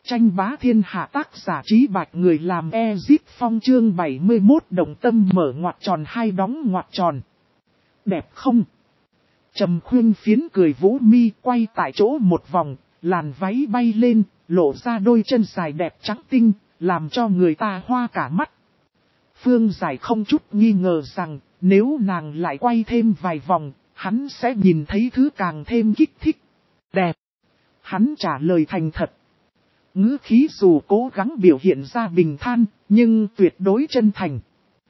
Tranh bá thiên hạ tác giả Trí Bạch, người làm Ezip Phong, chương 71 đồng tâm mở ngoặc tròn hai đóng ngoặc tròn. Đẹp không? Trầm Khuyên Phiến cười vũ mi quay tại chỗ một vòng, làn váy bay lên, lộ ra đôi chân dài đẹp trắng tinh, làm cho người ta hoa cả mắt. Phương Giải không chút nghi ngờ rằng, nếu nàng lại quay thêm vài vòng, hắn sẽ nhìn thấy thứ càng thêm kích thích. Đẹp. Hắn trả lời thành thật. Ngữ khí dù cố gắng biểu hiện ra bình than, nhưng tuyệt đối chân thành.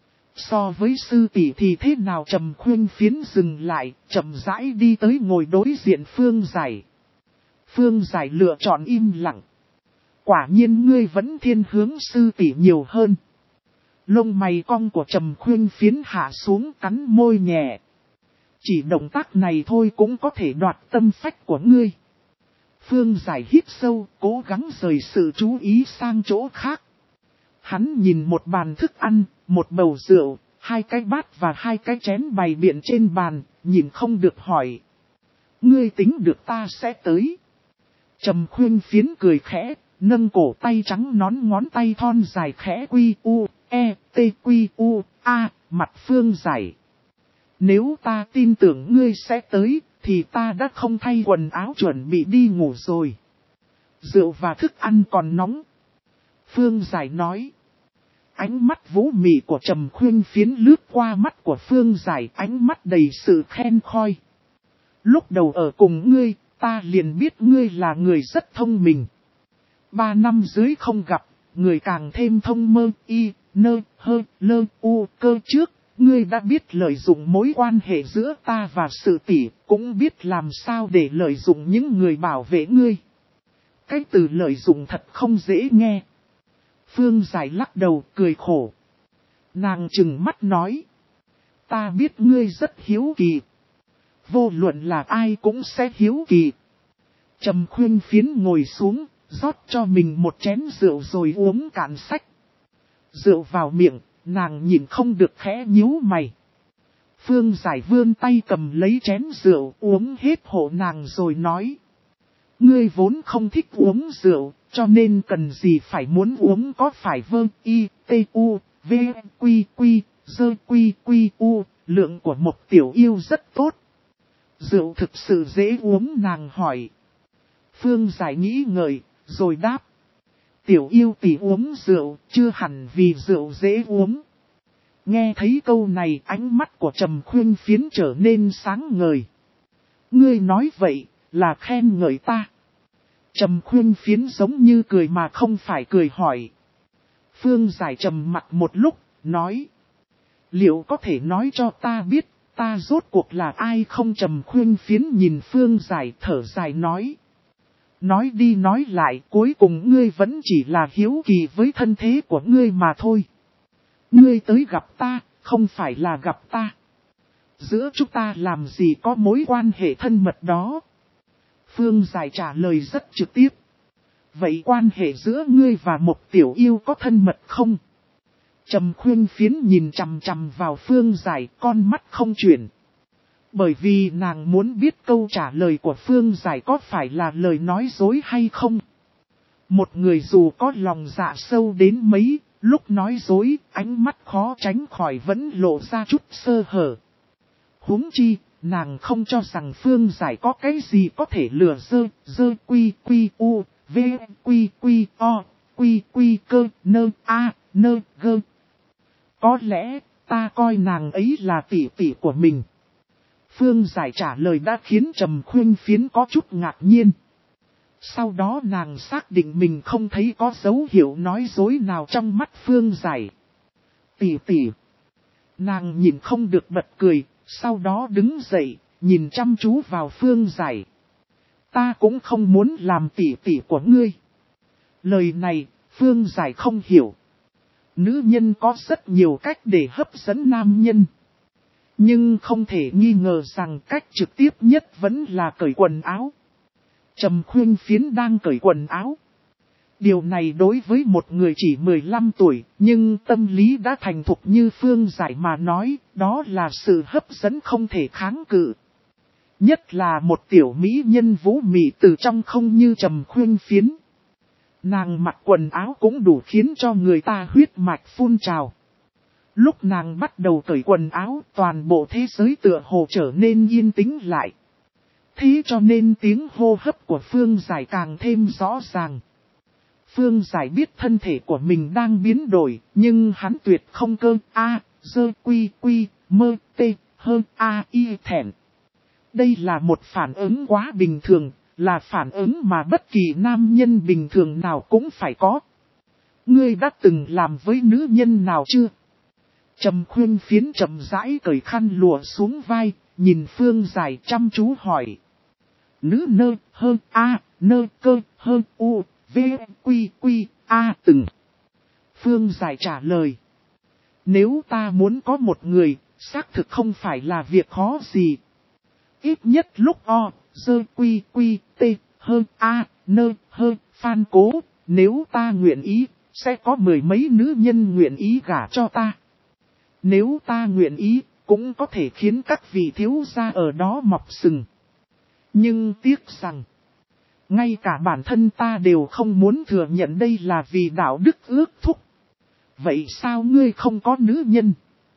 So với sư tỷ thì thế nào? Trầm Khuyên Phiến dừng lại, chậm rãi đi tới ngồi đối diện Phương Giải. Phương Giải lựa chọn im lặng. Quả nhiên ngươi vẫn thiên hướng sư tỷ nhiều hơn. Lông mày cong của Trầm Khuyên Phiến hạ xuống, cắn môi nhẹ. Chỉ động tác này thôi cũng có thể đoạt tâm phách của ngươi. Phương Giải hít sâu, cố gắng rời sự chú ý sang chỗ khác. Hắn nhìn một bàn thức ăn, một bầu rượu, hai cái bát và hai cái chén bày biện trên bàn, nhìn không được hỏi. Ngươi tính được ta sẽ tới. Trầm Khuyên Phiến cười khẽ, nâng cổ tay trắng nón ngón tay thon dài khẽ quy u, e, t quy u, a, mặt Phương Giải. Nếu ta tin tưởng ngươi sẽ tới, thì ta đã không thay quần áo chuẩn bị đi ngủ rồi. Rượu và thức ăn còn nóng. Phương Giải nói. Ánh mắt vũ mị của Trầm Khuyên Phiến lướt qua mắt của Phương Giải, ánh mắt đầy sự khen khoi. Lúc đầu ở cùng ngươi, ta liền biết ngươi là người rất thông minh. 3 năm dưới không gặp, người càng thêm thông mơ, y, nơ, hơ, lơ, u, cơ trước. Ngươi đã biết lợi dụng mối quan hệ giữa ta và sự tỷ, cũng biết làm sao để lợi dụng những người bảo vệ ngươi. Cái từ lợi dụng thật không dễ nghe. Phương Giải lắc đầu cười khổ. Nàng trừng mắt nói. Ta biết ngươi rất hiếu kỳ. Vô luận là ai cũng sẽ hiếu kỳ. Trầm Khuyên Phiến ngồi xuống, rót cho mình một chén rượu rồi uống cạn sạch. Rượu vào miệng. Nàng nhìn không được khẽ nhíu mày. Phương Giải vươn tay cầm lấy chén rượu uống hết hộ nàng rồi nói. Ngươi vốn không thích uống rượu, cho nên cần gì phải muốn uống, có phải vơ y, t, u, v, quy, quy, dơ quy, quy, u, lượng của một tiểu yêu rất tốt. Rượu thực sự dễ uống, nàng hỏi. Phương Giải nghĩ ngợi, rồi đáp. Tiểu yêu tỷ uống rượu, chưa hẳn vì rượu dễ uống. Nghe thấy câu này, ánh mắt của Trầm Khuyên Phiến trở nên sáng ngời. Ngươi nói vậy, là khen ngợi ta. Trầm Khuyên Phiến giống như cười mà không phải cười hỏi. Phương Giải trầm mặt một lúc, nói. Liệu có thể nói cho ta biết, ta rốt cuộc là ai không? Trầm Khuyên Phiến nhìn Phương Giải thở dài nói. Nói đi nói lại, cuối cùng ngươi vẫn chỉ là hiếu kỳ với thân thế của ngươi mà thôi. Ngươi tới gặp ta, không phải là gặp ta. Giữa chúng ta làm gì có mối quan hệ thân mật đó? Phương Giải trả lời rất trực tiếp. Vậy quan hệ giữa ngươi và một tiểu yêu có thân mật không? Trầm Khuyên Phiến nhìn chằm chằm vào Phương Giải, con mắt không chuyển. Bởi vì nàng muốn biết câu trả lời của Phương Giải có phải là lời nói dối hay không. Một người dù có lòng dạ sâu đến mấy, lúc nói dối, ánh mắt khó tránh khỏi vẫn lộ ra chút sơ hở. Huống chi, nàng không cho rằng Phương Giải có cái gì có thể lừa dơ quy quy u, v quy quy o, quy quy cơ, nơ a, nơ gơ. Có lẽ, ta coi nàng ấy là tỷ tỷ của mình. Phương Giải trả lời đã khiến Trầm Khuyên Phiến có chút ngạc nhiên. Sau đó nàng xác định mình không thấy có dấu hiệu nói dối nào trong mắt Phương Giải. Tỷ tỷ. Nàng nhìn không được bật cười, sau đó đứng dậy, nhìn chăm chú vào Phương Giải. Ta cũng không muốn làm tỷ tỷ của ngươi. Lời này, Phương Giải không hiểu. Nữ nhân có rất nhiều cách để hấp dẫn nam nhân. Nhưng không thể nghi ngờ rằng cách trực tiếp nhất vẫn là cởi quần áo. Trầm Khuyên Phiến đang cởi quần áo. Điều này đối với một người chỉ 15 tuổi, nhưng tâm lý đã thành thục như Phương Giải mà nói, đó là sự hấp dẫn không thể kháng cự. Nhất là một tiểu mỹ nhân vũ mị từ trong không như Trầm Khuyên Phiến. Nàng mặc quần áo cũng đủ khiến cho người ta huyết mạch phun trào. Lúc nàng bắt đầu cởi quần áo, toàn bộ thế giới tựa hồ trở nên yên tĩnh lại. Thế cho nên tiếng hô hấp của Phương Giải càng thêm rõ ràng. Phương Giải biết thân thể của mình đang biến đổi, nhưng hắn tuyệt không cơ dơ quy mơ tê hơn y thẹn. Đây là một phản ứng quá bình thường, là phản ứng mà bất kỳ nam nhân bình thường nào cũng phải có. Ngươi đã từng làm với nữ nhân nào chưa? Trầm Khuyên Phiến chậm rãi cởi khăn lụa xuống vai, nhìn Phương Giải chăm chú hỏi. Nữ nơ hơn nơ cơ hơn u v quy từng. Phương Giải trả lời. Nếu ta muốn có một người, xác thực không phải là việc khó gì. Ít nhất lúc dơ quy tê hơn nơ hơn phan cố, nếu ta nguyện ý, sẽ có mười mấy nữ nhân nguyện ý gả cho ta. Nếu ta nguyện ý, cũng có thể khiến các vị thiếu gia ở đó mọc sừng. Nhưng tiếc rằng, ngay cả bản thân ta đều không muốn thừa nhận đây là vì đạo đức ước thúc. Vậy sao ngươi không có nữ nhân?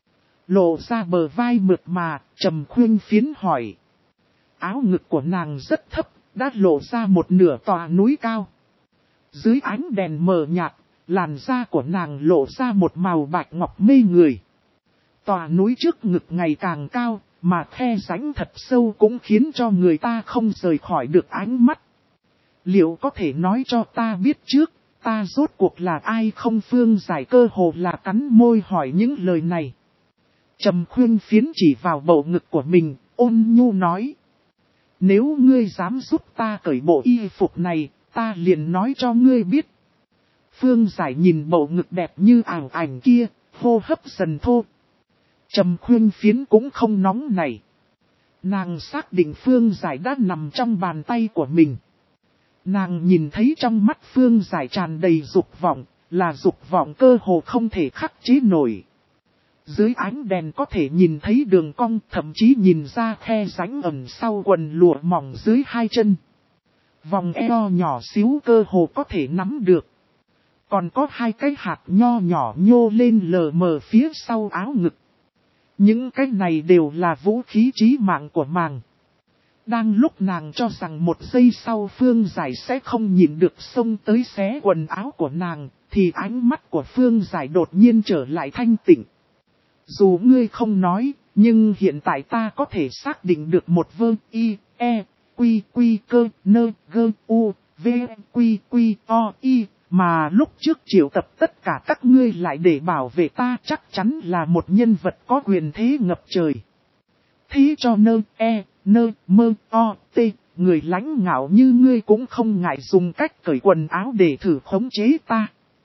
Lộ ra bờ vai mượt mà, Trầm Khuyên Phiến hỏi. Áo ngực của nàng rất thấp, đã lộ ra một nửa tòa núi cao. Dưới ánh đèn mờ nhạt, làn da của nàng lộ ra một màu bạch ngọc mê người. Tòa núi trước ngực ngày càng cao, mà khe rãnh thật sâu cũng khiến cho người ta không rời khỏi được ánh mắt. Liệu có thể nói cho ta biết trước, ta rốt cuộc là ai không? Phương Giải cơ hồ là cắn môi hỏi những lời này. Trầm Khuyên Phiến chỉ vào bầu ngực của mình, ôn nhu nói. Nếu ngươi dám giúp ta cởi bộ y phục này, ta liền nói cho ngươi biết. Phương Giải nhìn bầu ngực đẹp như ảo ảnh kia, hô hấp dần thô. Trầm Khuyên Phiến cũng không nóng nảy. Nàng xác định Phương Giải đã nằm trong bàn tay của mình. Nàng nhìn thấy trong mắt Phương Giải tràn đầy dục vọng, là dục vọng cơ hồ không thể khắc chế nổi. Dưới ánh đèn có thể nhìn thấy đường cong, thậm chí nhìn ra khe rãnh ẩn sau quần lụa mỏng dưới hai chân. Vòng eo nhỏ xíu cơ hồ có thể nắm được. Còn có hai cái hạt nho nhỏ nhô lên lờ mờ phía sau áo ngực. Những cái này đều là vũ khí chí mạng của nàng. Đang lúc nàng cho rằng một giây sau Phương Giải sẽ không nhìn được xông tới xé quần áo của nàng, thì ánh mắt của Phương Giải đột nhiên trở lại thanh tịnh. Dù ngươi không nói, nhưng hiện tại ta có thể xác định được một vơ y, e, quy cơ, nơ, gơ, u, v, quy o, y, mà lúc trước triệu tập tất cả các ngươi lại để bảo vệ ta chắc chắn là một nhân vật có quyền thế ngập trời. Thế cho nơ, mơ, o, t, người lãnh ngạo như ngươi cũng không ngại dùng cách cởi quần áo để thử khống chế ta.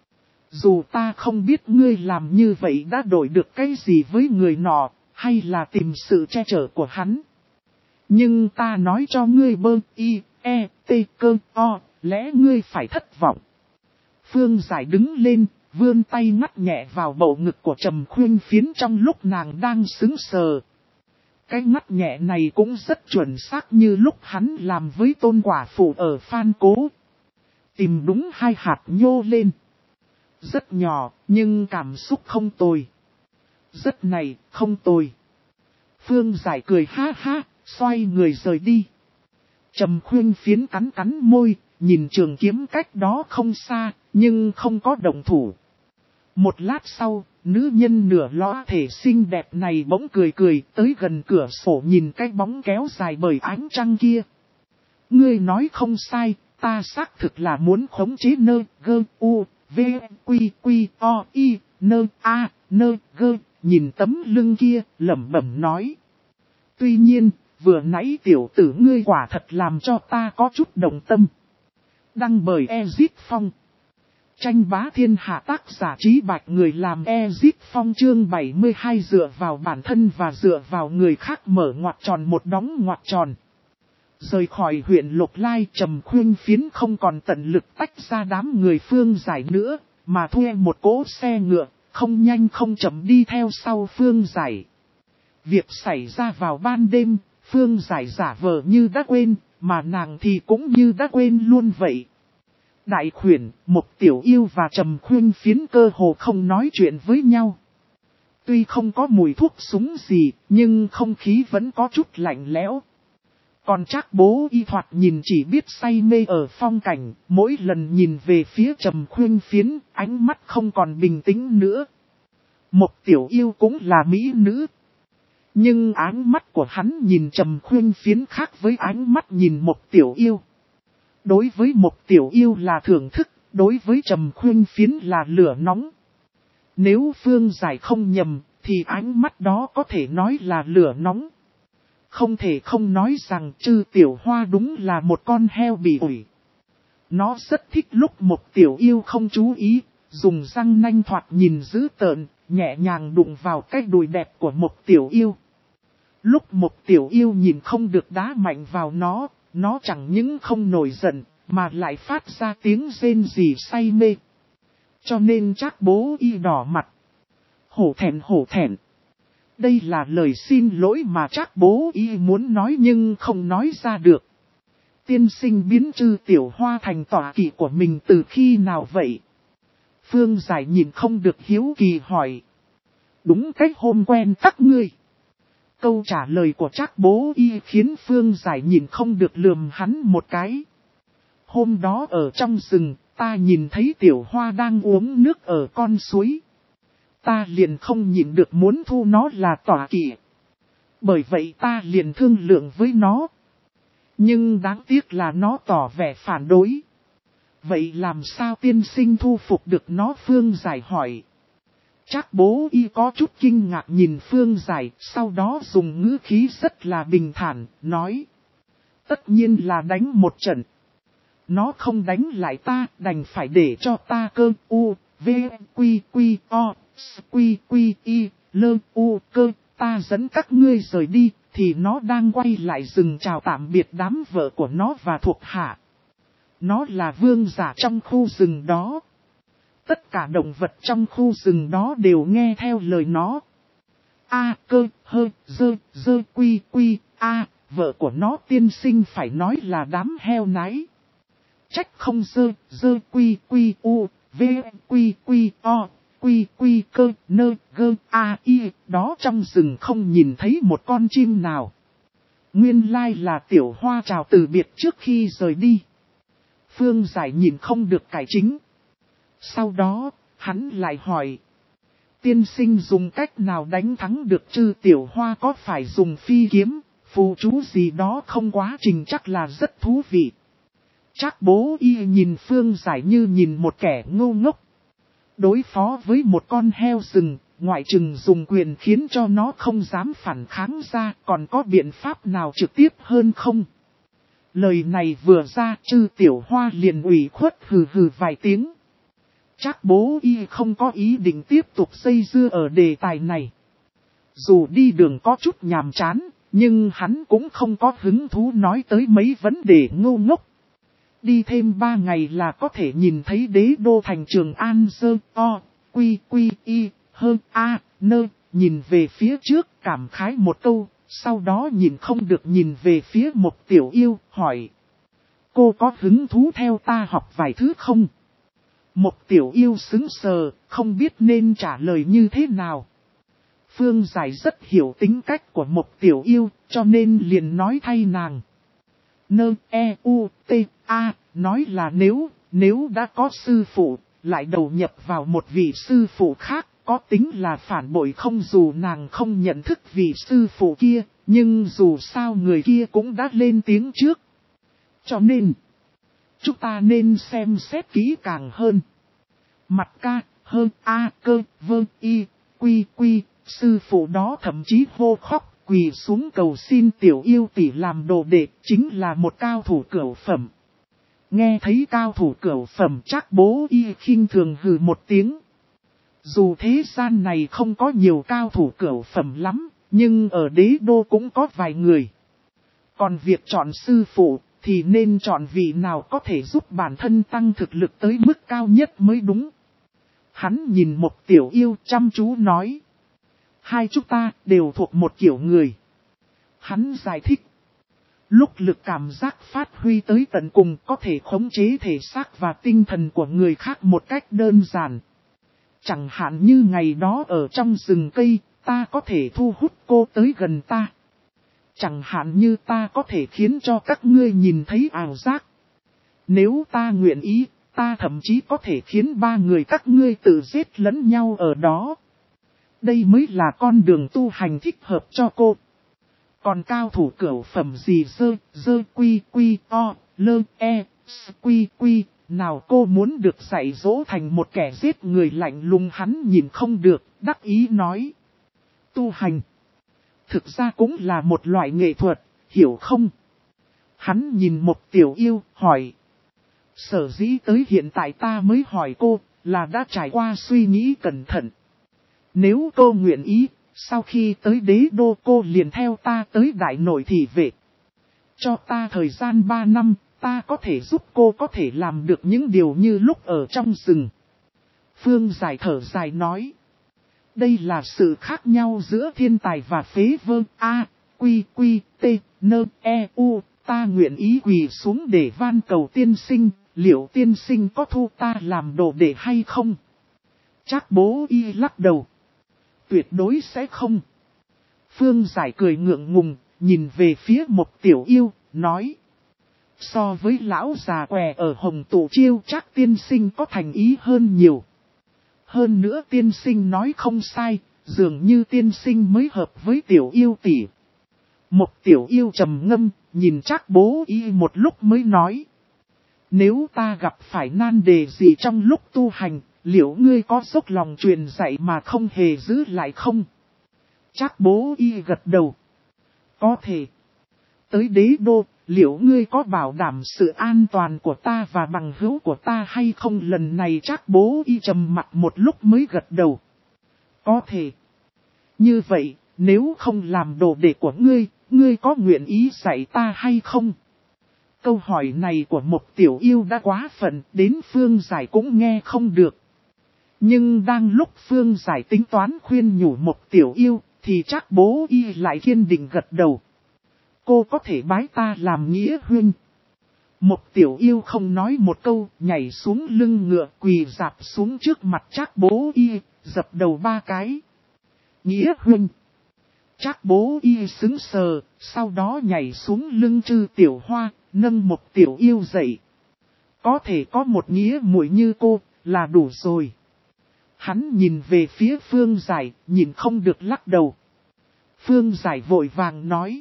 Dù ta không biết ngươi làm như vậy đã đổi được cái gì với người nọ, hay là tìm sự che chở của hắn. Nhưng ta nói cho ngươi bơ y, e, t, cơ, o, lẽ ngươi phải thất vọng. Phương Giải đứng lên, vươn tay ngắt nhẹ vào bầu ngực của Trầm Khuyên Phiến trong lúc nàng đang sững sờ. Cái ngắt nhẹ này cũng rất chuẩn xác như lúc hắn làm với Tôn Quả Phụ ở Phan Cố. Tìm đúng hai hạt nhô lên. Rất nhỏ, nhưng cảm xúc không tồi. Rất này, không tồi. Phương Giải cười ha ha, xoay người rời đi. Trầm Khuyên Phiến cắn môi, nhìn trường kiếm cách đó không xa, nhưng không có động thủ. Một lát sau, nữ nhân nửa lõa thể xinh đẹp này bỗng cười tới gần cửa sổ nhìn cái bóng kéo dài bởi ánh trăng kia. Ngươi nói không sai, ta xác thực là muốn khống chế nơ, gơ, u, v, quy o, y, nơ, nơ, gơ, nhìn tấm lưng kia, lẩm bẩm nói. Tuy nhiên, vừa nãy tiểu tử ngươi quả thật làm cho ta có chút động tâm. Đăng bởi Ezit Phong. Tranh bá thiên hạ, tác giả Trí Bạch, người làm Ezit Phong. Chương 72 dựa vào bản thân và dựa vào người khác mở ngoặc tròn một đóng ngoặc tròn. Rời khỏi huyện Lục Lai, Trầm Khuyên Phiến không còn tận lực tách ra đám người Phương Giải nữa, mà thuê một cỗ xe ngựa, không nhanh không chậm đi theo sau Phương Giải. Việc xảy ra vào ban đêm, Phương Giải giả vờ như đã quên, mà nàng thì cũng như đã quên luôn vậy. Đại khuyển, Mộc Tiểu Yêu và Trầm Khuyên Phiến cơ hồ không nói chuyện với nhau. Tuy không có mùi thuốc súng gì, nhưng không khí vẫn có chút lạnh lẽo. Còn Trác Bố Y thoạt nhìn chỉ biết say mê ở phong cảnh, mỗi lần nhìn về phía Trầm Khuyên Phiến, ánh mắt không còn bình tĩnh nữa. Mộc Tiểu Yêu cũng là mỹ nữ. Nhưng ánh mắt của hắn nhìn Trầm Khuyên Phiến khác với ánh mắt nhìn Mộc Tiểu Yêu. Đối với Mộc Tiểu Yêu là thưởng thức, đối với Trầm Khuyên Phiến là lửa nóng. Nếu Phương Giải không nhầm, thì ánh mắt đó có thể nói là lửa nóng. Không thể không nói rằng Trư Tiểu Hoa đúng là một con heo bị ủi. Nó rất thích lúc Mộc Tiểu Yêu không chú ý, dùng răng nanh thoạt nhìn dữ tợn, nhẹ nhàng đụng vào cái đùi đẹp của Mộc Tiểu Yêu. Lúc Mộc Tiểu Yêu nhìn không được đá mạnh vào nó chẳng những không nổi giận, mà lại phát ra tiếng rên rỉ say mê. Cho nên Trác Bố Y đỏ mặt. Hổ thẹn. Đây là lời xin lỗi mà Trác Bố Y muốn nói nhưng không nói ra được. Tiên sinh biến Trư Tiểu Hoa thành tọa kỵ của mình từ khi nào vậy? Phương Giải nhìn không được hiếu kỳ hỏi. Đúng cách hôm quen các ngươi. Câu trả lời của Trác Bố Y khiến Phương Giải nhìn không được lườm hắn một cái. Hôm đó ở trong rừng, ta nhìn thấy Tiểu Hoa đang uống nước ở con suối. Ta liền không nhịn được muốn thu nó là tọa kỵ. Bởi vậy ta liền thương lượng với nó. Nhưng đáng tiếc là nó tỏ vẻ phản đối. Vậy làm sao tiên sinh thu phục được nó? Phương Giải hỏi. Trác Bố Y có chút kinh ngạc nhìn Phương Giải, sau đó dùng ngữ khí rất là bình thản, nói. Tất nhiên là đánh một trận. Nó không đánh lại ta, đành phải để cho ta cơ u, v, quy quy, o, s, quy quy, y, lơ, u, cơ, ta dẫn các ngươi rời đi, thì nó đang quay lại rừng chào tạm biệt đám vợ của nó và thuộc hạ. Nó là vương giả trong khu rừng đó. Tất cả động vật trong khu rừng đó đều nghe theo lời nó. A, cơ, hơ, dơ, quy quy, a, vợ của nó tiên sinh phải nói là đám heo nái. Trách không dơ quy quy u, v quy quy o, quy quy cơ nơ gơ a y, đó trong rừng không nhìn thấy một con chim nào. Nguyên lai là Tiểu Hoa chào từ biệt trước khi rời đi. Phương Giải nhìn không được cải chính. Sau đó, hắn lại hỏi. Tiên sinh dùng cách nào đánh thắng được Trư Tiểu Hoa, có phải dùng phi kiếm, phù chú gì đó không? Quá trình chắc là rất thú vị. Trác Bố Y nhìn Phương Giải như nhìn một kẻ ngu ngốc. Đối phó với một con heo rừng, ngoại trừ dùng quyền khiến cho nó không dám phản kháng ra, còn có biện pháp nào trực tiếp hơn không? Lời này vừa ra, Trư Tiểu Hoa liền ủy khuất hừ vài tiếng. Trác Bố Y không có ý định tiếp tục dây dưa ở đề tài này. Dù đi đường có chút nhàm chán, nhưng hắn cũng không có hứng thú nói tới mấy vấn đề ngu ngốc. Đi thêm 3 ngày là có thể nhìn thấy đế đô thành Trường An. Dơ, o, quy quy y, hơ, a, nơ, nhìn về phía trước cảm khái một câu, sau đó nhìn không được nhìn về phía Mộc Tiểu Yêu, hỏi. Cô có hứng thú theo ta học vài thứ không? Mộc Tiểu Yêu sững sờ, không biết nên trả lời như thế nào. Phương Giải rất hiểu tính cách của Mộc Tiểu Yêu, cho nên liền nói thay nàng. N-E-U-T-A, nói là nếu đã có sư phụ, lại đầu nhập vào một vị sư phụ khác, có tính là phản bội không? Dù nàng không nhận thức vị sư phụ kia, nhưng dù sao người kia cũng đã lên tiếng trước. Cho nên, chúng ta nên xem xét kỹ càng hơn. Mặt ca, hơn a, cơ, vơ, y, quy quy, sư phụ đó thậm chí hô khóc, quỳ xuống cầu xin Tiểu Yêu tỷ làm đồ đệ, chính là một cao thủ cửu phẩm. Nghe thấy cao thủ cửu phẩm, Trác Bố Y khinh thường hừ một tiếng. Dù thế gian này không có nhiều cao thủ cửu phẩm lắm, nhưng ở đế đô cũng có vài người. Còn việc chọn sư phụ, thì nên chọn vị nào có thể giúp bản thân tăng thực lực tới mức cao nhất mới đúng. Hắn nhìn Mộc Tiểu Yêu chăm chú nói. Hai chúng ta đều thuộc một kiểu người. Hắn giải thích. Lúc lực cảm giác phát huy tới tận cùng có thể khống chế thể xác và tinh thần của người khác một cách đơn giản. Chẳng hạn như ngày đó ở trong rừng cây, ta có thể thu hút cô tới gần ta. Chẳng hạn như ta có thể khiến cho các ngươi nhìn thấy ảo giác. Nếu ta nguyện ý, ta thậm chí có thể khiến ba người các ngươi tự giết lẫn nhau ở đó. Đây mới là con đường tu hành thích hợp cho cô. Còn cao thủ cửu phẩm gì dơ quy quy o, lơ e, quy quy, nào cô muốn được dạy dỗ thành một kẻ giết người lạnh lùng. Hắn nhìn không được, đắc ý nói. Tu hành, thực ra cũng là một loại nghệ thuật, hiểu không? Hắn nhìn Mộc Tiểu Yêu, hỏi. Sở dĩ tới hiện tại ta mới hỏi cô, là đã trải qua suy nghĩ cẩn thận. Nếu cô nguyện ý, sau khi tới đế đô cô liền theo ta tới đại nội thị vệ. Cho ta thời gian 3 năm, ta có thể giúp cô có thể làm được những điều như lúc ở trong rừng. Phương Giải thở dài nói. Đây là sự khác nhau giữa thiên tài và phế vơ. A, quy quy, t, nơ, e, u, ta nguyện ý quỳ xuống để van cầu tiên sinh, liệu tiên sinh có thu ta làm đồ đệ hay không? Trác Bố Y lắc đầu. Tuyệt đối sẽ không. Phương Giải cười ngượng ngùng, nhìn về phía Mộc Tiểu Yêu, nói. So với lão già què ở Hồng Tụ Chiêu Trác tiên sinh có thành ý hơn nhiều. Hơn nữa tiên sinh nói không sai, dường như tiên sinh mới hợp với Tiểu Yêu tỷ. Mộc Tiểu Yêu trầm ngâm, nhìn Trác Bố Y một lúc mới nói. Nếu ta gặp phải nan đề gì trong lúc tu hành, liệu ngươi có dốc lòng truyền dạy mà không hề giữ lại không? Trác Bố Y gật đầu. Có thể. Tới đế đô, liệu ngươi có bảo đảm sự an toàn của ta và bằng hữu của ta hay không? Lần này Trác Bố Y trầm mặt một lúc mới gật đầu. Có thể. Như vậy, nếu không làm đồ đệ của ngươi, ngươi có nguyện ý dạy ta hay không? Câu hỏi này của Mộc Tiểu Yêu đã quá phận, đến Phương Giải cũng nghe không được. Nhưng đang lúc Phương Giải tính toán khuyên nhủ Mộc Tiểu Yêu, thì Trác Bố Y lại kiên định gật đầu. Cô có thể bái ta làm nghĩa huynh. Mộc Tiểu Yêu không nói một câu, nhảy xuống lưng ngựa quỳ rạp xuống trước mặt Trác Bố Y, dập đầu 3 cái. Nghĩa huynh. Trác Bố Y sững sờ, sau đó nhảy xuống lưng Trư Tiểu Hoa, nâng Mộc Tiểu Yêu dậy. Có thể có một nghĩa muội như cô, là đủ rồi. Hắn nhìn về phía Phương Giải, nhìn không được lắc đầu. Phương Giải vội vàng nói.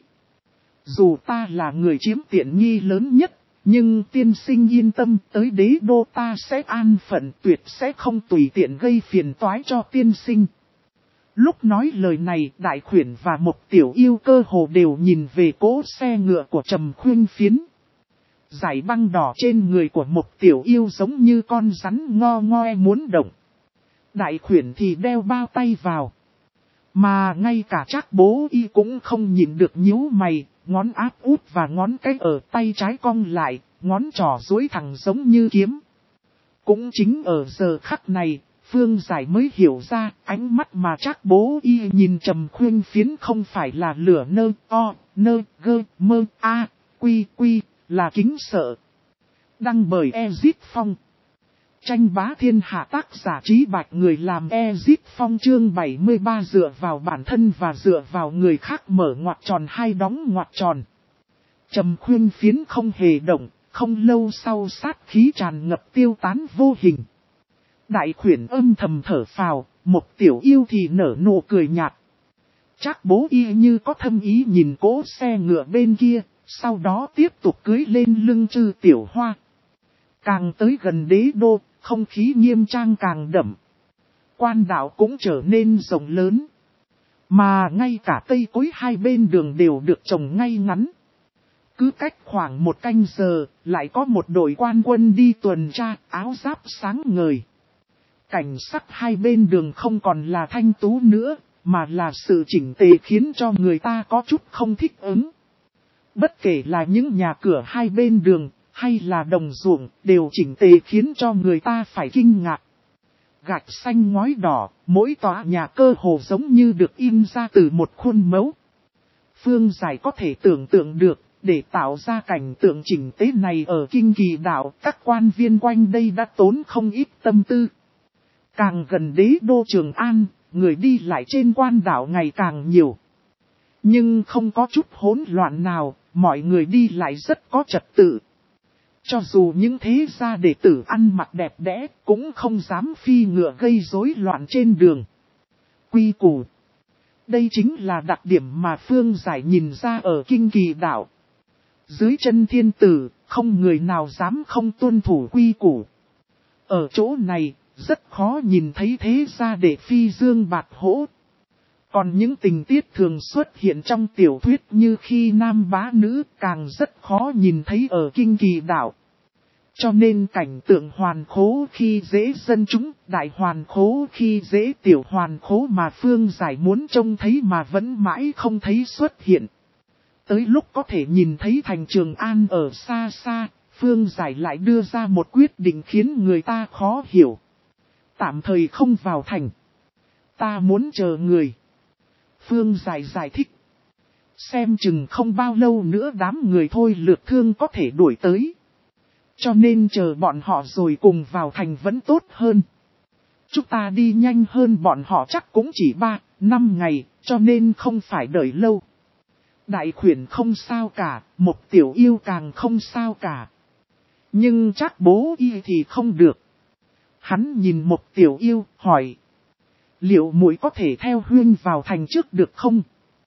Dù ta là người chiếm tiện nghi lớn nhất, nhưng tiên sinh yên tâm, tới đế đô ta sẽ an phận, tuyệt sẽ không tùy tiện gây phiền toái cho tiên sinh. Lúc nói lời này, Đại Khuyển và Mộc Tiểu Yêu cơ hồ đều nhìn về cỗ xe ngựa của Trầm Khuyên Phiến. Dải băng đỏ trên người của Mộc Tiểu Yêu giống như con rắn ngo ngoe muốn động. Đại Khuyển thì đeo bao tay vào. Mà ngay cả Trác Bố Y cũng không nhìn được nhíu mày, ngón áp út và ngón cái ở tay trái cong lại, ngón trỏ duỗi thẳng giống như kiếm. Cũng chính ở giờ khắc này, Phương Giải mới hiểu ra ánh mắt mà Trác Bố Y nhìn Trầm Khuyên Phiến không phải là lửa nơ o, nơ gơ mơ a, quy quy, là kính sợ. Đăng bởi Ezit Phong. Tranh bá thiên hạ tác giả Trí Bạch, người làm Ezit Phong. Chương 73 dựa vào bản thân và dựa vào người khác mở ngoặc tròn hay đóng ngoặc tròn. Trầm Khuyên Phiến không hề động, không lâu sau sát khí tràn ngập tiêu tán vô hình. Đại Khuyển âm thầm thở phào, Mộc Tiểu Yêu thì nở nụ cười nhạt. Trác Bố Y như có thâm ý nhìn cỗ xe ngựa bên kia, sau đó tiếp tục cưỡi lên lưng Trư Tiểu Hoa. Càng tới gần đế đô, không khí nghiêm trang càng đậm. Quan đạo cũng trở nên rộng lớn. Mà ngay cả cây cối hai bên đường đều được trồng ngay ngắn. Cứ cách khoảng 1 canh giờ, lại có một đội quan quân đi tuần tra, áo giáp sáng ngời. Cảnh sắc hai bên đường không còn là thanh tú nữa, mà là sự chỉnh tề khiến cho người ta có chút không thích ứng. Bất kể là những nhà cửa hai bên đường, hay là đồng ruộng, đều chỉnh tề khiến cho người ta phải kinh ngạc. Gạch xanh ngói đỏ, mỗi tòa nhà cơ hồ giống như được in ra từ một khuôn mẫu. Phương Giải có thể tưởng tượng được, để tạo ra cảnh tượng chỉnh tế này ở Kinh Kỳ Đảo, các quan viên quanh đây đã tốn không ít tâm tư. Càng gần đế đô Trường An, người đi lại trên quan đảo ngày càng nhiều. Nhưng không có chút hỗn loạn nào, mọi người đi lại rất có trật tự. Cho dù những thế gia đệ tử ăn mặc đẹp đẽ, cũng không dám phi ngựa gây rối loạn trên đường. Quy củ. Đây chính là đặc điểm mà Phương Giải nhìn ra ở Kinh Kỳ Đảo. Dưới chân thiên tử, không người nào dám không tuân thủ quy củ. Ở chỗ này, rất khó nhìn thấy thế gia đệ phi dương bạt hỗ. Còn những tình tiết thường xuất hiện trong tiểu thuyết như khi nam bá nữ càng rất khó nhìn thấy ở Kinh Kỳ Đảo. Cho nên cảnh tượng hoàn khố khi dễ dân chúng, đại hoàn khố khi dễ tiểu hoàn khố mà Phương Giải muốn trông thấy mà vẫn mãi không thấy xuất hiện. Tới lúc có thể nhìn thấy thành Trường An ở xa xa, Phương Giải lại đưa ra một quyết định khiến người ta khó hiểu. Tạm thời không vào thành. Ta muốn chờ người. Phương Giải giải thích. Xem chừng không bao lâu nữa đám người thôi lượt thương có thể đuổi tới. Cho nên chờ bọn họ rồi cùng vào thành vẫn tốt hơn. Chúng ta đi nhanh hơn bọn họ chắc cũng chỉ 3-5 ngày, cho nên không phải đợi lâu. Đại khuyển không sao cả, một tiểu yêu càng không sao cả. Nhưng chắc bố y thì không được. Hắn nhìn một tiểu yêu, hỏi. Liệu muội có thể theo Huyên vào thành trước được không?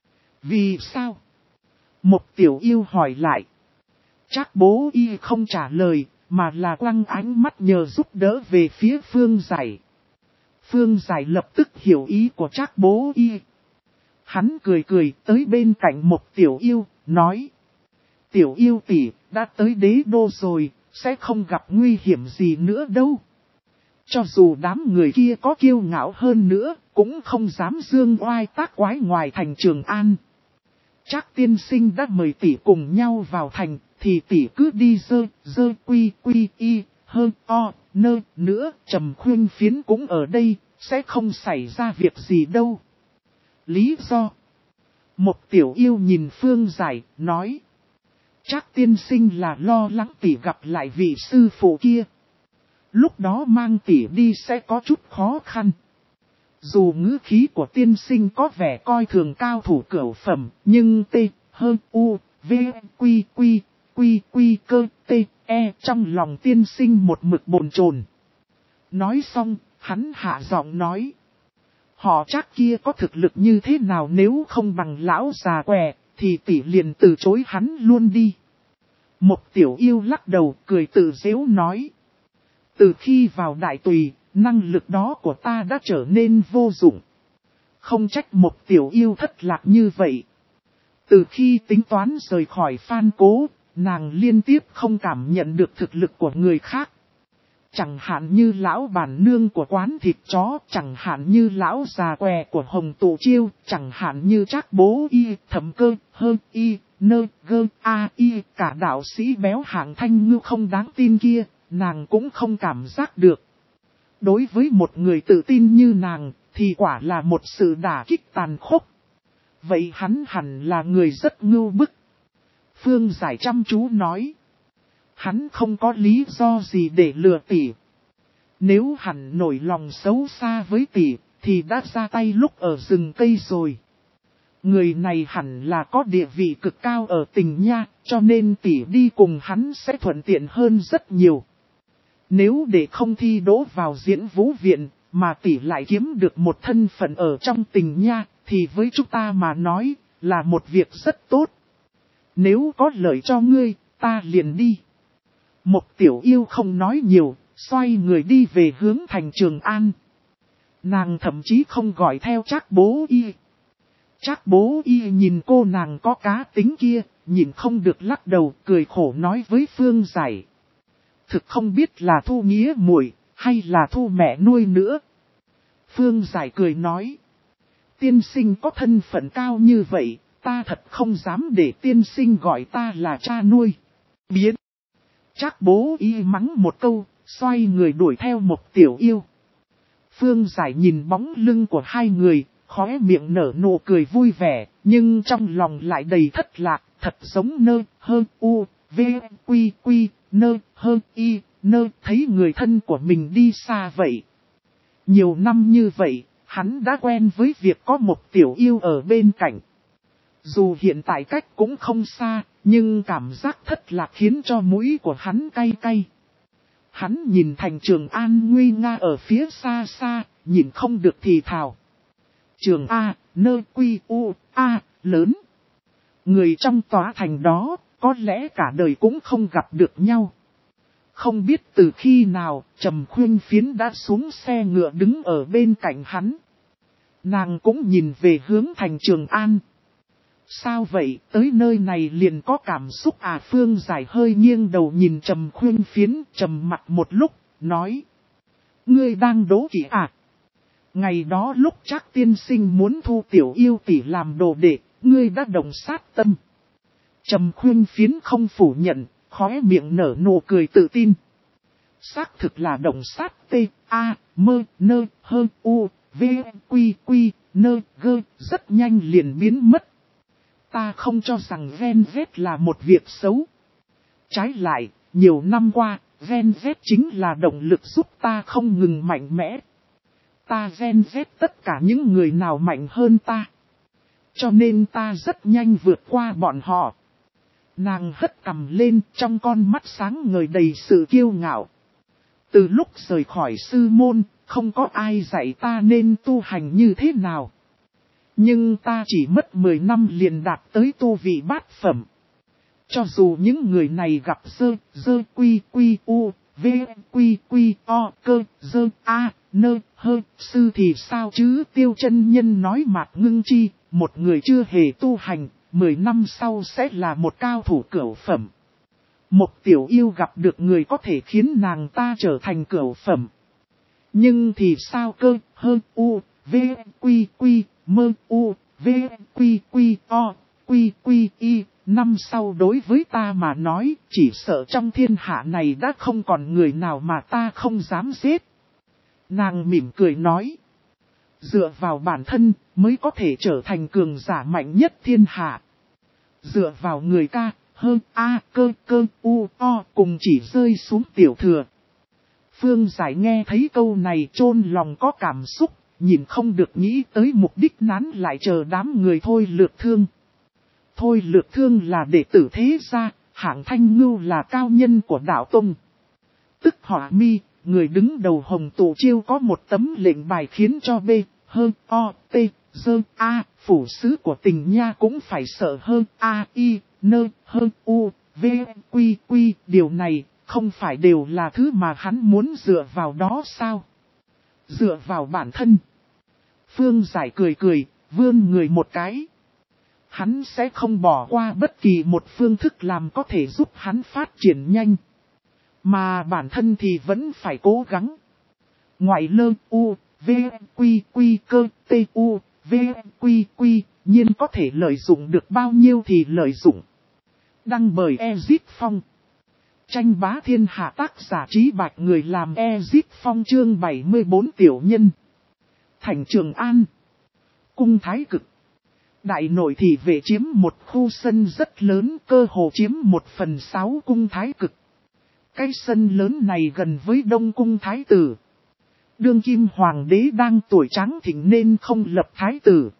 Vì sao? Một tiểu yêu hỏi lại. Chắc bố y không trả lời, mà là quăng ánh mắt nhờ giúp đỡ về phía Phương Giải. Phương Giải lập tức hiểu ý của Trác bố y. Hắn cười cười tới bên cạnh một tiểu yêu, nói. Tiểu yêu tỷ, đã tới đế đô rồi, sẽ không gặp nguy hiểm gì nữa đâu. Cho dù đám người kia có kiêu ngạo hơn nữa, cũng không dám dương oai tác quái ngoài thành Trường An. Trác tiên sinh đã mời tỷ cùng nhau vào thành, thì tỷ cứ đi dơ quy y, hơn o, nơ nữa, Trầm Khuyên Phiến cũng ở đây, sẽ không xảy ra việc gì đâu. Lý do. Một tiểu yêu nhìn Phương Giải, nói. Trác tiên sinh là lo lắng tỷ gặp lại vị sư phụ kia. Lúc đó mang tỷ đi sẽ có chút khó khăn. Dù ngữ khí của tiên sinh có vẻ coi thường cao thủ cửu phẩm, nhưng trong lòng tiên sinh một mực bồn chồn. Nói xong, hắn hạ giọng nói. Họ chắc kia có thực lực như thế nào nếu không bằng lão già què, thì tỷ liền từ chối hắn luôn đi. Một tiểu yêu lắc đầu cười tự giễu nói. Từ khi vào đại tùy, năng lực đó của ta đã trở nên vô dụng. Không trách một tiểu yêu thất lạc như vậy. Từ khi tính toán rời khỏi Phan Cố, nàng liên tiếp không cảm nhận được thực lực của người khác. Chẳng hạn như lão bản nương của quán thịt chó, chẳng hạn như lão già què của Hồng Tụ Chiêu, chẳng hạn như Trác bố y, Thẩm Cơ, Hơn y, Nơ, Gơ, A y, cả đạo sĩ béo hạng thanh ngưu không đáng tin kia, nàng cũng không cảm giác được. Đối với một người tự tin như nàng, thì quả là một sự đả kích tàn khốc. Vậy hắn hẳn là người rất ngưu bức. Phương Giải chăm chú nói. Hắn không có lý do gì để lừa tỷ. Nếu hắn nổi lòng xấu xa với tỷ, thì đã ra tay lúc ở rừng cây rồi. Người này hẳn là có địa vị cực cao ở Tình Nha, cho nên tỷ đi cùng hắn sẽ thuận tiện hơn rất nhiều. Nếu để không thi đỗ vào Diễn Vũ Viện, mà tỷ lại kiếm được một thân phận ở trong Tình Nha, thì với chúng ta mà nói, là một việc rất tốt. Nếu có lợi cho ngươi, ta liền đi. Một tiểu yêu không nói nhiều, xoay người đi về hướng thành Trường An. Nàng thậm chí không gọi theo Trác bố y. Trác bố y nhìn cô nàng có cá tính kia, nhìn không được lắc đầu, cười khổ nói với Phương Giải. Thực không biết là thu nghĩa muội hay là thu mẹ nuôi nữa. Phương Giải cười nói. Tiên sinh có thân phận cao như vậy, ta thật không dám để tiên sinh gọi ta là cha nuôi. Biến. Trác bố y mắng một câu, xoay người đuổi theo một tiểu yêu. Phương Giải nhìn bóng lưng của hai người, khóe miệng nở nụ cười vui vẻ, nhưng trong lòng lại đầy thất lạc. thật giống nơ hơ u, v, quy quy, nơ hơ y, nơ thấy người thân của mình đi xa vậy. Nhiều năm như vậy, hắn đã quen với việc có một tiểu yêu ở bên cạnh. Dù hiện tại cách cũng không xa, nhưng cảm giác thất lạc khiến cho mũi của hắn cay cay. Hắn nhìn thành Trường An nguy nga ở phía xa xa, nhìn không được thì thào. Trường A, nơ quy u, A, lớn. Người trong tòa thành đó, có lẽ cả đời cũng không gặp được nhau. Không biết từ khi nào, Trầm Khuyên Phiến đã xuống xe ngựa đứng ở bên cạnh hắn. Nàng cũng nhìn về hướng thành Trường An. Sao vậy, tới nơi này liền có cảm xúc à? Phương Giải hơi nghiêng đầu nhìn Trầm Khuyên Phiến, trầm mặt một lúc, nói. Ngươi đang đố kỵ à? Ngày đó lúc Trác tiên sinh muốn thu tiểu yêu tỷ làm đồ đệ, ngươi đã đồng sát tâm. Trầm Khuyên Phiến không phủ nhận, khóe miệng nở nụ cười tự tin. Xác thực là động sát t, a, mơ, nơ, hơ, u, v, quy, quy, nơ, gơ, rất nhanh liền biến mất. Ta không cho rằng ven vét là một việc xấu. Trái lại, nhiều năm qua, ven vét chính là động lực giúp ta không ngừng mạnh mẽ. Ta ven vét tất cả những người nào mạnh hơn ta. Cho nên ta rất nhanh vượt qua bọn họ. Nàng hất cằm lên, trong con mắt sáng ngời đầy sự kiêu ngạo. Từ lúc rời khỏi sư môn, không có ai dạy ta nên tu hành như thế nào. Nhưng ta chỉ mất 10 năm liền đạt tới tu vị bát phẩm. Cho dù những người này gặp dơ quy quy u, v quy quy o, cơ dơ a, nơ hơ, sư thì sao chứ? Tiêu chân nhân nói Mạc Ngưng Chi, một người chưa hề tu hành, 10 năm sau sẽ là một cao thủ cửu phẩm. Một tiểu yêu gặp được người có thể khiến nàng ta trở thành cửu phẩm. Nhưng thì sao cơ, hơ u, v quy quy, mơ u, v quy quy o, quy quy y, năm sau đối với ta mà nói, chỉ sợ trong thiên hạ này đã không còn người nào mà ta không dám giết. Nàng mỉm cười nói. Dựa vào bản thân mới có thể trở thành cường giả mạnh nhất thiên hạ. Dựa vào người ca, hơ a, cơ u o cùng chỉ rơi xuống tiểu thừa. Phương Giải nghe thấy câu này chôn lòng có cảm xúc, nhìn không được nghĩ tới mục đích nán lại chờ đám người Thôi Lược Thương. Thôi Lược Thương là đệ tử thế gia, Hạng Thanh Ngưu là cao nhân của đạo tông. Tức Hỏa Mi, người đứng đầu Hồng Tụ Chiêu có một tấm lệnh bài khiến cho B, H, O, T, Dơ, A, phủ sứ của Tình Nha cũng phải sợ hơn A, I, Nơ, H, U, V, Quy, Quy. Điều này không phải đều là thứ mà hắn muốn dựa vào đó sao? Dựa vào bản thân. Phương Giải cười cười, vươn người một cái. Hắn sẽ không bỏ qua bất kỳ một phương thức làm có thể giúp hắn phát triển nhanh. Mà bản thân thì vẫn phải cố gắng. Ngoại lơ u, v, quy quy cơ, t u, v, quy quy, nhiên có thể lợi dụng được bao nhiêu thì lợi dụng. Đăng bởi Ezip Phong. Tranh bá thiên hạ, tác giả Trí Bạch, người làm Ezip Phong. Chương 74 tiểu nhân. Thành Trường An. Cung Thái Cực. Đại nội thị vệ chiếm một khu sân rất lớn, cơ hồ chiếm 1/6 cung Thái Cực. Cái sân lớn này gần với Đông Cung Thái Tử. Đương kim hoàng đế đang tuổi tráng thịnh nên không lập Thái Tử.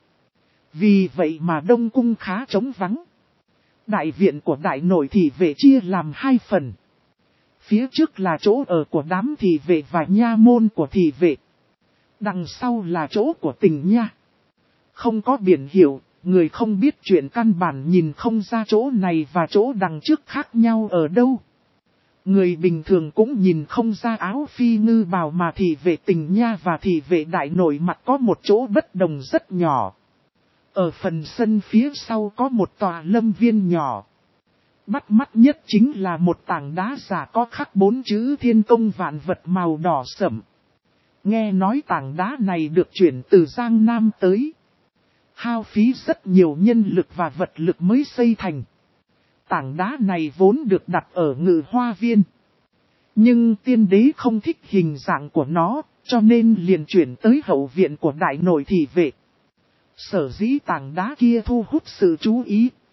Vì vậy mà Đông Cung khá trống vắng. Đại viện của đại nội thị vệ chia làm 2 phần. Phía trước là chỗ ở của đám thị vệ và nha môn của thị vệ. Đằng sau là chỗ của Tình Nha. Không có biển hiệu, người không biết chuyện căn bản nhìn không ra chỗ này và chỗ đằng trước khác nhau ở đâu. Người bình thường cũng nhìn không ra áo phi ngư bào mà thị vệ Tình Nha và thị vệ đại nội mặt có một chỗ bất đồng rất nhỏ. Ở phần sân phía sau có một tòa lâm viên nhỏ. Bắt mắt nhất chính là một tảng đá giả có khắc 4 chữ Thiên Công Vạn Vật màu đỏ sẫm. Nghe nói tảng đá này được chuyển từ Giang Nam tới. Hao phí rất nhiều nhân lực và vật lực mới xây thành. Tảng đá này vốn được đặt ở Ngự Hoa Viên. Nhưng tiên đế không thích hình dạng của nó, cho nên liền chuyển tới hậu viện của đại nội thị vệ. Sở dĩ tảng đá kia thu hút sự chú ý,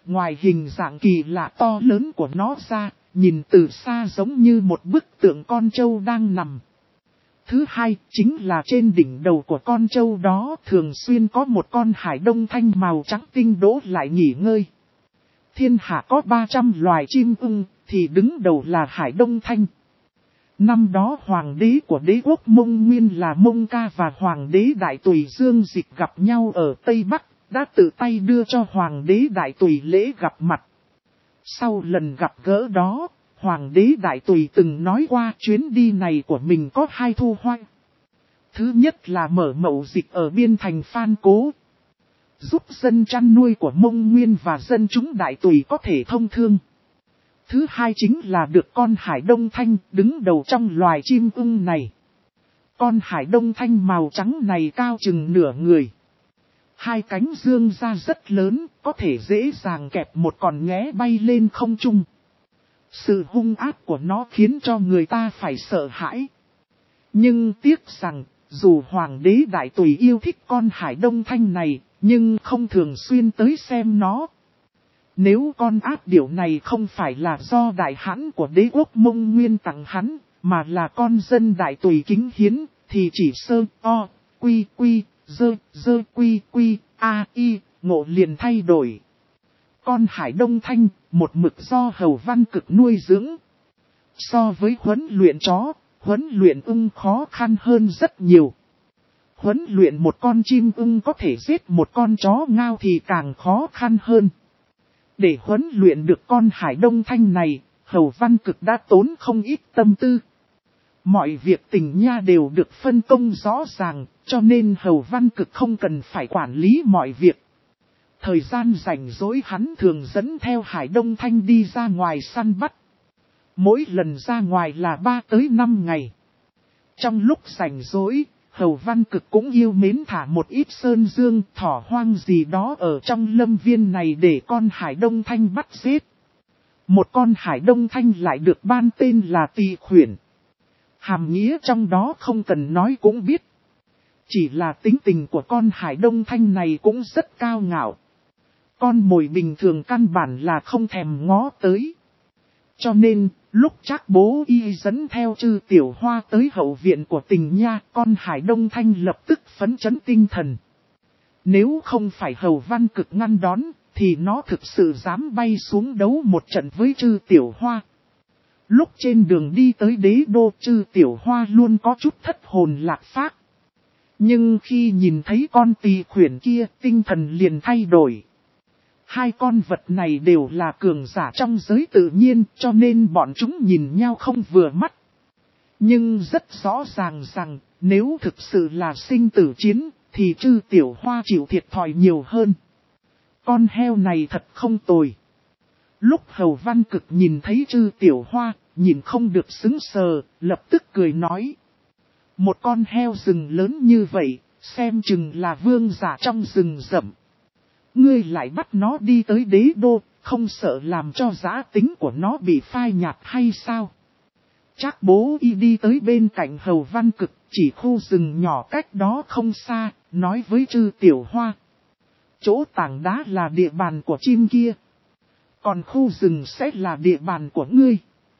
ngoài hình dạng kỳ lạ to lớn của nó ra, nhìn từ xa giống như một bức tượng con trâu đang nằm. Thứ hai, chính là trên đỉnh đầu của con trâu đó thường xuyên có một con hải đông thanh màu trắng tinh đỗ lại nghỉ ngơi. Thiên hạ có 300 loài chim ưng, thì đứng đầu là hải đông thanh. Năm đó hoàng đế của đế quốc Mông Nguyên là Mông Ca và hoàng đế Đại Tùy Dương Dịch gặp nhau ở Tây Bắc, đã tự tay đưa cho hoàng đế Đại Tùy lễ gặp mặt. Sau lần gặp gỡ đó, hoàng đế Đại Tùy từng nói qua chuyến đi này của mình có hai thu hoạch. Thứ nhất là mở mậu dịch ở biên thành Phan Cố, giúp dân chăn nuôi của Mông Nguyên và dân chúng Đại Tùy có thể thông thương. Thứ hai chính là được con hải đông thanh đứng đầu trong loài chim ưng này. Con hải đông thanh màu trắng này cao chừng nửa người. Hai cánh dương ra rất lớn, có thể dễ dàng kẹp một con nghé bay lên không trung. Sự hung ác của nó khiến cho người ta phải sợ hãi. Nhưng tiếc rằng, dù hoàng đế Đại Tùy yêu thích con hải đông thanh này, nhưng không thường xuyên tới xem nó. Nếu con ác điểu này không phải là do đại hãn của đế quốc Mông Nguyên tặng hắn, mà là con dân Đại Tùy kính hiến, thì chỉ sơ, o, quy, quy, dơ, quy, quy, a, y, ngộ liền thay đổi. Con hải đông thanh, một mực do Hầu Văn Cực nuôi dưỡng. So với huấn luyện chó, huấn luyện ưng khó khăn hơn rất nhiều. Huấn luyện một con chim ưng có thể giết một con chó ngao thì càng khó khăn hơn. Để huấn luyện được con hải đông thanh này, Hầu Văn Cực đã tốn không ít tâm tư. Mọi việc tình nha đều được phân công rõ ràng, cho nên Hầu Văn Cực không cần phải quản lý mọi việc. Thời gian rảnh rỗi hắn thường dẫn theo hải đông thanh đi ra ngoài săn bắt. Mỗi lần ra ngoài là 3 tới 5 ngày. Trong lúc rảnh rỗi, Hầu Văn Cực cũng yêu mến thả một ít sơn dương thỏ hoang gì đó ở trong lâm viên này để con hải đông thanh bắt giết. Một con hải đông thanh lại được ban tên là Tỳ Khuyển. Hàm nghĩa trong đó không cần nói cũng biết. Chỉ là tính tình của con hải đông thanh này cũng rất cao ngạo. Con mồi bình thường căn bản là không thèm ngó tới. Cho nên, lúc Trác Bố Y dẫn theo Trư Tiểu Hoa tới hậu viện của Tình Nha, con hải đông thanh lập tức phấn chấn tinh thần. Nếu không phải Hầu Văn Cực ngăn đón, thì nó thực sự dám bay xuống đấu một trận với Trư Tiểu Hoa. Lúc trên đường đi tới đế đô, Trư Tiểu Hoa luôn có chút thất hồn lạc phách. Nhưng khi nhìn thấy con Tỳ Khuyển kia, tinh thần liền thay đổi. Hai con vật này đều là cường giả trong giới tự nhiên, cho nên bọn chúng nhìn nhau không vừa mắt. Nhưng rất rõ ràng rằng, nếu thực sự là sinh tử chiến, thì Trư Tiểu Hoa chịu thiệt thòi nhiều hơn. Con heo này thật không tồi. Lúc Hầu Văn Cực nhìn thấy Trư Tiểu Hoa, nhìn không được sững sờ, lập tức cười nói. Một con heo rừng lớn như vậy, xem chừng là vương giả trong rừng rậm. Ngươi lại bắt nó đi tới đế đô, không sợ làm cho giá tính của nó bị phai nhạt hay sao? Trác Bố Y đi tới bên cạnh Hầu Văn Cực, chỉ khu rừng nhỏ cách đó không xa, nói với Trư Tiểu Hoa. Chỗ tảng đá là địa bàn của chim kia. Còn khu rừng sẽ là địa bàn của ngươi.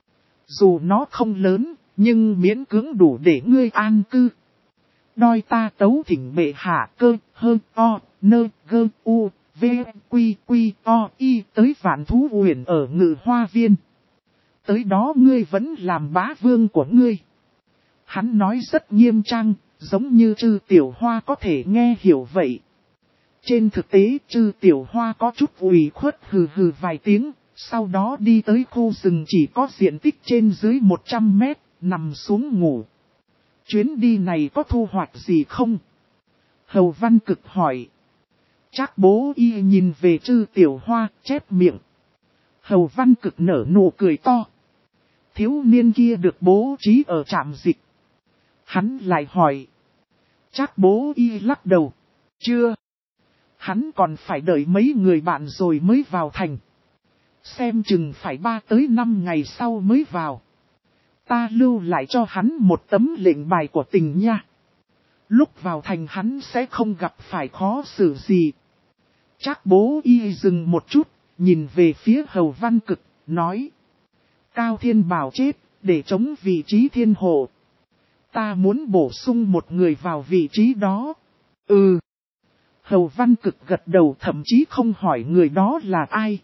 Dù nó không lớn, nhưng miễn cưỡng đủ để ngươi an cư. Đôi ta tấu thỉnh bệ hạ cơ, hơn, o, nơ, gơ, u, v, quy, quy, o, y tới Vạn Thú Uyển ở Ngự Hoa Viên. Tới đó ngươi vẫn làm bá vương của ngươi. Hắn nói rất nghiêm trang, giống như Trư Tiểu Hoa có thể nghe hiểu vậy. Trên thực tế Trư Tiểu Hoa có chút ủy khuất hừ hừ vài tiếng, sau đó đi tới khu rừng chỉ có diện tích trên dưới 100 mét, nằm xuống ngủ. Chuyến đi này có thu hoạch gì không? Hầu Văn Cực hỏi. Trác Bố Y nhìn về Trư Tiểu Hoa, chép miệng. Hầu Văn Cực nở nụ cười to. Thiếu niên kia được bố trí ở trạm dịch. Hắn lại hỏi. Trác Bố Y lắc đầu. Chưa. Hắn còn phải đợi mấy người bạn rồi mới vào thành. Xem chừng phải 3 tới 5 ngày sau mới vào. Ta lưu lại cho hắn một tấm lệnh bài của Tình Nha. Lúc vào thành hắn sẽ không gặp phải khó xử gì. Trác Bố Y dừng một chút, nhìn về phía Hầu Văn Cực, nói. Cao Thiên Bảo chết, để chống vị trí thiên hộ. Ta muốn bổ sung một người vào vị trí đó. Ừ. Hầu Văn Cực gật đầu, thậm chí không hỏi người đó là ai.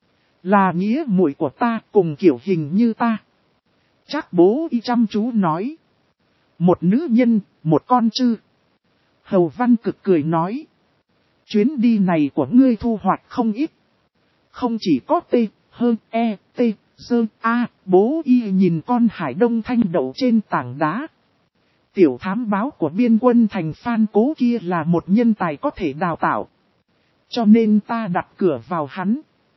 Là nghĩa muội của ta, cùng kiểu hình như ta. Trác Bố Y chăm chú nói. Một nữ nhân, một con trư. Hầu Văn Cực cười nói. Chuyến đi này của ngươi thu hoạch không ít. Không chỉ có T, hơn E, T, Dơ, A, Bố Y nhìn con hải đông thanh đậu trên tảng đá. Tiểu thám báo của biên quân thành Phan Cố kia là một nhân tài có thể đào tạo. Cho nên ta đặt cửa vào hắn.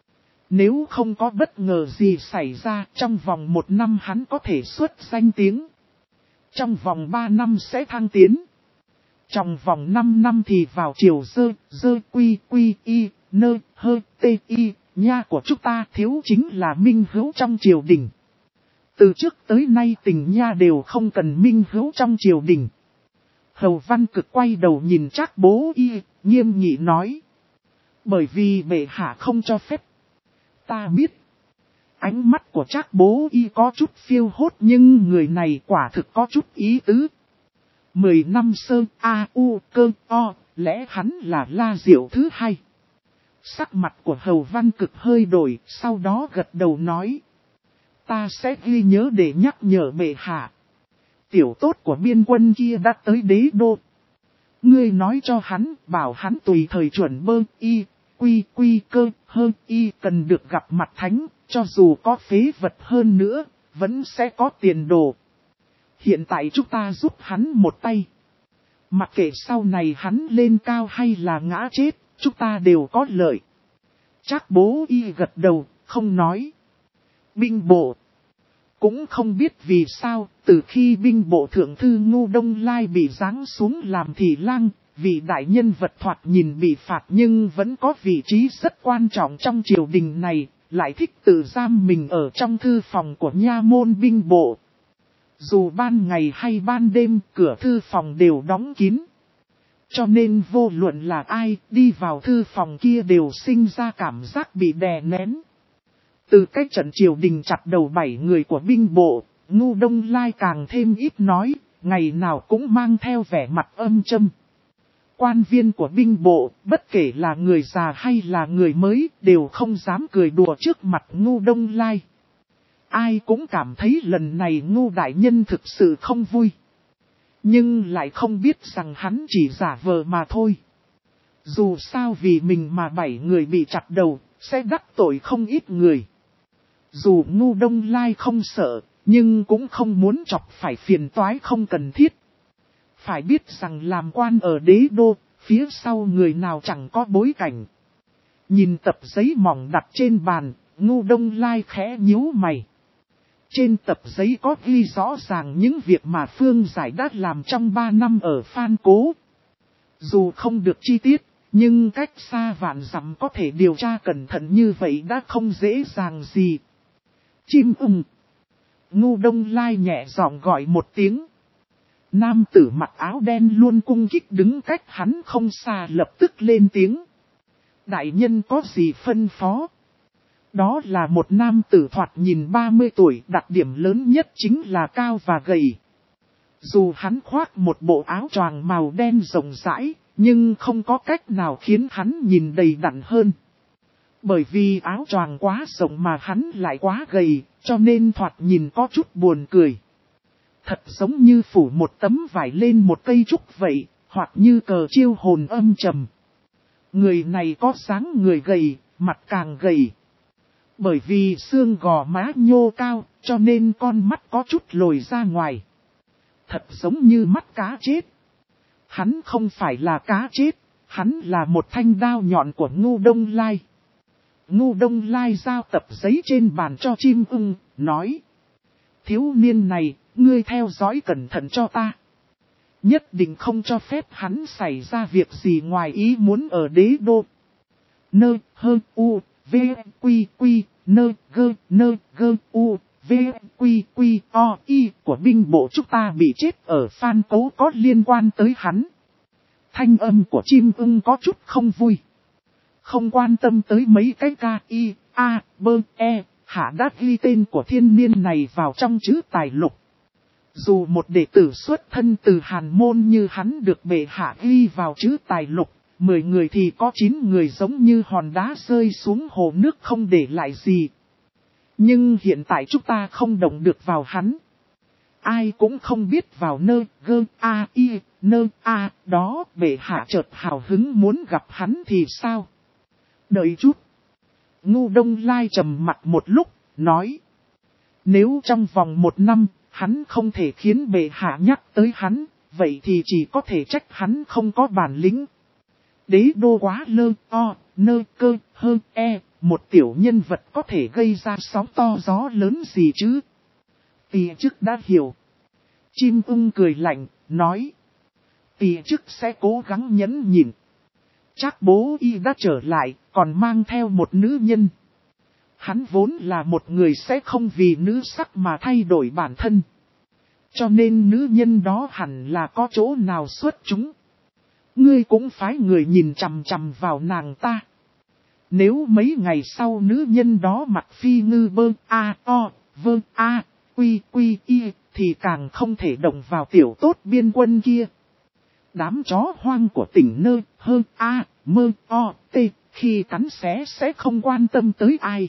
Nếu không có bất ngờ gì xảy ra, trong vòng 1 năm hắn có thể xuất danh tiếng. Trong vòng 3 năm sẽ thăng tiến. Trong vòng 5 năm thì vào triều dơ quy y, nơ hơ tê y, nha của chúng ta thiếu chính là minh hữu trong triều đình. Từ trước tới nay tình nha đều không cần minh hữu trong triều đình. Hầu Văn Cực quay đầu nhìn Trác Bố Y, nghiêm nghị nói. Bởi vì bệ hạ không cho phép. Ta biết. Ánh mắt của Trác Bố Y có chút phiêu hốt nhưng người này quả thực có chút ý tứ. 10 năm sơ A U cơ o, lẽ hắn là La Diệu thứ hai. Sắc mặt của Hầu Văn Cực hơi đổi, sau đó gật đầu nói. Ta sẽ ghi nhớ để nhắc nhở bệ hạ. Tiểu tốt của biên quân kia đã tới đế đô. Ngươi nói cho hắn, bảo hắn tùy thời chuẩn bơ y, quy cơ hơn y cần được gặp mặt thánh, cho dù có phế vật hơn nữa, vẫn sẽ có tiền đồ. Hiện tại chúng ta giúp hắn một tay. Mặc kệ sau này hắn lên cao hay là ngã chết, chúng ta đều có lợi. Trác Bố Y gật đầu, không nói. Binh bộ. Cũng không biết vì sao, từ khi binh bộ thượng thư Ngô Đông Lai bị giáng xuống làm thị lang, vị đại nhân vật thoạt nhìn bị phạt nhưng vẫn có vị trí rất quan trọng trong triều đình này, lại thích tự giam mình ở trong thư phòng của nha môn binh bộ. Dù ban ngày hay ban đêm, cửa thư phòng đều đóng kín. Cho nên vô luận là ai đi vào thư phòng kia đều sinh ra cảm giác bị đè nén. Từ cách trận triều đình chặt đầu 7 người của binh bộ, Ngô Đông Lai càng thêm ít nói, ngày nào cũng mang theo vẻ mặt âm châm. Quan viên của binh bộ, bất kể là người già hay là người mới, đều không dám cười đùa trước mặt Ngô Đông Lai. Ai cũng cảm thấy lần này Ngô đại nhân thực sự không vui. Nhưng lại không biết rằng hắn chỉ giả vờ mà thôi. Dù sao vì mình mà 7 người bị chặt đầu, sẽ đắc tội không ít người. Dù Ngô Đông Lai không sợ, nhưng cũng không muốn chọc phải phiền toái không cần thiết. Phải biết rằng làm quan ở đế đô, phía sau người nào chẳng có bối cảnh. Nhìn tập giấy mỏng đặt trên bàn, Ngô Đông Lai khẽ nhíu mày. Trên tập giấy có ghi rõ ràng những việc mà Phương Giải đã làm trong 3 năm ở Phan Cố. Dù không được chi tiết, nhưng cách xa vạn dặm có thể điều tra cẩn thận như vậy đã không dễ dàng gì. Chim ưng. Ngô Đông Lai nhẹ giọng gọi một tiếng. Nam tử mặc áo đen luôn cung kích đứng cách hắn không xa lập tức lên tiếng. Đại nhân có gì phân phó? Đó là một nam tử thoạt nhìn 30 tuổi, đặc điểm lớn nhất chính là cao và gầy. Dù hắn khoác một bộ áo choàng màu đen rộng rãi, nhưng không có cách nào khiến hắn nhìn đầy đặn hơn. Bởi vì áo choàng quá rộng mà hắn lại quá gầy, cho nên thoạt nhìn có chút buồn cười. Thật giống như phủ một tấm vải lên một cây trúc vậy, hoặc như cờ chiêu hồn âm trầm. Người này có dáng người gầy, mặt càng gầy. Bởi vì xương gò má nhô cao, cho nên con mắt có chút lồi ra ngoài. Thật giống như mắt cá chết. Hắn không phải là cá chết, hắn là một thanh đao nhọn của Ngô Đông Lai. Ngô Đông Lai giao tập giấy trên bàn cho chim ưng, nói. Thiếu niên này, ngươi theo dõi cẩn thận cho ta. Nhất định không cho phép hắn xảy ra việc gì ngoài ý muốn ở đế đô. Nơ, hơ, u, v, quy, nơ, gơ, u, v, quy, o, y của binh bộ chúng ta bị chết ở Phan Cố có liên quan tới hắn. Thanh âm của chim ưng có chút không vui. không quan tâm tới mấy cái ca y, a, b, e, hạ đã ghi tên của thiên niên này vào trong chữ tài lục. Dù một đệ tử xuất thân từ hàn môn như hắn được bệ hạ ghi vào chữ tài lục, 10 người thì có 9 người giống như hòn đá rơi xuống hồ nước không để lại gì. Nhưng hiện tại chúng ta không động được vào hắn. Ai cũng không biết vào nơi gơ a y nơi a đó bệ hạ chợt hào hứng muốn gặp hắn thì sao? Đợi chút. Ngu Đông Lai trầm mặt một lúc, nói. Nếu trong vòng 1 năm, hắn không thể khiến bệ hạ nhắc tới hắn, vậy thì chỉ có thể trách hắn không có bản lĩnh. Đế đô quá lơ o, nơ cơ, hơ e, một tiểu nhân vật có thể gây ra sóng to gió lớn gì chứ? Tỳ chức đã hiểu. Chim ưng cười lạnh, nói. Tỳ chức sẽ cố gắng nhẫn nhịn. Chắc bố y đã trở lại, còn mang theo một nữ nhân. Hắn vốn là một người sẽ không vì nữ sắc mà thay đổi bản thân. Cho nên nữ nhân đó hẳn là có chỗ nào xuất chúng. Ngươi cũng phái người nhìn chằm chằm vào nàng ta. Nếu mấy ngày sau nữ nhân đó mặc phi ngư bơ a o vơ a quy quy y thì càng không thể động vào tiểu tốt biên quân kia. Đám chó hoang của tỉnh nơ hơ a mơ o tê khi cắn xé sẽ không quan tâm tới ai.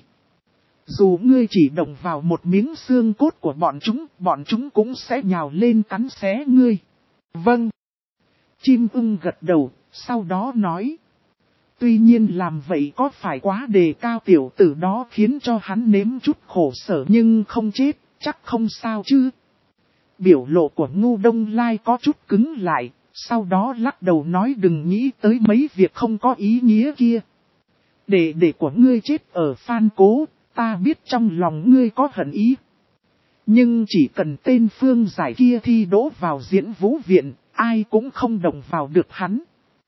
Dù ngươi chỉ động vào một miếng xương cốt của bọn chúng cũng sẽ nhào lên cắn xé ngươi. Vâng. Chim ưng gật đầu, sau đó nói. Tuy nhiên làm vậy có phải quá đề cao tiểu tử đó khiến cho hắn nếm chút khổ sở nhưng không chết, chắc không sao chứ. Biểu lộ của Ngu Đông Lai có chút cứng lại, sau đó lắc đầu nói đừng nghĩ tới mấy việc không có ý nghĩa kia. Để của ngươi chết ở Phan Cố, ta biết trong lòng ngươi có hận ý. Nhưng chỉ cần tên Phương Giải kia thi đỗ vào Diễn Vũ Viện, ai cũng không động vào được hắn.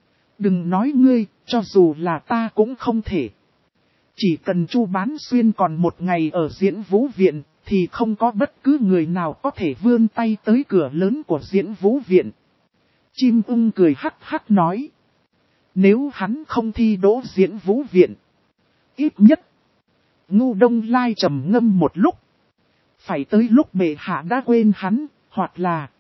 Đừng nói ngươi, cho dù là ta cũng không thể. Chỉ cần Chu Bán Xuyên còn 1 ngày ở Diễn Vũ Viện, thì không có bất cứ người nào có thể vươn tay tới cửa lớn của Diễn Vũ Viện. Chim ưng cười hắc hắc nói. Nếu hắn không thi đỗ Diễn Vũ Viện, ít nhất. Ngu Đông Lai trầm ngâm một lúc. Phải tới lúc bệ hạ đã quên hắn, hoặc là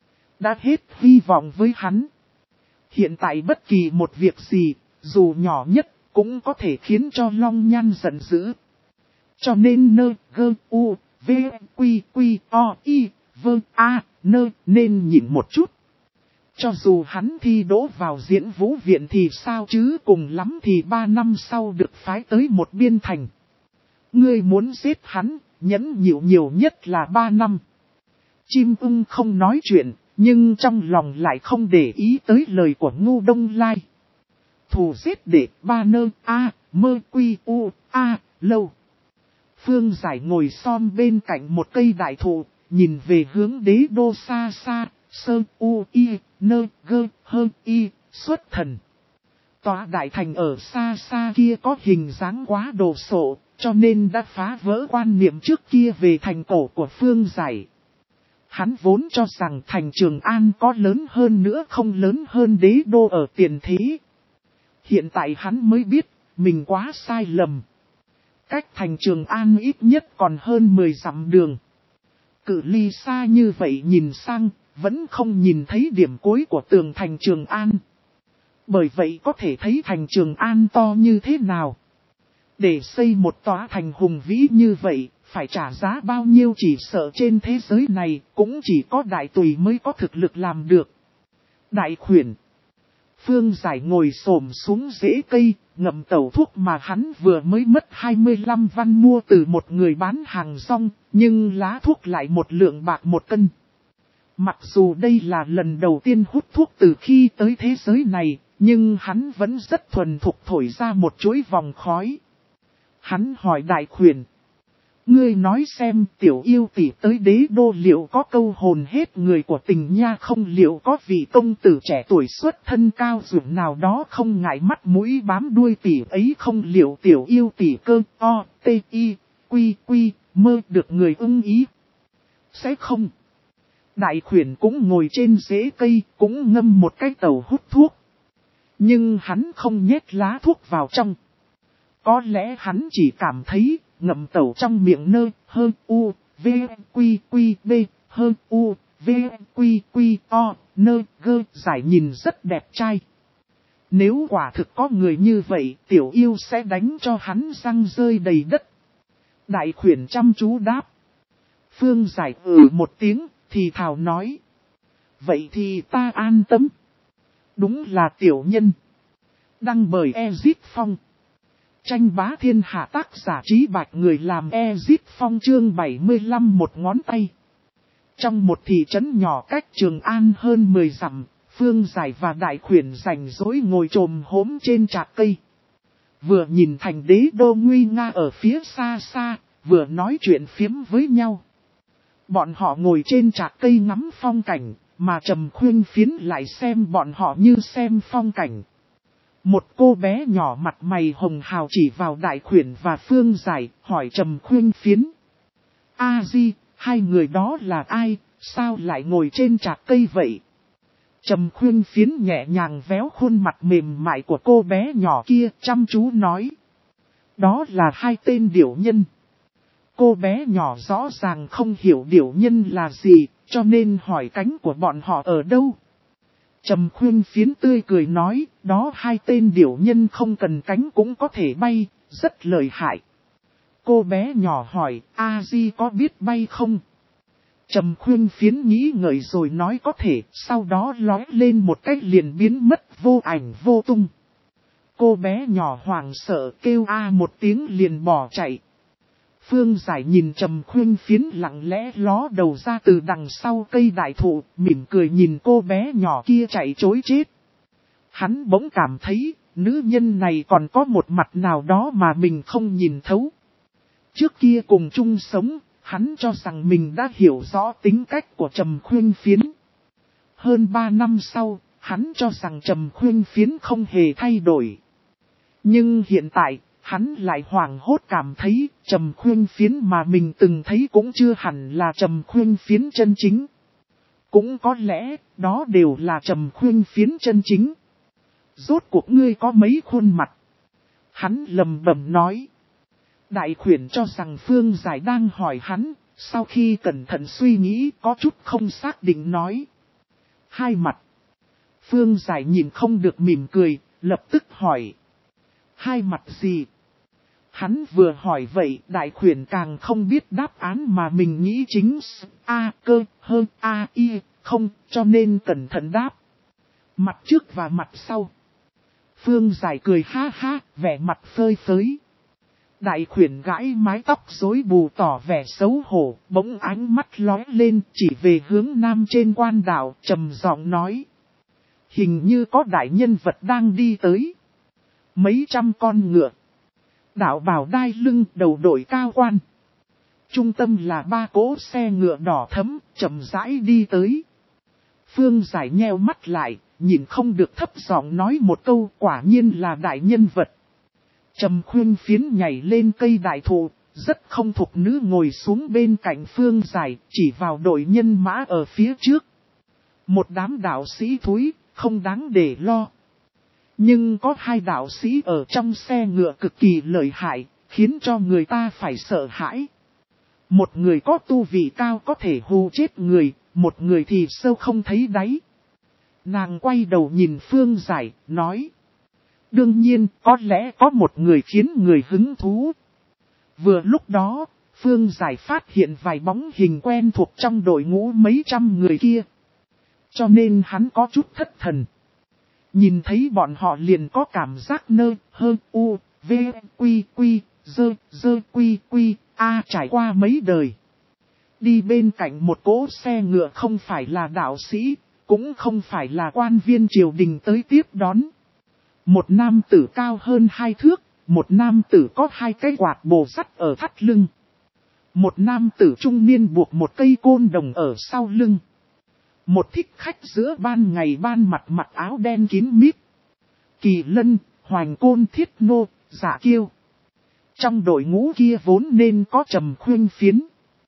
đã hết hy vọng với hắn. Hiện tại bất kỳ một việc gì, dù nhỏ nhất, cũng có thể khiến cho Long Nhan giận dữ. Cho nên nơ, gơ, u, v, quy, quy, o, y, vơ, a, nơ, nên nhịn một chút. Cho dù hắn thi đỗ vào Diễn Vũ Viện thì sao chứ, cùng lắm thì 3 năm sau được phái tới một biên thành. Ngươi muốn giết hắn, nhẫn nhịn nhiều nhất là 3 năm. Chim ưng không nói chuyện, nhưng trong lòng lại không để ý tới lời của Ngu Đông Lai. Thù giết để 3 nơ a mơ quy u a lâu. Phương Giải ngồi xom bên cạnh một cây đại thụ, nhìn về hướng đế đô xa xa, sơ u y nơ gơ hơ y xuất thần. Tòa đại thành ở xa xa kia có hình dáng quá đồ sộ, cho nên đã phá vỡ quan niệm trước kia về thành cổ của Phương Giải. Hắn vốn cho rằng thành Trường An có lớn hơn nữa không lớn hơn đế đô ở tiền thế. Hiện tại hắn mới biết, mình quá sai lầm. Cách thành Trường An ít nhất còn hơn 10 dặm đường. Cự ly xa như vậy nhìn sang, vẫn không nhìn thấy điểm cuối của tường thành Trường An. Bởi vậy có thể thấy thành Trường An to như thế nào. Để xây một tòa thành hùng vĩ như vậy, phải trả giá bao nhiêu chỉ sợ trên thế giới này, cũng chỉ có đại tùy mới có thực lực làm được. Đại khuyển. Phương Giải ngồi xổm xuống rễ cây, ngậm tẩu thuốc mà hắn vừa mới mất 25 văn mua từ một người bán hàng rong, nhưng lá thuốc lại 1 lượng bạc 1 cân. Mặc dù đây là lần đầu tiên hút thuốc từ khi tới thế giới này, nhưng hắn vẫn rất thuần thục thổi ra một chuỗi vòng khói. Hắn hỏi đại khuyển. Ngươi nói xem tiểu yêu tỷ tới đế đô liệu có câu hồn hết người của tình nha không, liệu có vị công tử trẻ tuổi xuất thân cao dũng nào đó không ngại mắt mũi bám đuôi tỷ ấy không, liệu tiểu yêu tỷ cơ o t i quy quy mơ được người ưng ý. Sẽ không. Đại khuyển cũng ngồi trên rễ cây cũng ngâm một cái tàu hút thuốc. Nhưng hắn không nhét lá thuốc vào trong. Có lẽ hắn chỉ cảm thấy, ngậm tẩu trong miệng nơ, hơn u, v, quy quy b, hơn u, v, quy quy o, nơ, gơ, giải nhìn rất đẹp trai. Nếu quả thực có người như vậy, tiểu yêu sẽ đánh cho hắn răng rơi đầy đất. Đại khuyển chăm chú đáp. Phương Giải một tiếng, thì thào nói. Vậy thì ta an tâm. Đúng là tiểu nhân. Đăng bởi Ezip Phong. Tranh bá thiên hạ tác giả Trí Bạch, người làm Ezip Phong, chương 75 một ngón tay. Trong một thị trấn nhỏ cách Trường An hơn 10 dặm, Phương Giải và Đại Khuyển rảnh rỗi ngồi chồm hốm trên trạc cây. Vừa nhìn thành đế đô nguy nga ở phía xa xa, vừa nói chuyện phiếm với nhau. Bọn họ ngồi trên trạc cây ngắm phong cảnh, mà Trầm Khuyên Phiến lại xem bọn họ như xem phong cảnh. Một cô bé nhỏ mặt mày hồng hào chỉ vào Đại Khuyển và Phương Giải, hỏi Trầm Khuyên Phiến. A Di, hai người đó là ai, sao lại ngồi trên trạc cây vậy? Trầm Khuyên Phiến nhẹ nhàng véo khuôn mặt mềm mại của cô bé nhỏ kia, chăm chú nói. Đó là hai tên điểu nhân. Cô bé nhỏ rõ ràng không hiểu điểu nhân là gì, cho nên hỏi cánh của bọn họ ở đâu. Trầm Khuyên Phiến tươi cười nói, đó hai tên điểu nhân không cần cánh cũng có thể bay, rất lợi hại. Cô bé nhỏ hỏi, A Di có biết bay không? Trầm Khuyên Phiến nghĩ ngợi rồi nói có thể, sau đó lói lên một cách liền biến mất vô ảnh vô tung. Cô bé nhỏ hoảng sợ kêu a một tiếng liền bỏ chạy. Phương Giải nhìn Trầm Khuyên Phiến lặng lẽ ló đầu ra từ đằng sau cây đại thụ, mỉm cười nhìn cô bé nhỏ kia chạy trối chết. Hắn bỗng cảm thấy, nữ nhân này còn có một mặt nào đó mà mình không nhìn thấu. Trước kia cùng chung sống, hắn cho rằng mình đã hiểu rõ tính cách của Trầm Khuyên Phiến. Hơn 3 năm sau, hắn cho rằng Trầm Khuyên Phiến không hề thay đổi. Nhưng hiện tại, hắn lại hoảng hốt cảm thấy Trầm Khuyên Phiến mà mình từng thấy cũng chưa hẳn là Trầm Khuyên Phiến chân chính. Cũng có lẽ, đó đều là Trầm Khuyên Phiến chân chính. Rốt cuộc ngươi có mấy khuôn mặt? Hắn lầm bẩm nói. Đại Khuyển cho rằng Phương Giải đang hỏi hắn, sau khi cẩn thận suy nghĩ có chút không xác định nói. Hai mặt. Phương Giải nhìn không được mỉm cười, lập tức hỏi. Hai mặt gì? Hắn vừa hỏi vậy, Đại Khuyển càng không biết đáp án mà mình nghĩ chính A cơ hơn A y không, cho nên cẩn thận đáp. Mặt trước và mặt sau. Phương Giải cười ha ha, vẻ mặt phơi phới. Đại Khuyển gãi mái tóc rối bù tỏ vẻ xấu hổ, bỗng ánh mắt lóe lên chỉ về hướng nam trên quan đảo, trầm giọng nói. Hình như có đại nhân vật đang đi tới. Mấy trăm con ngựa. Đạo bào đai lưng, đầu đội cao quan. Trung tâm là 3 cỗ xe ngựa đỏ thẫm, chậm rãi đi tới. Phương Giải nheo mắt lại, nhìn không được thấp giọng nói một câu, quả nhiên là đại nhân vật. Trầm Khuyên Phiến nhảy lên cây đại thụ, rất không thục nữ ngồi xuống bên cạnh Phương Giải, chỉ vào đội nhân mã ở phía trước. Một đám đạo sĩ thúi, không đáng để lo. Nhưng có hai đạo sĩ ở trong xe ngựa cực kỳ lợi hại, khiến cho người ta phải sợ hãi. Một người có tu vị cao có thể hù chết người, một người thì sâu không thấy đáy. Nàng quay đầu nhìn Phương Giải, nói. Đương nhiên, có lẽ có một người khiến người hứng thú. Vừa lúc đó, Phương Giải phát hiện vài bóng hình quen thuộc trong đội ngũ mấy trăm người kia. Cho nên hắn có chút thất thần. Nhìn thấy bọn họ liền có cảm giác nơ, hơn, u, v, quy, quy, dơ, quy, quy, a trải qua mấy đời. Đi bên cạnh một cỗ xe ngựa không phải là đạo sĩ, cũng không phải là quan viên triều đình tới tiếp đón. Một nam tử cao hơn 2 thước, một nam tử có 2 cái quạt bồ sắt ở thắt lưng. Một nam tử trung niên buộc một cây côn đồng ở sau lưng. Một thích khách giữa ban ngày ban mặt mặc áo đen kín mít. Kỳ Lân, Hoành Côn Thiết Nô, Giả Kiêu. Trong đội ngũ kia vốn nên có Trầm Khuyên Phiến.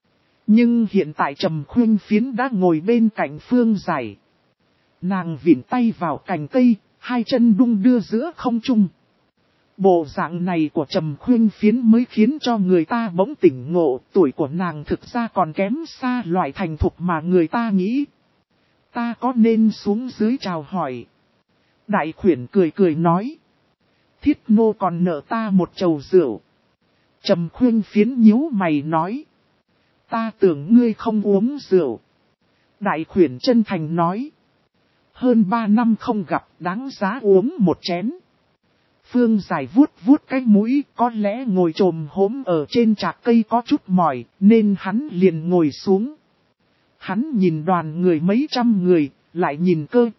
Nhưng hiện tại Trầm Khuyên Phiến đã ngồi bên cạnh Phương Giải. Nàng vịn tay vào cành cây, hai chân đung đưa giữa không trung. Bộ dạng này của Trầm Khuynh Phiến mới khiến cho người ta bỗng tỉnh ngộ, tuổi của nàng thực ra còn kém xa loại thành thục mà người ta nghĩ. Ta có nên xuống dưới chào hỏi? Đại khuyển cười cười nói. Thiết nô còn nợ ta một chầu rượu. Trầm Khuynh Phiến nhíu mày nói. Ta tưởng ngươi không uống rượu. Đại khuyển chân thành nói. Hơn 3 năm không gặp, đáng giá uống một chén. Phương Giải vuốt vuốt cái mũi, có lẽ ngồi chồm hổm ở trên trạc cây có chút mỏi, nên hắn liền ngồi xuống. Hắn nhìn đoàn người mấy trăm người, lại nhìn cơ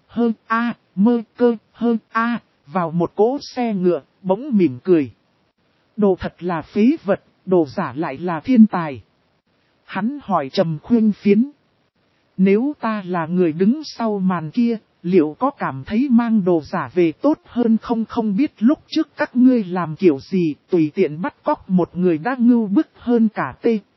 hơ vào một cỗ xe ngựa, bỗng mỉm cười. Đồ thật là phế vật, đồ giả lại là thiên tài. Hắn hỏi Trầm Khuynh Phiến. Nếu ta là người đứng sau màn kia, liệu có cảm thấy mang đồ giả về tốt hơn không? Không biết lúc trước các ngươi làm kiểu gì, tùy tiện bắt cóc một người đã ngưu bức hơn cả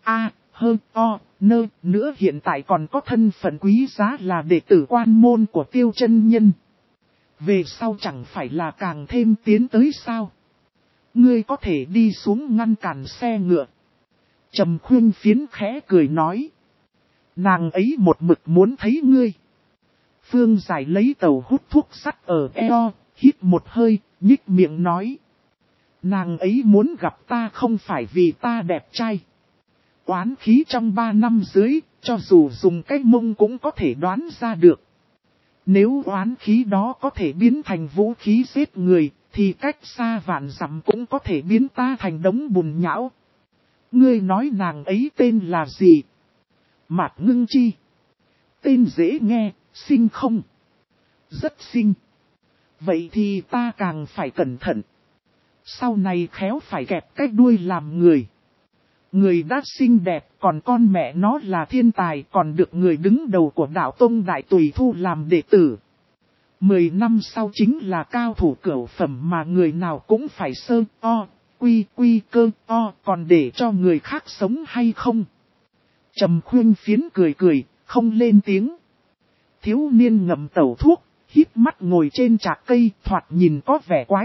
nữa, hiện tại còn có thân phận quý giá là đệ tử quan môn của Tiêu chân nhân. Về sau chẳng phải là càng thêm tiến tới sao? Ngươi có thể đi xuống ngăn cản xe ngựa. Trầm Khuynh Phiến khẽ cười nói. Nàng ấy một mực muốn thấy ngươi. Phương Giải lấy tàu hút thuốc sắt ở eo, hít một hơi, nhích miệng nói. Nàng ấy muốn gặp ta không phải vì ta đẹp trai. Oán khí trong 3 năm dưới, cho dù dùng cái mông cũng có thể đoán ra được. Nếu oán khí đó có thể biến thành vũ khí giết người, thì cách xa vạn dặm cũng có thể biến ta thành đống bùn nhão. Ngươi nói nàng ấy tên là gì? Mạc Ngưng Chi. Tên dễ nghe, xinh không? Rất xinh. Vậy thì ta càng phải cẩn thận. Sau này khéo phải kẹp cái đuôi làm người. Người đã xinh đẹp, còn con mẹ nó là thiên tài, còn được người đứng đầu của đạo tông Đại Tùy thu làm đệ tử. 10 năm sau chính là cao thủ cửu phẩm mà người nào cũng phải quy cơ còn để cho người khác sống hay không? Trầm Khuynh Phiến cười cười, không lên tiếng. Thiếu niên ngậm tẩu thuốc, híp mắt ngồi trên trạc cây, thoạt nhìn có vẻ quái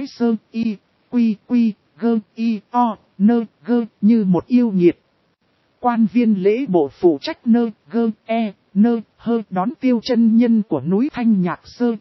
như một yêu nghiệt. Quan viên lễ bộ phụ trách đón Tiêu chân nhân của núi Thanh Nhạc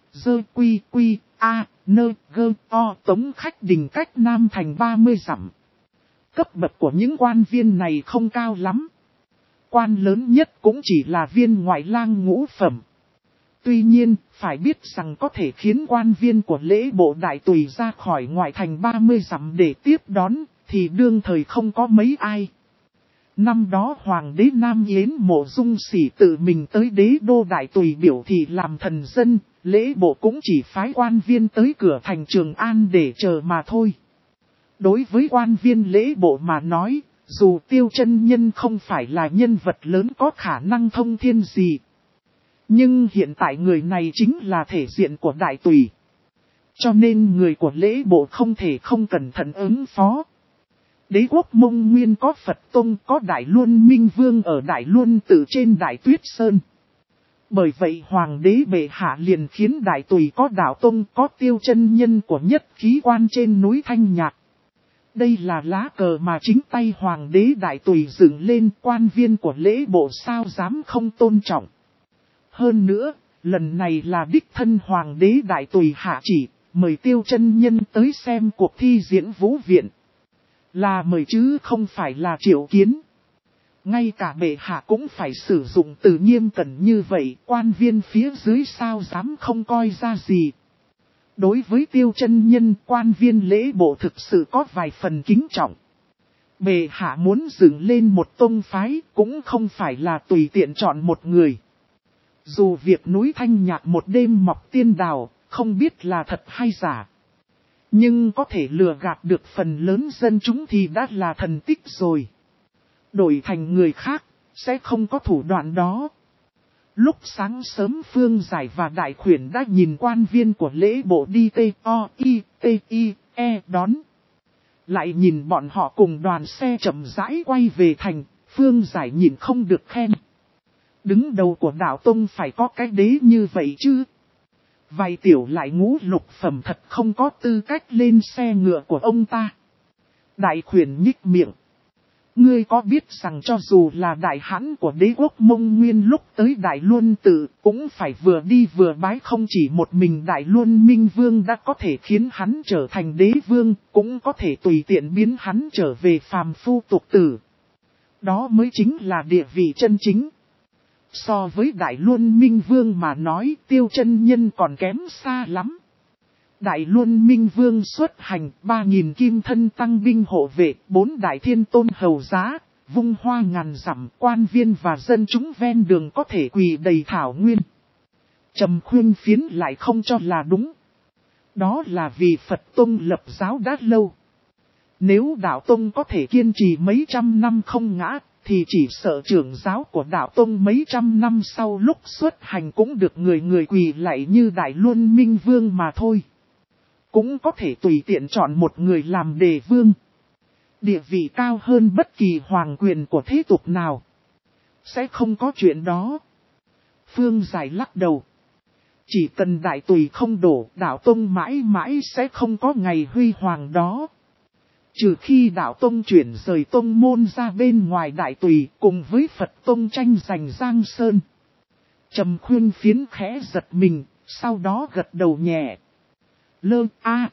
tống khách đình cách Nam thành 30 dặm. Cấp bậc của những quan viên này không cao lắm. Quan lớn nhất cũng chỉ là viên ngoại lang ngũ phẩm. Tuy nhiên, phải biết rằng có thể khiến quan viên của lễ bộ Đại Tùy ra khỏi ngoại thành 30 dặm để tiếp đón, thì đương thời không có mấy ai. Năm đó Hoàng đế Nam Yến Mộ Dung Sỉ tự mình tới đế đô Đại Tùy biểu thị làm thần dân, lễ bộ cũng chỉ phái quan viên tới cửa thành Trường An để chờ mà thôi. Đối với quan viên lễ bộ mà nói, dù Tiêu chân nhân không phải là nhân vật lớn có khả năng thông thiên gì. Nhưng hiện tại người này chính là thể diện của Đại Tùy. Cho nên người của lễ bộ không thể không cẩn thận ứng phó. Đế quốc Mông Nguyên có Phật Tông, có Đại Luân Minh Vương ở Đại Luân Tự trên Đại Tuyết Sơn. Bởi vậy Hoàng đế bệ hạ liền khiến Đại Tùy có Đạo Tông, có Tiêu chân nhân của nhất khí quan trên núi Thanh Nhạc. Đây là lá cờ mà chính tay Hoàng đế Đại Tùy dựng lên, quan viên của lễ bộ sao dám không tôn trọng. Hơn nữa, lần này là đích thân Hoàng đế Đại Tùy hạ chỉ, mời Tiêu chân nhân tới xem cuộc thi diễn vũ viện. Là mời chứ không phải là triệu kiến. Ngay cả bệ hạ cũng phải sử dụng từ nghiêm cẩn như vậy, quan viên phía dưới sao dám không coi ra gì. Đối với Tiêu chân nhân, quan viên lễ bộ thực sự có vài phần kính trọng. Bệ hạ muốn dựng lên một tông phái, cũng không phải là tùy tiện chọn một người. Dù việc núi Thanh Nhạc một đêm mọc tiên đào, không biết là thật hay giả. Nhưng có thể lừa gạt được phần lớn dân chúng thì đã là thần tích rồi. Đổi thành người khác, sẽ không có thủ đoạn đó. Lúc sáng sớm Phương Giải và Đại Khuyển đã nhìn quan viên của lễ bộ đi đón. Lại nhìn bọn họ cùng đoàn xe chậm rãi quay về thành, Phương Giải nhìn không được khen. Đứng đầu của đạo tông phải có cái đế như vậy chứ. Vài tiểu lại ngũ lục phẩm thật không có tư cách lên xe ngựa của ông ta. Đại khuyển nhích miệng. Ngươi có biết rằng cho dù là đại hãn của đế quốc Mông Nguyên lúc tới Đại Luân Tự cũng phải vừa đi vừa bái, không chỉ một mình Đại Luân Minh Vương đã có thể khiến hắn trở thành đế vương, cũng có thể tùy tiện biến hắn trở về phàm phu tục tử. Đó mới chính là địa vị chân chính. So với Đại Luân Minh Vương mà nói, Tiêu Chân Nhân còn kém xa lắm. Đại Luân Minh Vương xuất hành 3.000 kim thân tăng binh hộ vệ, 4 đại thiên tôn hầu giá, vung hoa ngàn dặm, quan viên và dân chúng ven đường có thể quỳ đầy thảo nguyên. Trầm Khuyên Phiến lại không cho là đúng. Đó là vì Phật Tông lập giáo đã lâu. Nếu đạo Tông có thể kiên trì mấy trăm năm không ngã, thì chỉ sợ trưởng giáo của đạo Tông mấy trăm năm sau lúc xuất hành cũng được người người quỳ lạy như Đại Luân Minh Vương mà thôi. Cũng có thể tùy tiện chọn một người làm đề vương. Địa vị cao hơn bất kỳ hoàng quyền của thế tục nào. Sẽ không có chuyện đó. Phương Giải lắc đầu. Chỉ cần đại tùy không đổ, đạo Tông mãi mãi sẽ không có ngày huy hoàng đó. Trừ khi đạo Tông chuyển rời Tông môn ra bên ngoài đại tùy cùng với Phật Tông tranh giành Giang Sơn. Trầm Khuyên Phiến khẽ giật mình, sau đó gật đầu nhẹ. Lơ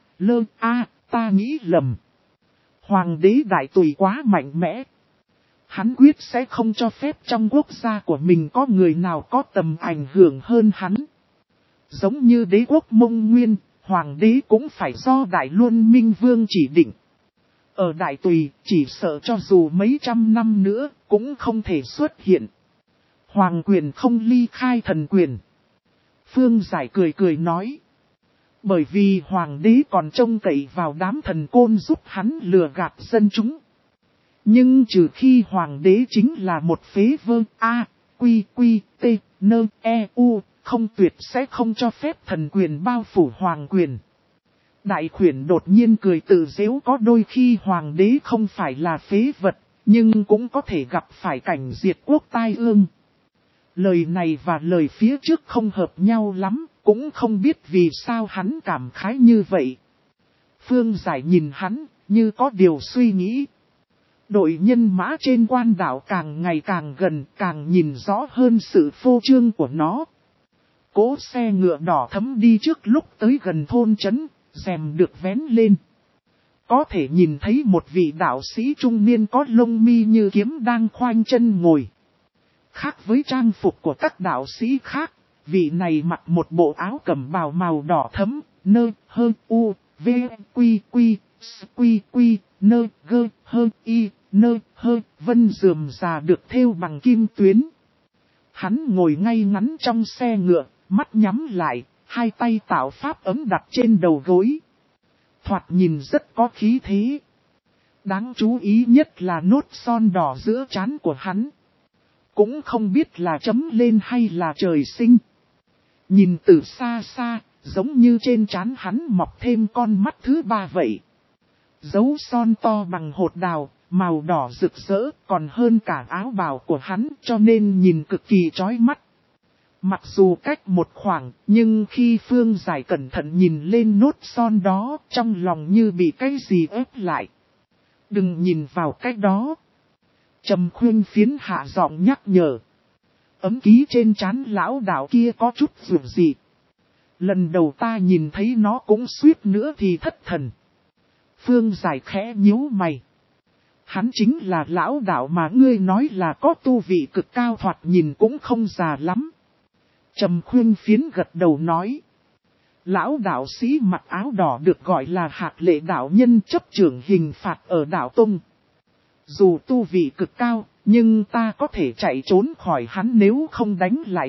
a, ta nghĩ lầm. Hoàng đế đại tùy quá mạnh mẽ. Hắn quyết sẽ không cho phép trong quốc gia của mình có người nào có tầm ảnh hưởng hơn hắn. Giống như đế quốc Mông Nguyên, hoàng đế cũng phải do Đại Luân Minh Vương chỉ định. Ở đại tùy, chỉ sợ cho dù mấy trăm năm nữa, cũng không thể xuất hiện. Hoàng quyền không ly khai thần quyền. Phương Giải cười cười nói. Bởi vì hoàng đế còn trông cậy vào đám thần côn giúp hắn lừa gạt dân chúng. Nhưng trừ khi hoàng đế chính là một phế vơ không tuyệt sẽ không cho phép thần quyền bao phủ hoàng quyền. Đại khuyển đột nhiên cười tự giễu, có đôi khi hoàng đế không phải là phế vật, nhưng cũng có thể gặp phải cảnh diệt quốc tai ương. Lời này và lời phía trước không hợp nhau lắm, cũng không biết vì sao hắn cảm khái như vậy. Phương Giải nhìn hắn, như có điều suy nghĩ. Đội nhân mã trên quan đảo càng ngày càng gần, càng nhìn rõ hơn sự phô trương của nó. Cỗ xe ngựa đỏ thẫm đi trước lúc tới gần thôn trấn, rèm được vén lên. Có thể nhìn thấy một vị đạo sĩ trung niên có lông mi như kiếm đang khoanh chân ngồi. Khác với trang phục của các đạo sĩ khác, vị này mặc một bộ áo cẩm bào màu đỏ thẫm, vân rườm rà được thêu bằng kim tuyến. Hắn ngồi ngay ngắn trong xe ngựa, mắt nhắm lại, hai tay tạo pháp ấm đặt trên đầu gối. Thoạt nhìn rất có khí thế. Đáng chú ý nhất là nốt son đỏ giữa trán của hắn. Cũng không biết là chấm lên hay là trời sinh. Nhìn từ xa xa, giống như trên trán hắn mọc thêm con mắt thứ ba vậy. Dấu son to bằng hột đào, màu đỏ rực rỡ, còn hơn cả áo bào của hắn, cho nên nhìn cực kỳ chói mắt. Mặc dù cách một khoảng, nhưng khi Phương Giải cẩn thận nhìn lên nốt son đó, trong lòng như bị cái gì ép lại. Đừng nhìn vào cái đó. Trầm Khuyên Phiến hạ giọng nhắc nhở. Ấm ký trên trán lão đạo kia có chút dường gì. Lần đầu ta nhìn thấy nó cũng suýt nữa thì thất thần. Phương Giải khẽ nhíu mày. Hắn chính là lão đạo mà ngươi nói là có tu vị cực cao, thoạt nhìn cũng không già lắm. Trầm Khuyên Phiến gật đầu nói. Lão đạo sĩ mặc áo đỏ được gọi là Hạc Lệ đạo nhân, chấp trưởng hình phạt ở đạo Tông. Dù tu vị cực cao, nhưng ta có thể chạy trốn khỏi hắn nếu không đánh lại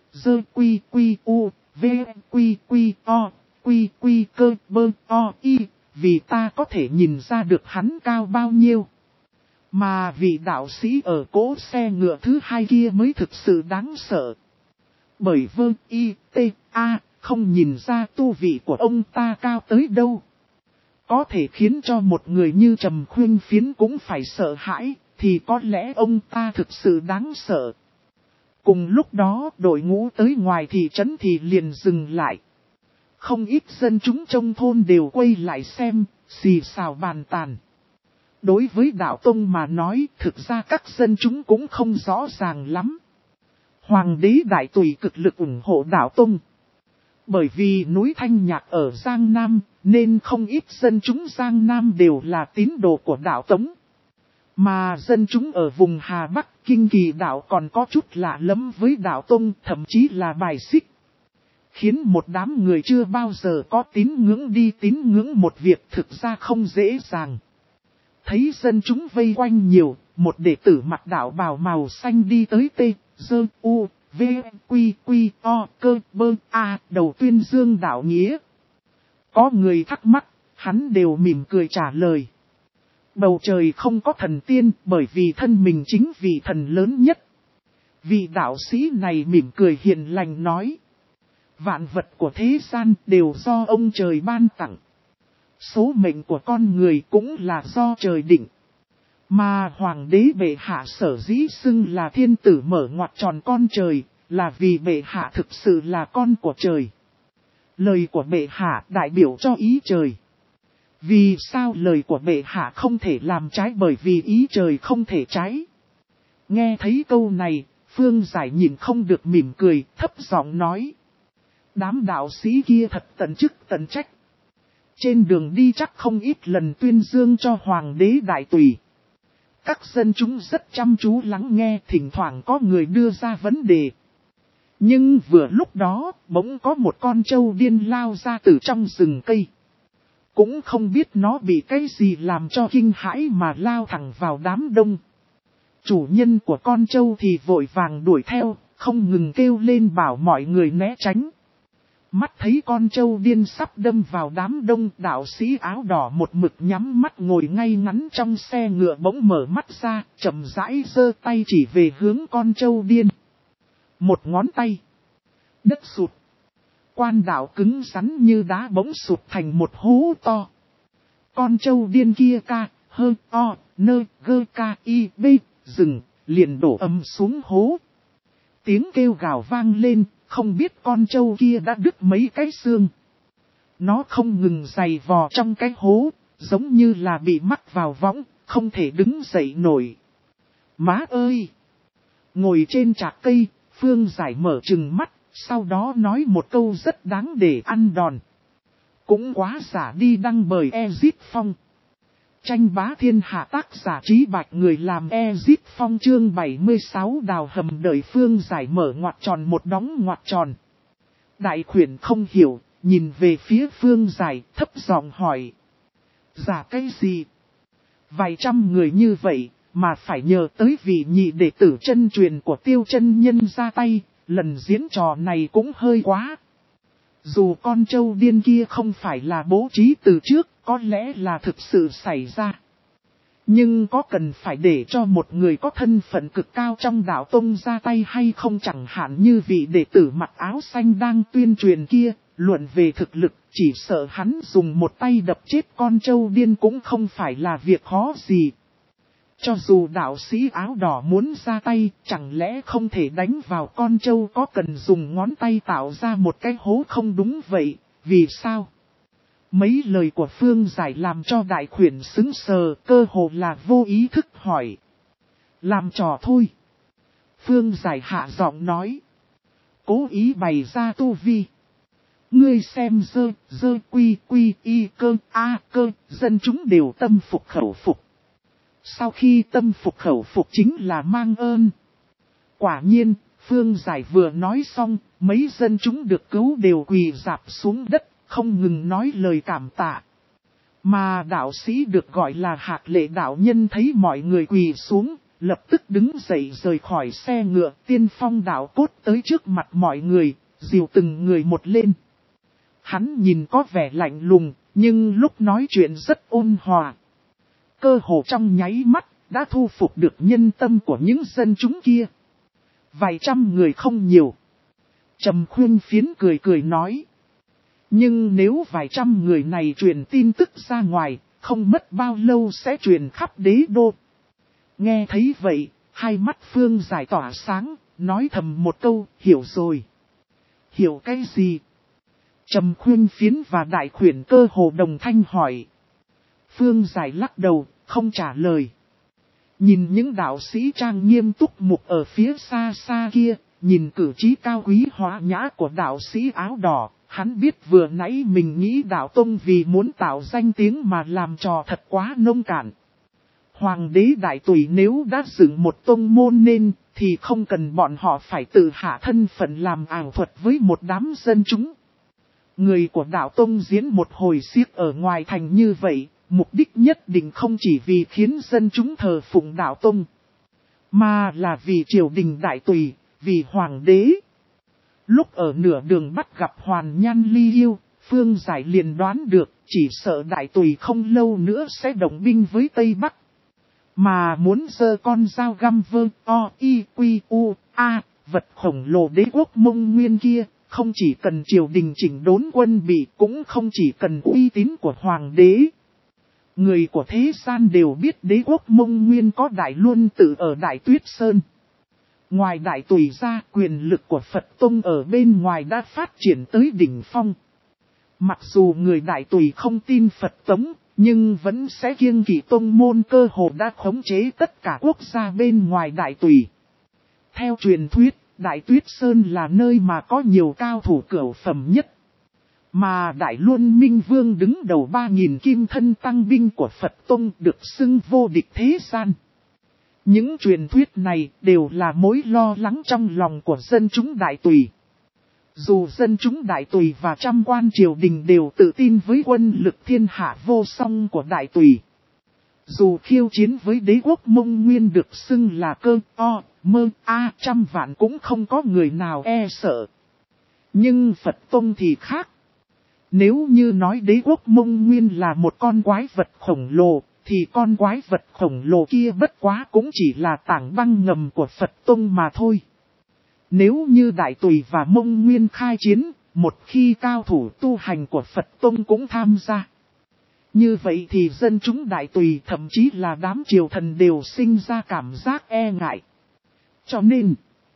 vì ta có thể nhìn ra được hắn cao bao nhiêu. Mà vị đạo sĩ ở cỗ xe ngựa thứ hai kia mới thực sự đáng sợ. Bởi không nhìn ra tu vị của ông ta cao tới đâu. Có thể khiến cho một người như Trầm Khuyên Phiến cũng phải sợ hãi, thì có lẽ ông ta thực sự đáng sợ. Cùng lúc đó đội ngũ tới ngoài thị trấn thì liền dừng lại. Không ít dân chúng trong thôn đều quay lại xem, xì xào bàn tàn. Đối với đạo tông mà nói, thực ra các dân chúng cũng không rõ ràng lắm. Hoàng đế đại tùy cực lực ủng hộ đạo tông. Bởi vì núi Thanh Nhạc ở Giang Nam, nên không ít dân chúng Giang Nam đều là tín đồ của đạo Tống. Mà dân chúng ở vùng Hà Bắc, Kinh Kỳ đạo còn có chút lạ lẫm với đạo Tông, thậm chí là bài xích. Khiến một đám người chưa bao giờ có tín ngưỡng đi tín ngưỡng một việc thực ra không dễ dàng. Thấy dân chúng vây quanh nhiều, một đệ tử mặc đạo bào màu xanh đi tới T, Dơ, U, V, Quy, Quy, O, Cơ, Bơ, A, đầu tuyên dương đạo nghĩa. Có người thắc mắc, hắn đều mỉm cười trả lời. Bầu trời không có thần tiên bởi vì thân mình chính vị thần lớn nhất. Vị đạo sĩ này mỉm cười hiền lành nói. Vạn vật của thế gian đều do ông trời ban tặng. Số mệnh của con người cũng là do trời định. Mà hoàng đế bệ hạ sở dĩ xưng là thiên tử mở ngoặt tròn con trời, là vì bệ hạ thực sự là con của trời. Lời của bệ hạ đại biểu cho ý trời. Vì sao lời của bệ hạ không thể làm trái bởi vì ý trời không thể trái? Nghe thấy câu này, Phương Giải nhìn không được mỉm cười, thấp giọng nói. Đám đạo sĩ kia thật tận chức tận trách. Trên đường đi chắc không ít lần tuyên dương cho hoàng đế đại tùy. Các dân chúng rất chăm chú lắng nghe, thỉnh thoảng có người đưa ra vấn đề. Nhưng vừa lúc đó, bỗng có một con trâu điên lao ra từ trong rừng cây. Cũng không biết nó bị cái gì làm cho kinh hãi mà lao thẳng vào đám đông. Chủ nhân của con trâu thì vội vàng đuổi theo, không ngừng kêu lên bảo mọi người né tránh. Mắt thấy con trâu điên sắp đâm vào đám đông, đạo sĩ áo đỏ một mực nhắm mắt ngồi ngay ngắn trong xe ngựa bỗng mở mắt ra, chậm rãi giơ tay chỉ về hướng con trâu điên. Một ngón tay. Đất sụt. Quan đạo cứng rắn như đá bỗng sụt thành một hố to. Con trâu điên kia ca, hơ, o, nơ, gơ ca, y, b, rừng, liền đổ ầm xuống hố. Tiếng kêu gào vang lên, không biết con trâu kia đã đứt mấy cái xương. Nó không ngừng giày vò trong cái hố, giống như là bị mắc vào võng, không thể đứng dậy nổi. Má ơi! Ngồi trên trạc cây, Phương Giải mở trừng mắt, sau đó nói một câu rất đáng để ăn đòn. Cũng quá giả đi đăng bởi Ezit Phong. Tranh bá thiên hạ tác giả Trí Bạch người làm Ezit Phong chương 76 đào hầm đợi Phương Giải mở ngoặt tròn một đóng ngoặt tròn. Đại khuyển không hiểu, nhìn về phía Phương Giải, thấp giọng hỏi. Giả cái gì? Vài trăm người như vậy, mà phải nhờ tới vị nhị đệ tử chân truyền của Tiêu chân nhân ra tay, lần diễn trò này cũng hơi quá. Dù con trâu điên kia không phải là bố trí từ trước, có lẽ là thực sự xảy ra. Nhưng có cần phải để cho một người có thân phận cực cao trong đạo tông ra tay hay không, chẳng hạn như vị đệ tử mặc áo xanh đang tuyên truyền kia, luận về thực lực, chỉ sợ hắn dùng một tay đập chết con trâu điên cũng không phải là việc khó gì. Cho dù đạo sĩ áo đỏ muốn ra tay, chẳng lẽ không thể đánh vào con trâu, có cần dùng ngón tay tạo ra một cái hố không đúng vậy, vì sao? Mấy lời của Phương Giải làm cho đại khuyển sững sờ, cơ hồ là vô ý thức hỏi. Làm trò thôi. Phương Giải hạ giọng nói. Cố ý bày ra tu vi. Ngươi xem dơ quy y cơ a cơ, dân chúng đều tâm phục khẩu phục. Sau khi tâm phục khẩu phục chính là mang ơn. Quả nhiên, Phương Giải vừa nói xong, mấy dân chúng được cứu đều quỳ rạp xuống đất, không ngừng nói lời cảm tạ. Mà đạo sĩ được gọi là Hạc Lệ đạo nhân thấy mọi người quỳ xuống, lập tức đứng dậy rời khỏi xe ngựa, tiên phong đạo cốt tới trước mặt mọi người, dìu từng người một lên. Hắn nhìn có vẻ lạnh lùng, nhưng lúc nói chuyện rất ôn hòa. Cơ hồ trong nháy mắt, đã thu phục được nhân tâm của những dân chúng kia. Vài trăm người không nhiều. Trầm Khuyên Phiến cười nói. Nhưng nếu vài trăm người này truyền tin tức ra ngoài, không mất bao lâu sẽ truyền khắp đế đô. Nghe thấy vậy, hai mắt Phương Giải tỏa sáng, nói thầm một câu, hiểu rồi. Hiểu cái gì? Trầm Khuyên Phiến và Đại Khuyển cơ hồ đồng thanh hỏi. Phương Giải lắc đầu, không trả lời. Nhìn những đạo sĩ trang nghiêm túc mục ở phía xa xa kia, nhìn cử chí cao quý hóa nhã của đạo sĩ áo đỏ, hắn biết vừa nãy mình nghĩ đạo tông vì muốn tạo danh tiếng mà làm trò thật quá nông cạn. Hoàng đế đại tùy nếu đã dựng một tông môn nên, thì không cần bọn họ phải tự hạ thân phận làm ảo thuật với một đám dân chúng. Người của đạo tông diễn một hồi xiếc ở ngoài thành như vậy, mục đích nhất định không chỉ vì khiến dân chúng thờ phụng đạo tông, mà là vì triều đình đại tùy, vì hoàng đế. Lúc ở nửa đường bắt gặp Hoàn Nhan Ly Yêu, Phương Giải liền đoán được, chỉ sợ đại tùy không lâu nữa sẽ động binh với Tây Bắc. Mà muốn giơ con dao găm vơ o i quy u a, vật khổng lồ đế quốc Mông Nguyên kia, không chỉ cần triều đình chỉnh đốn quân bị, cũng không chỉ cần uy tín của hoàng đế. Người của thế gian đều biết đế quốc Mông Nguyên có Đại Luân Tự ở Đại Tuyết Sơn. Ngoài đại tùy ra, quyền lực của Phật Tông ở bên ngoài đã phát triển tới đỉnh phong. Mặc dù người đại tùy không tin Phật Tông, nhưng vẫn sẽ kiêng kỵ tông môn cơ hồ đã khống chế tất cả quốc gia bên ngoài đại tùy. Theo truyền thuyết, Đại Tuyết Sơn là nơi mà có nhiều cao thủ cửu phẩm nhất. Mà Đại Luân Minh Vương đứng đầu 3.000 kim thân tăng binh của Phật Tông được xưng vô địch thế gian. Những truyền thuyết này đều là mối lo lắng trong lòng của dân chúng đại tùy. Dù dân chúng đại tùy và trăm quan triều đình đều tự tin với quân lực thiên hạ vô song của đại tùy. Dù khiêu chiến với đế quốc Mông Nguyên được xưng là cơ o, mơ a trăm vạn cũng không có người nào e sợ. Nhưng Phật Tông thì khác. Nếu như nói đế quốc Mông Nguyên là một con quái vật khổng lồ, thì con quái vật khổng lồ kia bất quá cũng chỉ là tảng băng ngầm của Phật Tông mà thôi. Nếu như Đại Tùy và Mông Nguyên khai chiến, một khi cao thủ tu hành của Phật Tông cũng tham gia. Như vậy thì dân chúng Đại Tùy thậm chí là đám triều thần đều sinh ra cảm giác e ngại. Cho nên,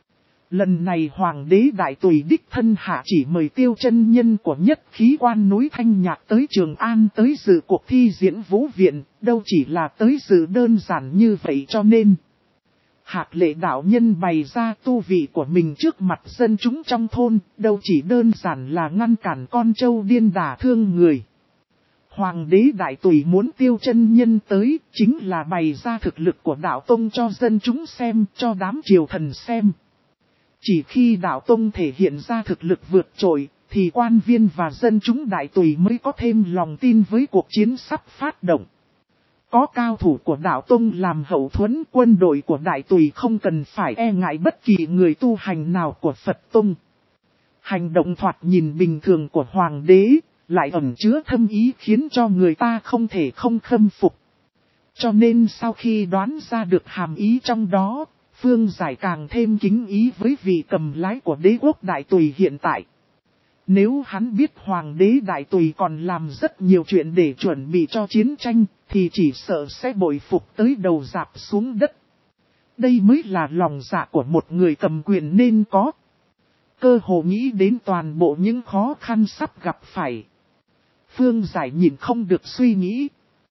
lần này Hoàng đế Đại Tùy đích thân hạ chỉ mời Tiêu chân nhân của Nhất Khí Quan núi Thanh Nhạc tới Trường An tới dự cuộc thi diễn vũ viện, đâu chỉ là tới dự đơn giản như vậy cho nên. Hạc Lệ đạo nhân bày ra tu vị của mình trước mặt dân chúng trong thôn, đâu chỉ đơn giản là ngăn cản con trâu điên đả thương người. Hoàng đế Đại Tùy muốn Tiêu chân nhân tới, chính là bày ra thực lực của đạo tông cho dân chúng xem, cho đám triều thần xem. Chỉ khi đạo tông thể hiện ra thực lực vượt trội, thì quan viên và dân chúng Đại Tùy mới có thêm lòng tin với cuộc chiến sắp phát động. Có cao thủ của đạo tông làm hậu thuẫn, quân đội của Đại Tùy không cần phải e ngại bất kỳ người tu hành nào của Phật tông. Hành động thoạt nhìn bình thường của Hoàng đế, lại ẩn chứa thâm ý khiến cho người ta không thể không khâm phục. Cho nên sau khi đoán ra được hàm ý trong đó, Phương Giải càng thêm kính ý với vị cầm lái của đế quốc Đại Tùy hiện tại. Nếu hắn biết Hoàng đế Đại Tùy còn làm rất nhiều chuyện để chuẩn bị cho chiến tranh, thì chỉ sợ sẽ bội phục tới đầu rạp xuống đất. Đây mới là lòng dạ của một người cầm quyền nên có. Cơ hồ nghĩ đến toàn bộ những khó khăn sắp gặp phải. Phương Giải nhìn không được suy nghĩ.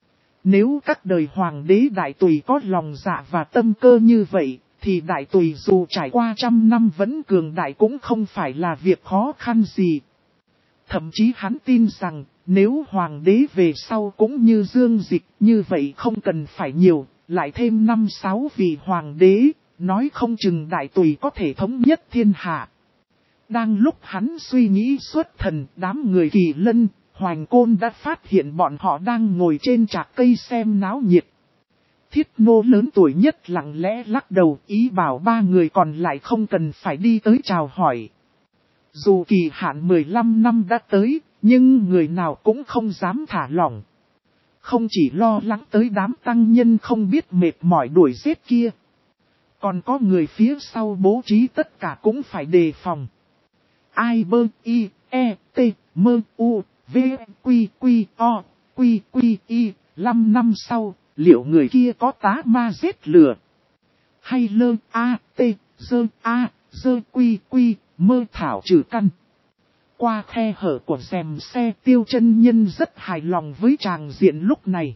Nếu các đời Hoàng đế Đại Tùy có lòng dạ và tâm cơ như vậy, thì Đại Tùy dù trải qua 100 năm vẫn cường đại cũng không phải là việc khó khăn gì. Thậm chí hắn tin rằng, nếu Hoàng đế về sau cũng như Dương Dịch, như vậy không cần phải nhiều, lại thêm 5-6 vị Hoàng đế, nói không chừng Đại Tùy có thể thống nhất thiên hạ. Đang lúc hắn suy nghĩ xuất thần, đám người Kỳ Lân, Hoành Côn đã phát hiện bọn họ đang ngồi trên trạc cây xem náo nhiệt. Thiết Nô lớn tuổi nhất lặng lẽ lắc đầu, ý bảo 3 người còn lại không cần phải đi tới chào hỏi. Dù kỳ hạn 15 năm đã tới, nhưng người nào cũng không dám thả lỏng. Không chỉ lo lắng tới đám tăng nhân không biết mệt mỏi đuổi giết kia. Còn có người phía sau bố trí tất cả cũng phải đề phòng. Ai bơ y, e, t, mơ, u, v, quy, quy, o, quy, quy, y, 5 năm sau, liệu người kia có tá ma giết lửa? Hay lơ, a, t, dơ, a, dơ, quy, quy, mơ thảo trừ căn? qua khe hở của rèm xe, Tiêu Chân Nhân rất hài lòng với tràng diện lúc này.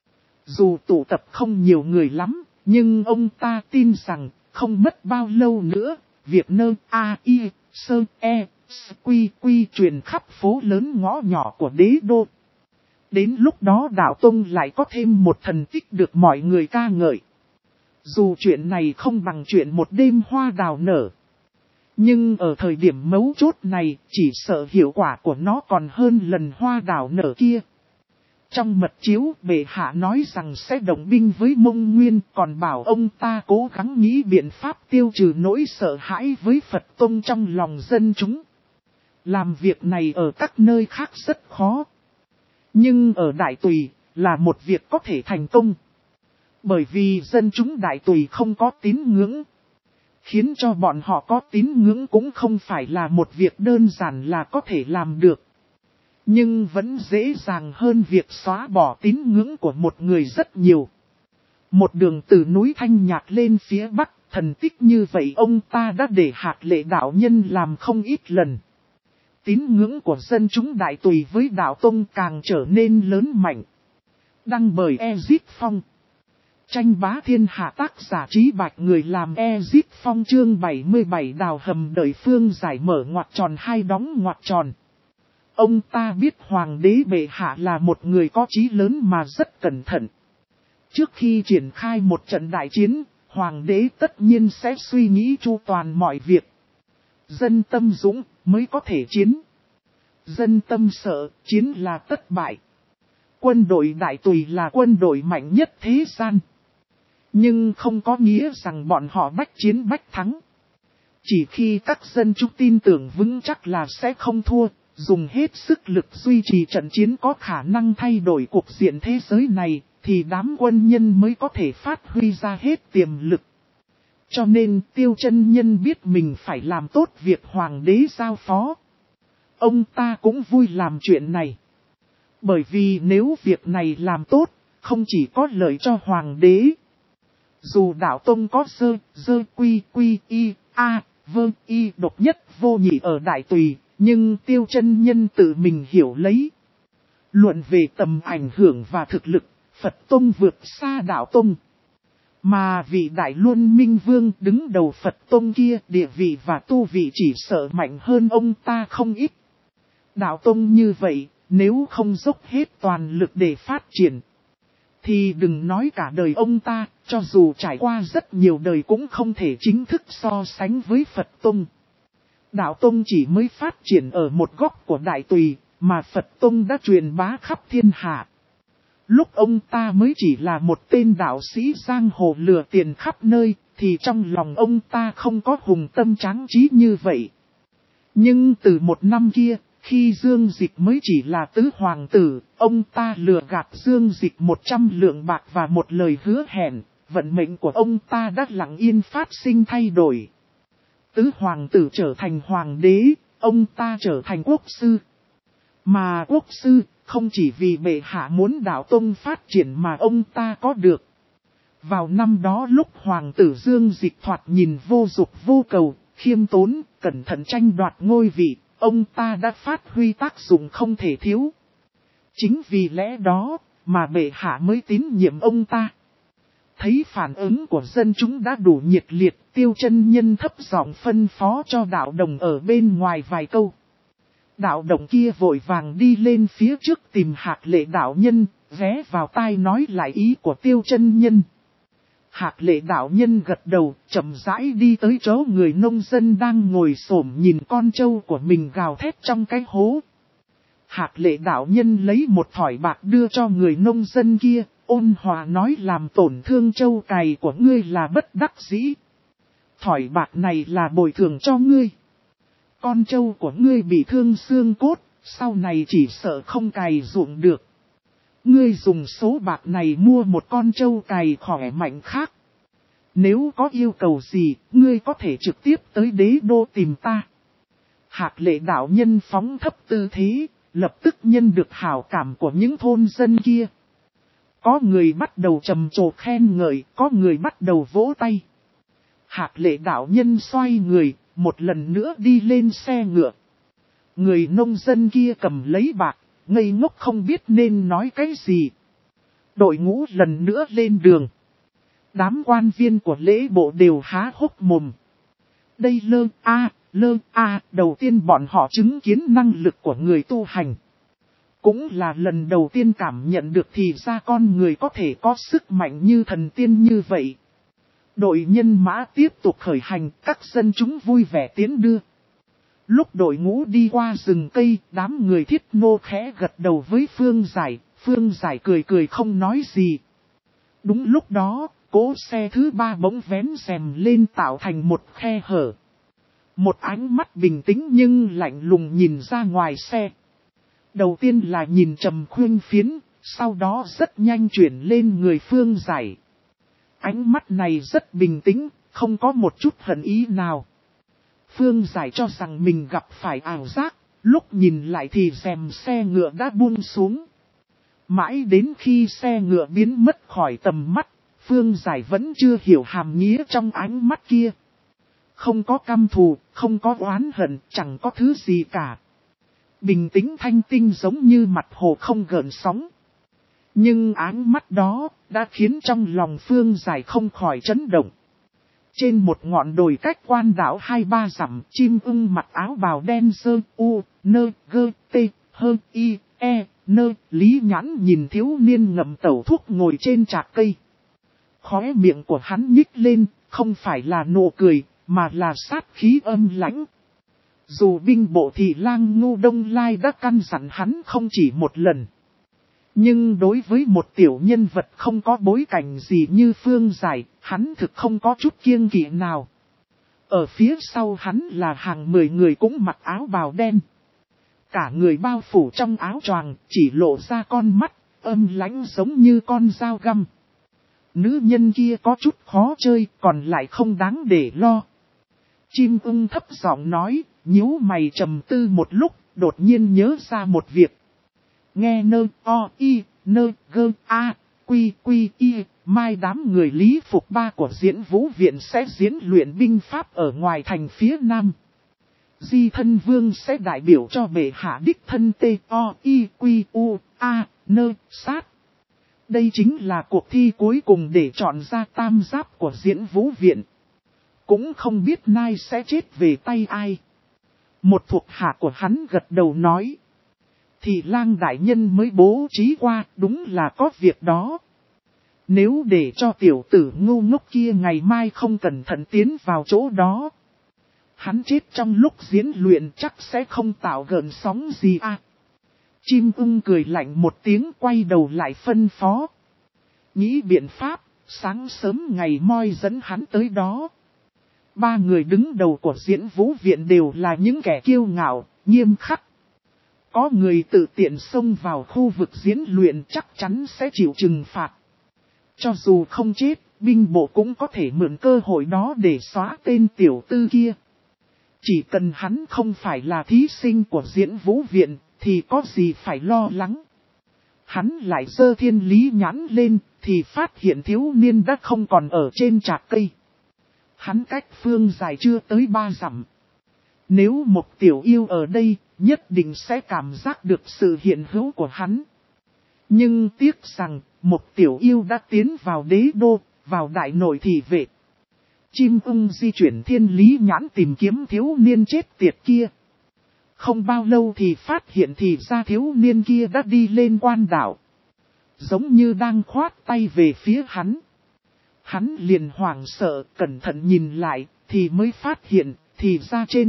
Dù tụ tập không nhiều người lắm, nhưng ông ta tin rằng, không mất bao lâu nữa, việc nơ A I sơ E quy quy truyền khắp phố lớn ngõ nhỏ của đế đô. Đến lúc đó đạo tông lại có thêm một thần tích được mọi người ca ngợi. Dù chuyện này không bằng chuyện một đêm hoa đào nở, nhưng ở thời điểm mấu chốt này, chỉ sợ hiệu quả của nó còn hơn lần hoa đào nở kia. Trong mật chiếu, bệ hạ nói rằng sẽ động binh với Mông Nguyên, còn bảo ông ta cố gắng nghĩ biện pháp tiêu trừ nỗi sợ hãi với Phật Tông trong lòng dân chúng. Làm việc này ở các nơi khác rất khó, nhưng ở Đại Tùy là một việc có thể thành công. Bởi vì dân chúng Đại Tùy không có tín ngưỡng, khiến cho bọn họ có tín ngưỡng cũng không phải là một việc đơn giản là có thể làm được. Nhưng vẫn dễ dàng hơn việc xóa bỏ tín ngưỡng của một người rất nhiều. Một đường từ núi Thanh Nhạc lên phía Bắc, thần tích như vậy ông ta đã để Hạc Lệ đạo nhân làm không ít lần. Tín ngưỡng của dân chúng Đại Tùy với đạo tông càng trở nên lớn mạnh. Đăng bởi Ezip Phong. Tranh bá thiên hạ, tác giả Trí Bạch, người làm Ezip Phong. Chương 77 đào hầm đợi phương giải, mở ngoặc tròn hai đóng ngoặc tròn. Ông ta biết hoàng đế bệ hạ là một người có chí lớn mà rất cẩn thận. Trước khi triển khai một trận đại chiến, hoàng đế tất nhiên sẽ suy nghĩ chu toàn mọi việc. Dân tâm dũng mới có thể chiến. Dân tâm sợ, chiến là tất bại. Quân đội Đại Tùy là quân đội mạnh nhất thế gian. Nhưng không có nghĩa rằng bọn họ bách chiến bách thắng. Chỉ khi các dân chúng tin tưởng vững chắc là sẽ không thua, dùng hết sức lực duy trì trận chiến có khả năng thay đổi cuộc diện thế giới này, thì đám quân nhân mới có thể phát huy ra hết tiềm lực. Cho nên Tiêu Chân Nhân biết mình phải làm tốt việc hoàng đế giao phó. Ông ta cũng vui làm chuyện này. Bởi vì nếu việc này làm tốt, không chỉ có lợi cho hoàng đế. Dù đạo tông có dơ quy y, a, vơ y độc nhất vô nhị ở Đại Tùy, nhưng Tiêu Chân Nhân tự mình hiểu lấy. Luận về tầm ảnh hưởng và thực lực, Phật Tông vượt xa đạo tông. Mà vị Đại Luân Minh Vương đứng đầu Phật Tông kia, địa vị và tu vị chỉ sợ mạnh hơn ông ta không ít. Đạo tông như vậy, nếu không dốc hết toàn lực để phát triển, thì đừng nói cả đời ông ta, cho dù trải qua rất nhiều đời cũng không thể chính thức so sánh với Phật Tông. Đạo Tông chỉ mới phát triển ở một góc của Đại Tùy, mà Phật Tông đã truyền bá khắp thiên hạ. Lúc ông ta mới chỉ là một tên đạo sĩ giang hồ lừa tiền khắp nơi, thì trong lòng ông ta không có hùng tâm tráng trí như vậy. Nhưng từ một năm kia, khi Dương Dịch mới chỉ là tứ hoàng tử, ông ta lừa gạt Dương Dịch 100 lượng bạc và một lời hứa hẹn, vận mệnh của ông ta đã lặng yên phát sinh thay đổi. Tứ hoàng tử trở thành hoàng đế, ông ta trở thành quốc sư. Mà quốc sư, không chỉ vì bệ hạ muốn đạo tông phát triển mà ông ta có được. Vào năm đó lúc hoàng tử Dương Dịch thoạt nhìn vô dục vô cầu, khiêm tốn, cẩn thận tranh đoạt ngôi vị, ông ta đã phát huy tác dụng không thể thiếu. Chính vì lẽ đó, mà bệ hạ mới tín nhiệm ông ta. Thấy phản ứng của dân chúng đã đủ nhiệt liệt, Tiêu Chân Nhân thấp giọng phân phó cho đạo đồng ở bên ngoài vài câu. Đạo đồng kia vội vàng đi lên phía trước tìm Hạc Lệ đạo nhân, ghé vào tai nói lại ý của Tiêu Chân Nhân. Hạc Lệ đạo nhân gật đầu, chậm rãi đi tới chỗ người nông dân đang ngồi xổm nhìn con trâu của mình gào thét trong cái hố. Hạc Lệ đạo nhân lấy một thỏi bạc đưa cho người nông dân kia, ôn hòa nói làm tổn thương trâu cày của ngươi là bất đắc dĩ. Thỏi bạc này là bồi thường cho ngươi. Con trâu của ngươi bị thương xương cốt, sau này chỉ sợ không cày ruộng được. Ngươi dùng số bạc này mua một con trâu cày khỏe mạnh khác. Nếu có yêu cầu gì, ngươi có thể trực tiếp tới đế đô tìm ta. Hạc Lệ đạo nhân phóng thấp tư thế, lập tức nhân được hảo cảm của những thôn dân kia. Có người bắt đầu trầm trồ khen ngợi, có người bắt đầu vỗ tay. Hạc Lệ đạo nhân xoay người, một lần nữa đi lên xe ngựa. Người nông dân kia cầm lấy bạc, ngây ngốc không biết nên nói cái gì. Đội ngũ lần nữa lên đường. Đám quan viên của lễ bộ đều há hốc mồm. Đây lơ đầu tiên bọn họ chứng kiến năng lực của người tu hành. Cũng là lần đầu tiên cảm nhận được thì ra con người có thể có sức mạnh như thần tiên như vậy. Đội nhân mã tiếp tục khởi hành, các dân chúng vui vẻ tiến đưa. Lúc đội ngũ đi qua rừng cây, đám người Thiết Nô khẽ gật đầu với Phương Giải cười không nói gì. Đúng lúc đó, cỗ xe thứ 3 bỗng vén rèm lên tạo thành một khe hở. Một ánh mắt bình tĩnh nhưng lạnh lùng nhìn ra ngoài xe. Đầu tiên là nhìn Trầm Khuyên Phiến, sau đó rất nhanh chuyển lên người Phương Giải. Ánh mắt này rất bình tĩnh, không có một chút hận ý nào. Phương Giải cho rằng mình gặp phải ảo giác, lúc nhìn lại thì rèm xe ngựa đã buông xuống. Mãi đến khi xe ngựa biến mất khỏi tầm mắt, Phương Giải vẫn chưa hiểu hàm nghĩa trong ánh mắt kia. Không có căm thù, không có oán hận, chẳng có thứ gì cả. Bình tĩnh thanh tinh giống như mặt hồ không gợn sóng. Nhưng ánh mắt đó đã khiến trong lòng Phương Giải không khỏi chấn động. Trên một ngọn đồi cách quan đảo 2-3 dặm, chim ưng mặc áo bào đen Lý Nhãn nhìn thiếu niên ngậm tẩu thuốc ngồi trên trạc cây. Khóe miệng của hắn nhích lên, không phải là nụ cười, mà là sát khí âm lãnh. Dù binh bộ thị lang Ngô Đông Lai đã căn dặn hắn không chỉ một lần. Nhưng đối với một tiểu nhân vật không có bối cảnh gì như Phương Giải, hắn thực không có chút kiêng kỵ nào. Ở phía sau hắn là hàng 10 người cũng mặc áo bào đen. Cả người bao phủ trong áo choàng, chỉ lộ ra con mắt, âm lãnh giống như con dao găm. Nữ nhân kia có chút khó chơi, còn lại không đáng để lo. Chim ưng thấp giọng nói, nhíu mày trầm tư một lúc, đột nhiên nhớ ra một việc. Nghe mai đám người Lý Phục 3 của Diễn Vũ Viện sẽ diễn luyện binh pháp ở ngoài thành phía Nam. Di Thân Vương sẽ đại biểu cho bệ hạ đích thân sát. Đây chính là cuộc thi cuối cùng để chọn ra tam giáp của Diễn Vũ Viện. Cũng không biết nay sẽ chết về tay ai. Một thuộc hạ của hắn gật đầu nói. Thì lang đại nhân mới bố trí qua, đúng là có việc đó. Nếu để cho tiểu tử ngu ngốc kia ngày mai không cẩn thận tiến vào chỗ đó. Hắn chết trong lúc diễn luyện chắc sẽ không tạo gợn sóng gì à. Chim ưng cười lạnh một tiếng quay đầu lại phân phó. Nghĩ biện pháp, sáng sớm ngày moi dẫn hắn tới đó. 3 người đứng đầu của Diễn Vũ Viện đều là những kẻ kiêu ngạo, nghiêm khắc. Có người tự tiện xông vào khu vực diễn luyện chắc chắn sẽ chịu trừng phạt. Cho dù không chết, binh bộ cũng có thể mượn cơ hội đó để xóa tên tiểu tư kia. Chỉ cần hắn không phải là thí sinh của Diễn Vũ Viện, thì có gì phải lo lắng. Hắn lại giơ Thiên Lý Nhãn lên, thì phát hiện thiếu niên đã không còn ở trên trạc cây. Hắn cách Phương Giải chưa tới 3 dặm. Nếu một tiểu yêu ở đây, nhất định sẽ cảm giác được sự hiện hữu của hắn. Nhưng tiếc rằng, một tiểu yêu đã tiến vào đế đô, vào đại nội thị vệ. Chim ưng di chuyển Thiên Lý Nhãn tìm kiếm thiếu niên chết tiệt kia. Không bao lâu thì phát hiện thì ra thiếu niên kia đã đi lên quan đảo. Giống như đang khoát tay về phía hắn. Hắn liền hoảng sợ, cẩn thận nhìn lại, thì mới phát hiện, thì ra trên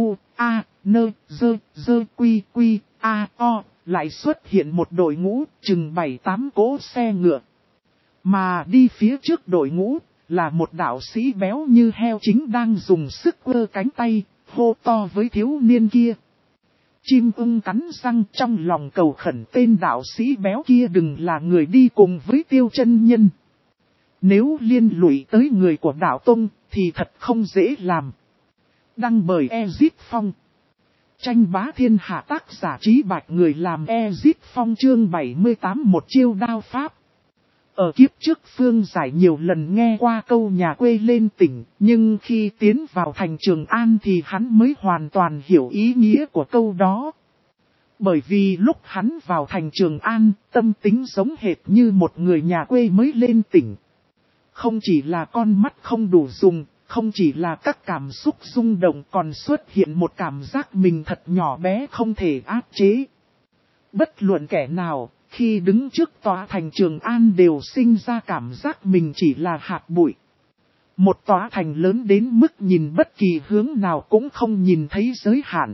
lại xuất hiện một đội ngũ, chừng 7-8 cỗ xe ngựa. Mà đi phía trước đội ngũ, là một đạo sĩ béo như heo chính đang dùng sức quơ cánh tay, hô to với thiếu niên kia. Chim ưng cắn răng trong lòng cầu khẩn tên đạo sĩ béo kia đừng là người đi cùng với Tiêu Chân Nhân. Nếu liên lụy tới người của đạo Tông, thì thật không dễ làm. Đăng bởi Ezip Phong. Tranh bá thiên hạ tác giả Trí Bạch người làm Ezip Phong chương 78 một chiêu đao pháp. Ở kiếp trước Phương Giải nhiều lần nghe qua câu nhà quê lên tỉnh, nhưng khi tiến vào thành Trường An thì hắn mới hoàn toàn hiểu ý nghĩa của câu đó. Bởi vì lúc hắn vào thành Trường An, tâm tính giống hệt như một người nhà quê mới lên tỉnh. Không chỉ là con mắt không đủ dùng, không chỉ là các cảm xúc rung động, còn xuất hiện một cảm giác mình thật nhỏ bé không thể áp chế. Bất luận kẻ nào, khi đứng trước tòa thành Trường An đều sinh ra cảm giác mình chỉ là hạt bụi. Một tòa thành lớn đến mức nhìn bất kỳ hướng nào cũng không nhìn thấy giới hạn.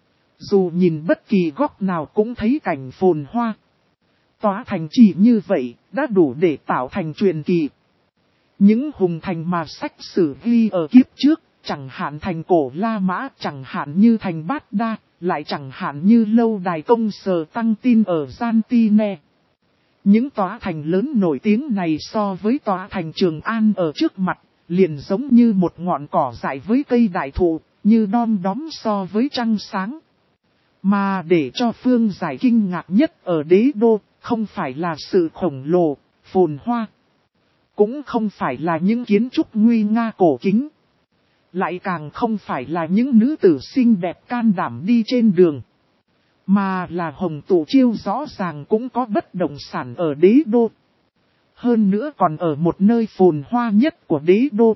Dù nhìn bất kỳ góc nào cũng thấy cảnh phồn hoa. Tòa thành chỉ như vậy đã đủ để tạo thành truyền kỳ. Những hùng thành mà sách sử ghi ở kiếp trước, chẳng hạn thành Cổ La Mã, chẳng hạn như thành Bát Đa, lại chẳng hạn như lâu đài Công Sở Tăng Tin ở Giantine. Những tòa thành lớn nổi tiếng này so với tòa thành Trường An ở trước mặt, liền giống như một ngọn cỏ dại với cây đại thụ, như đom đóm so với trăng sáng. Mà để cho Phương Giải kinh ngạc nhất ở đế đô, không phải là sự khổng lồ, phồn hoa. Cũng không phải là những kiến trúc nguy nga cổ kính. Lại càng không phải là những nữ tử xinh đẹp can đảm đi trên đường. Mà là Hồng Tụ Chiêu rõ ràng cũng có bất động sản ở đế đô. Hơn nữa còn ở một nơi phồn hoa nhất của đế đô.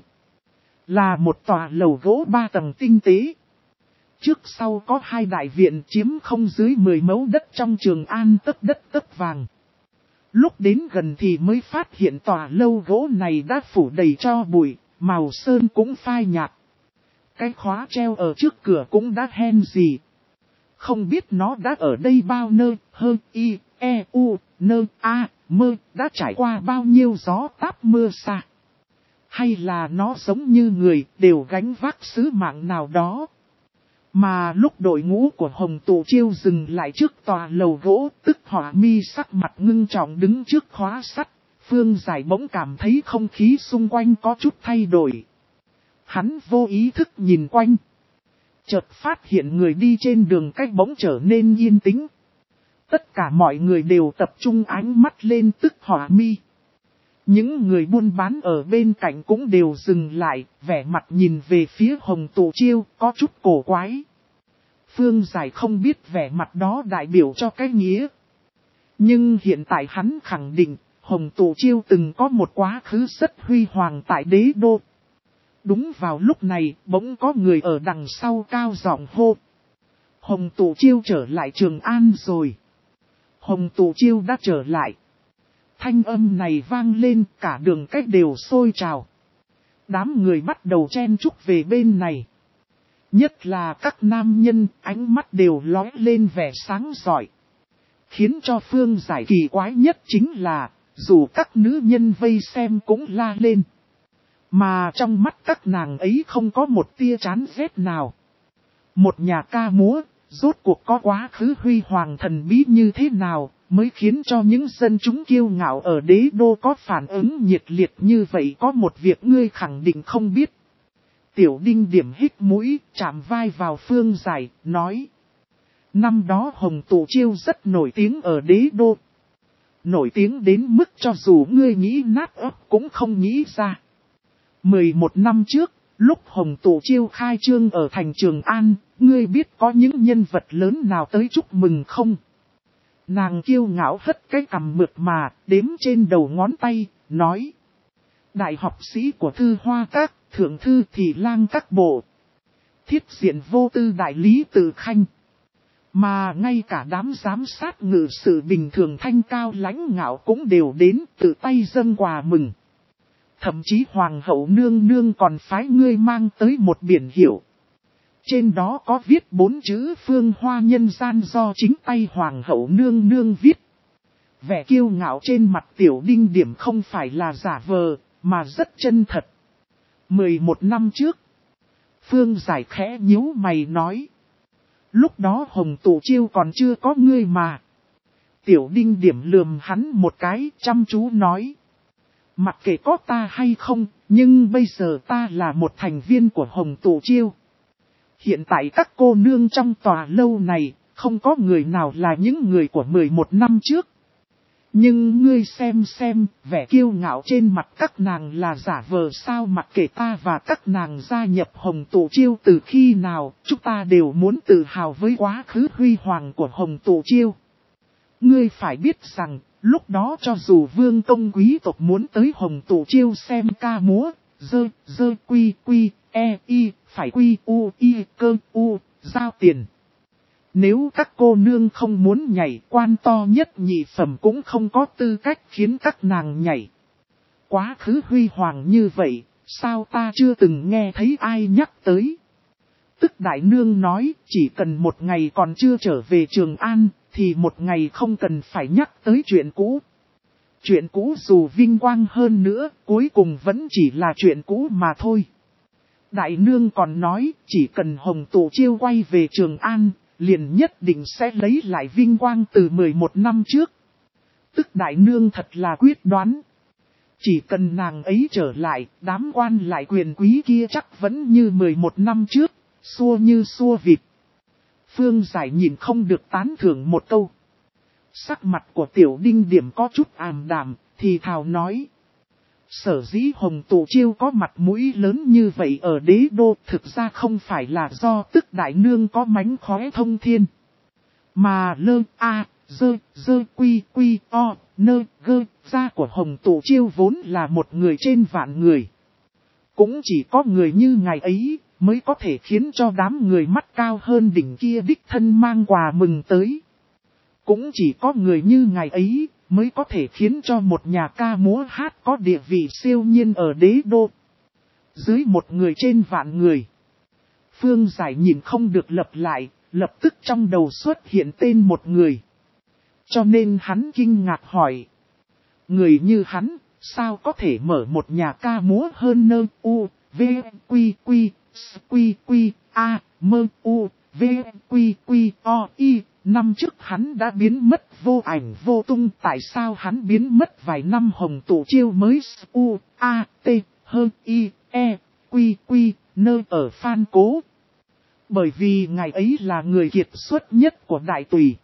Là một tòa lầu gỗ 3 tầng tinh tế. Trước sau có 2 đại viện chiếm không dưới 10 mẫu đất trong Trường An tấc đất tấc vàng. Lúc đến gần thì mới phát hiện tòa lâu gỗ này đã phủ đầy tro bụi, màu sơn cũng phai nhạt. Cái khóa treo ở trước cửa cũng đã hen gì. Không biết nó đã ở đây bao nơi, hơn y, e, u, nơ, a, mơ, đã trải qua bao nhiêu gió táp mưa xa. Hay là nó giống như người đều gánh vác sứ mạng nào đó. Mà lúc đội ngũ của Hồng Tụ Chiêu dừng lại trước tòa lầu gỗ, tức Hỏa Mi sắc mặt ngưng trọng đứng trước khóa sắt, Phương Giải bỗng cảm thấy không khí xung quanh có chút thay đổi. Hắn vô ý thức nhìn quanh. Chợt phát hiện người đi trên đường cách bỗng trở nên yên tĩnh. Tất cả mọi người đều tập trung ánh mắt lên tức Hỏa Mi. Những người buôn bán ở bên cạnh cũng đều dừng lại, vẻ mặt nhìn về phía Hồng Tụ Chiêu, có chút cổ quái. Phương Giải không biết vẻ mặt đó đại biểu cho cái nghĩa. Nhưng hiện tại hắn khẳng định, Hồng Tụ Chiêu từng có một quá khứ rất huy hoàng tại đế đô. Đúng vào lúc này, bỗng có người ở đằng sau cao giọng hô. Hồng Tụ Chiêu trở lại Trường An rồi. Hồng Tụ Chiêu đã trở lại. Thanh âm này vang lên, cả đường cách đều sôi trào. Đám người bắt đầu chen chúc về bên này. Nhất là các nam nhân, ánh mắt đều lóe lên vẻ sáng rọi. Khiến cho Phương Giải kỳ quái nhất chính là, dù các nữ nhân vây xem cũng la lên. Mà trong mắt các nàng ấy không có một tia chán ghét nào. Một nhà ca múa, rốt cuộc có quá khứ huy hoàng thần bí như thế nào, mới khiến cho những dân chúng kiêu ngạo ở đế đô có phản ứng nhiệt liệt như vậy. Có một việc ngươi khẳng định không biết. Tiểu Đinh điểm hít mũi, chạm vai vào Phương Giải, nói. Năm đó Hồng Tụ Chiêu rất nổi tiếng ở đế đô. Nổi tiếng đến mức cho dù ngươi nghĩ nát ấp cũng không nghĩ ra. 11 năm trước, lúc Hồng Tụ Chiêu khai trương ở thành Trường An, ngươi biết có những nhân vật lớn nào tới chúc mừng không? Nàng kiêu ngạo hất cái cằm mượt mà, đếm trên đầu ngón tay, nói. Đại học sĩ của Thư Hoa Các, Thượng Thư Thị Lang các bộ. Thiết diện vô tư đại lý Từ Khanh. Mà ngay cả đám giám sát ngự sự bình thường thanh cao lãnh ngạo cũng đều đến tự tay dâng quà mừng. Thậm chí Hoàng hậu nương nương còn phái ngươi mang tới một biển hiệu. Trên đó có viết 4 chữ Phương Hoa nhân gian do chính tay Hoàng hậu nương nương viết. Vẻ kiêu ngạo trên mặt Tiểu Đinh điểm không phải là giả vờ, mà rất chân thật. 11 năm trước, Phương Giải khẽ nhíu mày nói. Lúc đó Hồng Tụ Chiêu còn chưa có ngươi mà. Tiểu Đinh điểm lườm hắn một cái, chăm chú nói. Mặc kệ có ta hay không, nhưng bây giờ ta là một thành viên của Hồng Tụ Chiêu. Hiện tại các cô nương trong tòa lâu này, không có người nào là những người của 11 năm trước. Nhưng ngươi xem, vẻ kiêu ngạo trên mặt các nàng là giả vờ sao, mặc kệ ta và các nàng gia nhập Hồng Tụ Chiêu từ khi nào, chúng ta đều muốn tự hào với quá khứ huy hoàng của Hồng Tụ Chiêu. Ngươi phải biết rằng, lúc đó cho dù vương công quý tộc muốn tới Hồng Tụ Chiêu xem ca múa, dơ quy, phải quy u y cơ u, giao tiền. Nếu các cô nương không muốn nhảy, quan to nhất nhị phẩm cũng không có tư cách khiến các nàng nhảy. Quá khứ huy hoàng như vậy, sao ta chưa từng nghe thấy ai nhắc tới. Tức đại nương nói, chỉ cần một ngày còn chưa trở về Trường An, thì một ngày không cần phải nhắc tới chuyện cũ. Chuyện cũ dù vinh quang hơn nữa, cuối cùng vẫn chỉ là chuyện cũ mà thôi. Đại nương còn nói, chỉ cần Hồng Tụ Chiêu quay về Trường An, liền nhất định sẽ lấy lại vinh quang từ 11 năm trước. Tức đại nương thật là quyết đoán. Chỉ cần nàng ấy trở lại, đám quan lại quyền quý kia chắc vẫn như 11 năm trước, xua như xua vịt. Phương Giải nhìn không được tán thưởng một câu. Sắc mặt của Tiểu Đinh Điểm có chút ảm đạm, thì thào nói. Sở dĩ Hồng Tụ Chiêu có mặt mũi lớn như vậy ở đế đô, thực ra không phải là do tức đại nương có mánh khóe thông thiên. Mà dơ quy o, gia của Hồng Tụ Chiêu vốn là một người trên vạn người. Cũng chỉ có người như ngài ấy, mới có thể khiến cho đám người mắt cao hơn đỉnh kia đích thân mang quà mừng tới. Cũng chỉ có người như ngài ấy, mới có thể khiến cho một nhà ca múa hát có địa vị siêu nhiên ở đế đô. Dưới một người trên vạn người. Phương Giải nhìn không được lặp lại, lập tức trong đầu xuất hiện tên một người. Cho nên hắn kinh ngạc hỏi. Người như hắn, sao có thể mở một nhà ca múa hơn nơ u, v, quy, a, mơ u, v, quy, o, y. Năm trước hắn đã biến mất vô ảnh vô tung, tại sao hắn biến mất vài năm Hồng Tụ Chiêu mới u, a, t, hơn y, e, quy, nơ ở Phan Cố. Bởi vì ngài ấy là người kiệt xuất nhất của đại tùy.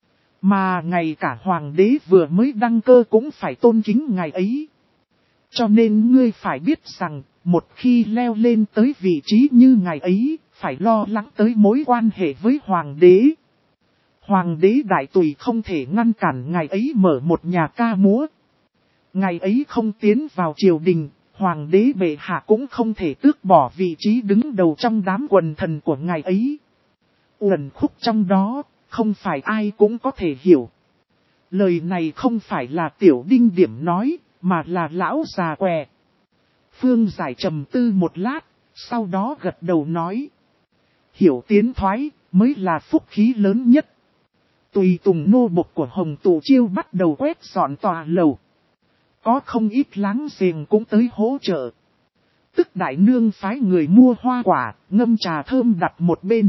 Mà ngay cả hoàng đế vừa mới đăng cơ cũng phải tôn kính ngài ấy. Cho nên ngươi phải biết rằng, một khi leo lên tới vị trí như ngài ấy, phải lo lắng tới mối quan hệ với hoàng đế. Hoàng đế đại tùy không thể ngăn cản ngài ấy mở một nhà ca múa. Ngài ấy không tiến vào triều đình, hoàng đế bệ hạ cũng không thể tước bỏ vị trí đứng đầu trong đám quần thần của ngài ấy. Uẩn khúc trong đó, không phải ai cũng có thể hiểu. Lời này không phải là Tiểu Đinh Điểm nói, mà là lão già què. Phương Giải trầm tư một lát, sau đó gật đầu nói. Hiểu tiến thoái, mới là phúc khí lớn nhất. Tùy tùng nô bộc của Hồng Tụ Chiêu bắt đầu quét dọn tòa lầu. Có không ít láng giềng cũng tới hỗ trợ. Tức đại nương phái người mua hoa quả, ngâm trà thơm đặt một bên.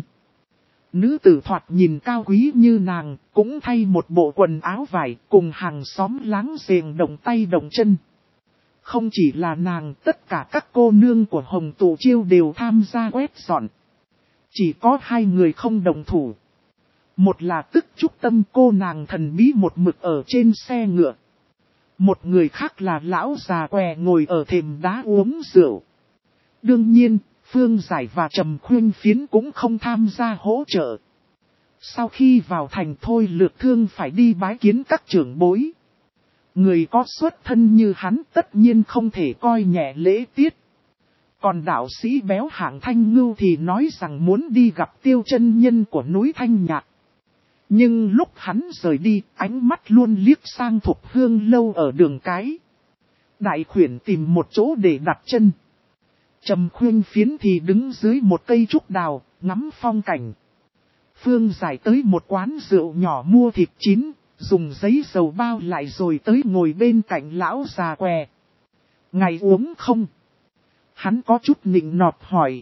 Nữ tử thoạt nhìn cao quý như nàng, cũng thay một bộ quần áo vải cùng hàng xóm láng giềng đồng tay đồng chân. Không chỉ là nàng, tất cả các cô nương của Hồng Tụ Chiêu đều tham gia quét dọn. Chỉ có hai người không đồng thủ. Một là Tức Trúc Tâm, cô nàng thần bí một mực ở trên xe ngựa. Một người khác là lão già què ngồi ở thềm đá uống rượu. Đương nhiên, Phương Giải và Trầm Khuyên Phiến cũng không tham gia hỗ trợ. Sau khi vào thành Thôi Lược Thương phải đi bái kiến các trưởng bối. Người có xuất thân như hắn tất nhiên không thể coi nhẹ lễ tiết. Còn đạo sĩ béo hạng Thanh Ngưu thì nói rằng muốn đi gặp Tiêu chân nhân của núi Thanh Nhạc. Nhưng lúc hắn rời đi, ánh mắt luôn liếc sang Thục Hương lâu ở đường cái. Đại khuyển tìm một chỗ để đặt chân. Trầm Khuyên Phiến thì đứng dưới một cây trúc đào, ngắm phong cảnh. Phương Giải tới một quán rượu nhỏ mua thịt chín, dùng giấy dầu bao lại rồi tới ngồi bên cạnh lão già què. Ngày uống không? Hắn có chút nịnh nọt hỏi.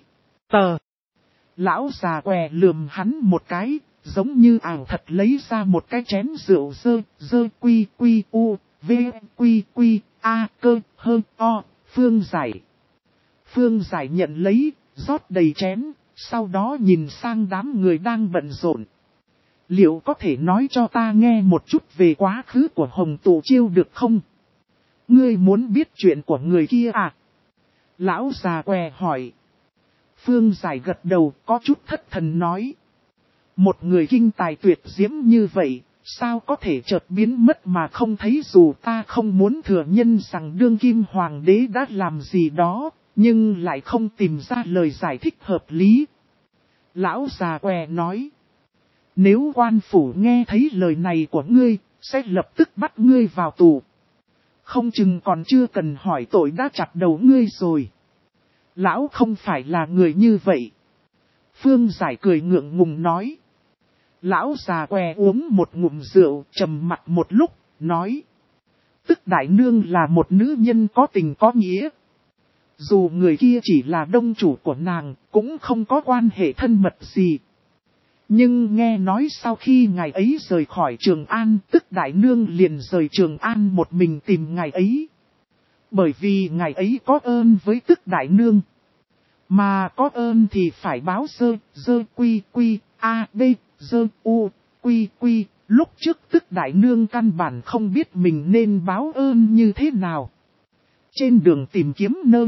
Lão già què lườm hắn một cái, giống như ảo thật lấy ra một cái chén rượu dơ quy u, v quy a cơ hơ o, Phương Giải. Phương Giải nhận lấy, rót đầy chén, sau đó nhìn sang đám người đang bận rộn. Liệu có thể nói cho ta nghe một chút về quá khứ của Hồng Tụ Chiêu được không? Ngươi muốn biết chuyện của người kia à? Lão già què hỏi. Phương Giải gật đầu có chút thất thần nói. Một người kinh tài tuyệt diễm như vậy, sao có thể chợt biến mất mà không thấy, dù ta không muốn thừa nhận rằng đương kim hoàng đế đã làm gì đó, nhưng lại không tìm ra lời giải thích hợp lý. Lão già què nói. Nếu quan phủ nghe thấy lời này của ngươi, sẽ lập tức bắt ngươi vào tù. Không chừng còn chưa cần hỏi tội đã chặt đầu ngươi rồi. Lão không phải là người như vậy. Phương Giải cười ngượng ngùng nói. Lão già què uống một ngụm rượu, trầm mặc một lúc, nói. Tức đại nương là một nữ nhân có tình có nghĩa. Dù người kia chỉ là đông chủ của nàng, cũng không có quan hệ thân mật gì. Nhưng nghe nói sau khi ngài ấy rời khỏi Trường An, tức đại nương liền rời Trường An một mình tìm ngài ấy. Bởi vì ngài ấy có ơn với tức đại nương. Mà có ơn thì phải báo dơ quy quy, a b, dơ u, quy quy. Lúc trước tức đại nương căn bản không biết mình nên báo ơn như thế nào. Trên đường tìm kiếm nơ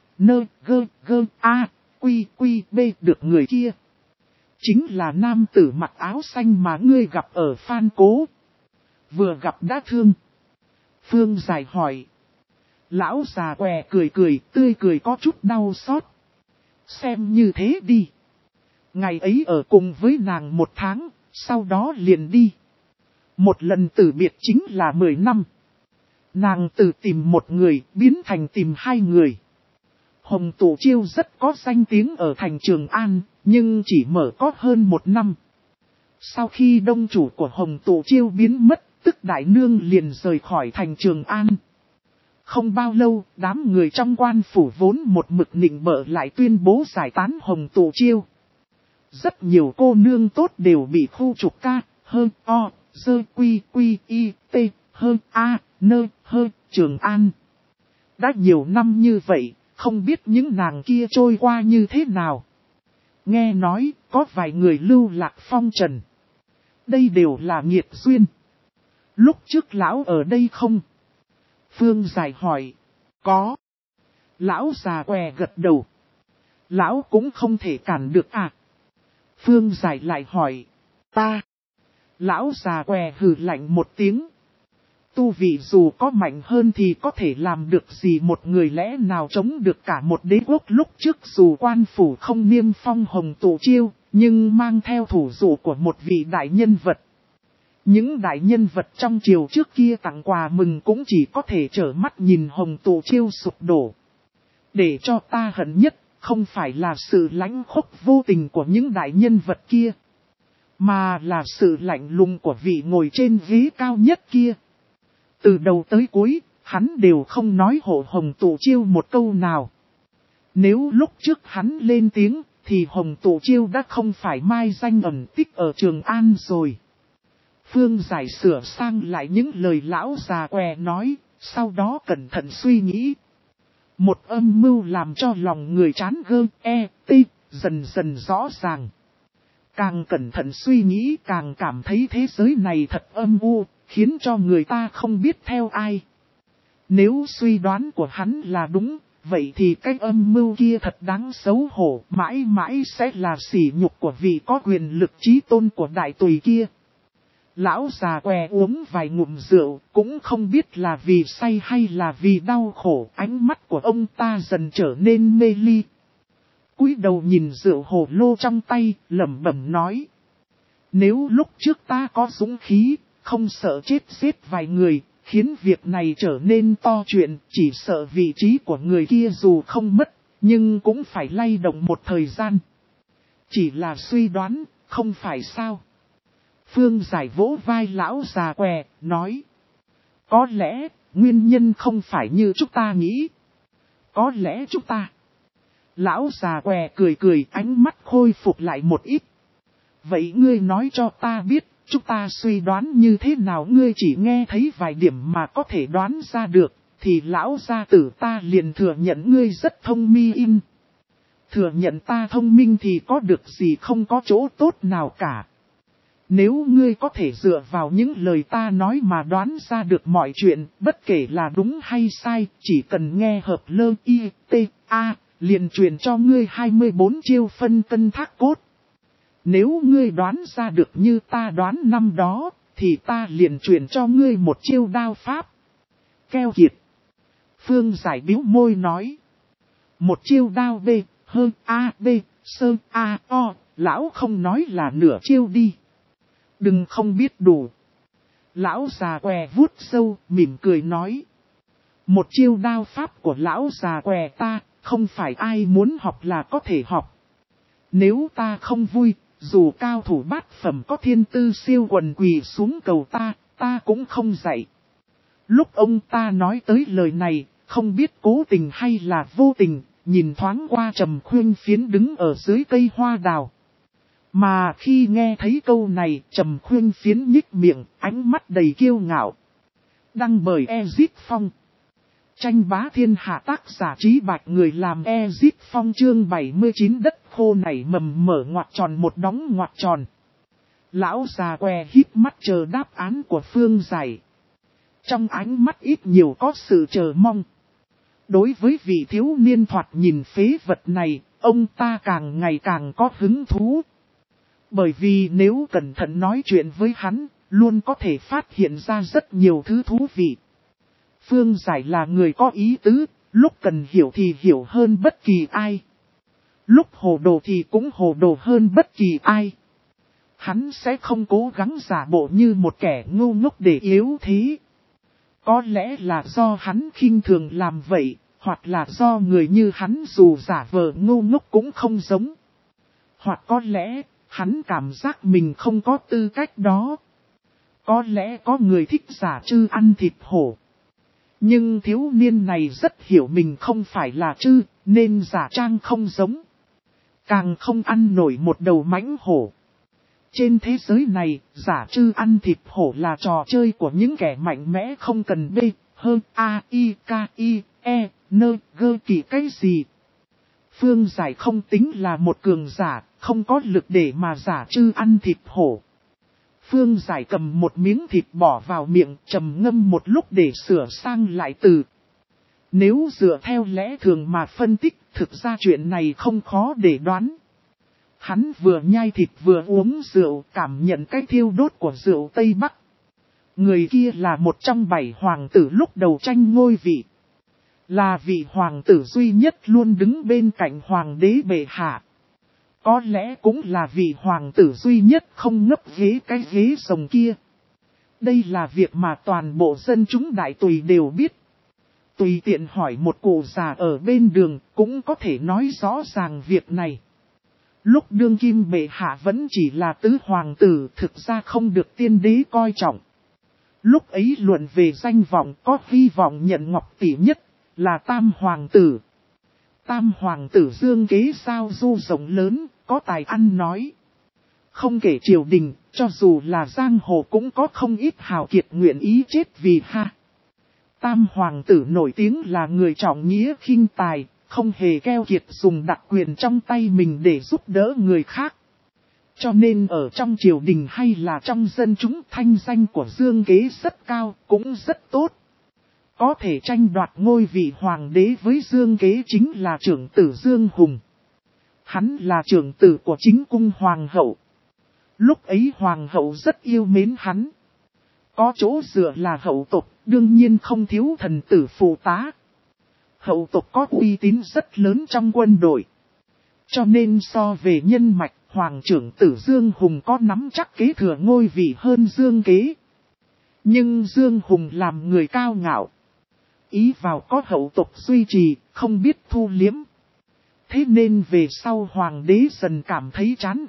a, quy quy b được người kia. Chính là nam tử mặc áo xanh mà ngươi gặp ở Phan Cố. Vừa gặp đã thương. Phương Giải hỏi. Lão già què cười cười, tươi cười có chút đau xót. Xem như thế đi. Ngày ấy ở cùng với nàng 1 tháng, sau đó liền đi. Một lần tử biệt chính là 10 năm. Nàng từ tìm một người, biến thành tìm 2 người. Hồng Tụ Chiêu rất có danh tiếng ở thành Trường An, nhưng chỉ mở có hơn 1 năm. Sau khi đông chủ của Hồng Tụ Chiêu biến mất, tức đại nương liền rời khỏi thành Trường An. Không bao lâu, đám người trong quan phủ vốn một mực nịnh bợ lại tuyên bố giải tán Hồng Tụ Chiêu. Rất nhiều cô nương tốt đều bị khu trục ca, hơn o, dơ quy quy y, t, hơn a, nơ, hơn Trường An. Đã nhiều năm như vậy, không biết những nàng kia trôi qua như thế nào. Nghe nói, có vài người lưu lạc phong trần. Đây đều là nghiệt duyên. Lúc trước lão ở đây không? Phương Giải hỏi. Có. Lão già què gật đầu. Lão cũng không thể cản được à? Phương Giải lại hỏi. Ta. Lão già què hừ lạnh một tiếng. Tu vị dù có mạnh hơn thì có thể làm được gì, một người lẽ nào chống được cả một đế quốc. Lúc trước dù quan phủ không niêm phong Hồng Tụ Chiêu, nhưng mang theo thủ dụ của một vị đại nhân vật. Những đại nhân vật trong triều trước kia tặng quà mừng cũng chỉ có thể trở mắt nhìn Hồng Tụ Chiêu sụp đổ. Để cho ta hận nhất, không phải là sự lãnh khốc vô tình của những đại nhân vật kia, mà là sự lạnh lùng của vị ngồi trên ghế cao nhất kia. Từ đầu tới cuối, hắn đều không nói hộ Hồng Tụ Chiêu một câu nào. Nếu lúc trước hắn lên tiếng, thì Hồng Tụ Chiêu đã không phải mai danh ẩn tích ở Trường An rồi. Phương Giải sửa sang lại những lời lão già què nói, sau đó cẩn thận suy nghĩ. Một âm mưu làm cho lòng người chán gơ, dần dần rõ ràng. Càng cẩn thận suy nghĩ càng cảm thấy thế giới này thật âm u, khiến cho người ta không biết theo ai. Nếu suy đoán của hắn là đúng, vậy thì cái âm mưu kia thật đáng xấu hổ, mãi mãi sẽ là sỉ nhục của vị có quyền lực chí tôn của đại tùy kia. Lão già què uống vài ngụm rượu, cũng không biết là vì say hay là vì đau khổ, ánh mắt của ông ta dần trở nên mê ly. Cúi đầu nhìn rượu hồ lô trong tay, lẩm bẩm nói. Nếu lúc trước ta có dũng khí, không sợ chết giết vài người, khiến việc này trở nên to chuyện, chỉ sợ vị trí của người kia dù không mất, nhưng cũng phải lay động một thời gian. Chỉ là suy đoán, không phải sao? Phương Giải vỗ vai lão già què, nói. Có lẽ, nguyên nhân không phải như chúng ta nghĩ. Có lẽ chúng ta. Lão già què cười cười, ánh mắt khôi phục lại một ít. Vậy ngươi nói cho ta biết, chúng ta suy đoán như thế nào? Ngươi chỉ nghe thấy vài điểm mà có thể đoán ra được, thì lão gia tử ta liền thừa nhận ngươi rất thông minh. Thừa nhận ta thông minh thì có được gì, không có chỗ tốt nào cả. Nếu ngươi có thể dựa vào những lời ta nói mà đoán ra được mọi chuyện, bất kể là đúng hay sai, chỉ cần nghe hợp lơ y, t, a, liền truyền cho ngươi 24 chiêu phân cân thác cốt. Nếu ngươi đoán ra được như ta đoán năm đó, thì ta liền truyền cho ngươi một chiêu đao pháp. Keo kiệt. Phương Giải bĩu môi nói. Một chiêu đao B, hơn A, B, sơ A, O, lão không nói là nửa chiêu đi. Đừng không biết đủ. Lão già què vuốt sâu, mỉm cười nói. Một chiêu đao pháp của lão già què ta, không phải ai muốn học là có thể học. Nếu ta không vui, dù cao thủ bát phẩm có thiên tư siêu quần quỳ xuống cầu ta cũng không dạy. Lúc ông ta nói tới lời này, không biết cố tình hay là vô tình, nhìn thoáng qua Trầm Khuyên Phiến đứng ở dưới cây hoa đào. Mà khi nghe thấy câu này, Trầm Khuyên Phiến nhích miệng, ánh mắt đầy kiêu ngạo. Đăng bởi Ezit Phong. Tranh bá thiên hạ, tác giả Trí Bạch, người làm Ezit Phong. Chương 79 đất khô nảy mầm mở ngoặc tròn một đóng ngoặc tròn. Lão già què híp mắt chờ đáp án của Phương Giải. Trong ánh mắt ít nhiều có sự chờ mong. Đối với vị thiếu niên thoạt nhìn phế vật này, ông ta càng ngày càng có hứng thú. Bởi vì nếu cẩn thận nói chuyện với hắn, luôn có thể phát hiện ra rất nhiều thứ thú vị. Phương Giải là người có ý tứ, lúc cần hiểu thì hiểu hơn bất kỳ ai. Lúc hồ đồ thì cũng hồ đồ hơn bất kỳ ai. Hắn sẽ không cố gắng giả bộ như một kẻ ngu ngốc để yếu thế. Có lẽ là do hắn khinh thường làm vậy, hoặc là do người như hắn dù giả vờ ngu ngốc cũng không giống. Hoặc có lẽ, hắn cảm giác mình không có tư cách đó. Có lẽ có người thích giả trư ăn thịt hổ. Nhưng thiếu niên này rất hiểu mình không phải là trư, nên giả trang không giống. Càng không ăn nổi một đầu mãnh hổ. Trên thế giới này, giả trư ăn thịt hổ là trò chơi của những kẻ mạnh mẽ không cần B, hơn A, I, K, I, E, N, G kỳ cái gì. Phương Giải không tính là một cường giả, không có lực để mà giả trư ăn thịt hổ. Phương Giải cầm một miếng thịt bỏ vào miệng, trầm ngâm một lúc để sửa sang lại từ. Nếu dựa theo lẽ thường mà phân tích, thực ra chuyện này không khó để đoán. Hắn vừa nhai thịt vừa uống rượu, cảm nhận cái thiêu đốt của rượu Tây Bắc. Người kia là một trong 7 hoàng tử lúc đầu tranh ngôi vị. Là vị hoàng tử duy nhất luôn đứng bên cạnh hoàng đế bệ hạ. Có lẽ cũng là vị hoàng tử duy nhất không ngấp ghế cái ghế rồng kia. Đây là việc mà toàn bộ dân chúng đại tùy đều biết. Tùy tiện hỏi một cụ già ở bên đường cũng có thể nói rõ ràng việc này. Lúc đương kim bệ hạ vẫn chỉ là tứ hoàng tử, thực ra không được tiên đế coi trọng. Lúc ấy luận về danh vọng có hy vọng nhận ngọc tỷ nhất là tam hoàng tử. Tam hoàng tử Dương Kế sao du rộng lớn, có tài ăn nói. Không kể triều đình, cho dù là giang hồ cũng có không ít hào kiệt nguyện ý chết vì ha. Tam hoàng tử nổi tiếng là người trọng nghĩa khinh tài, không hề keo kiệt dùng đặc quyền trong tay mình để giúp đỡ người khác. Cho nên ở trong triều đình hay là trong dân chúng, thanh danh của Dương Kế rất cao, cũng rất tốt. Có thể tranh đoạt ngôi vị hoàng đế với Dương Kế chính là trưởng tử Dương Hùng. Hắn là trưởng tử của chính cung hoàng hậu. Lúc ấy hoàng hậu rất yêu mến hắn. Có chỗ dựa là hậu tộc, đương nhiên không thiếu thần tử phụ tá. Hậu tộc có uy tín rất lớn trong quân đội. Cho nên so về nhân mạch, hoàng trưởng tử Dương Hùng có nắm chắc kế thừa ngôi vị hơn Dương Kế. Nhưng Dương Hùng làm người cao ngạo. Ý vào có hậu tộc duy trì, không biết thu liếm. Thế nên về sau hoàng đế dần cảm thấy chán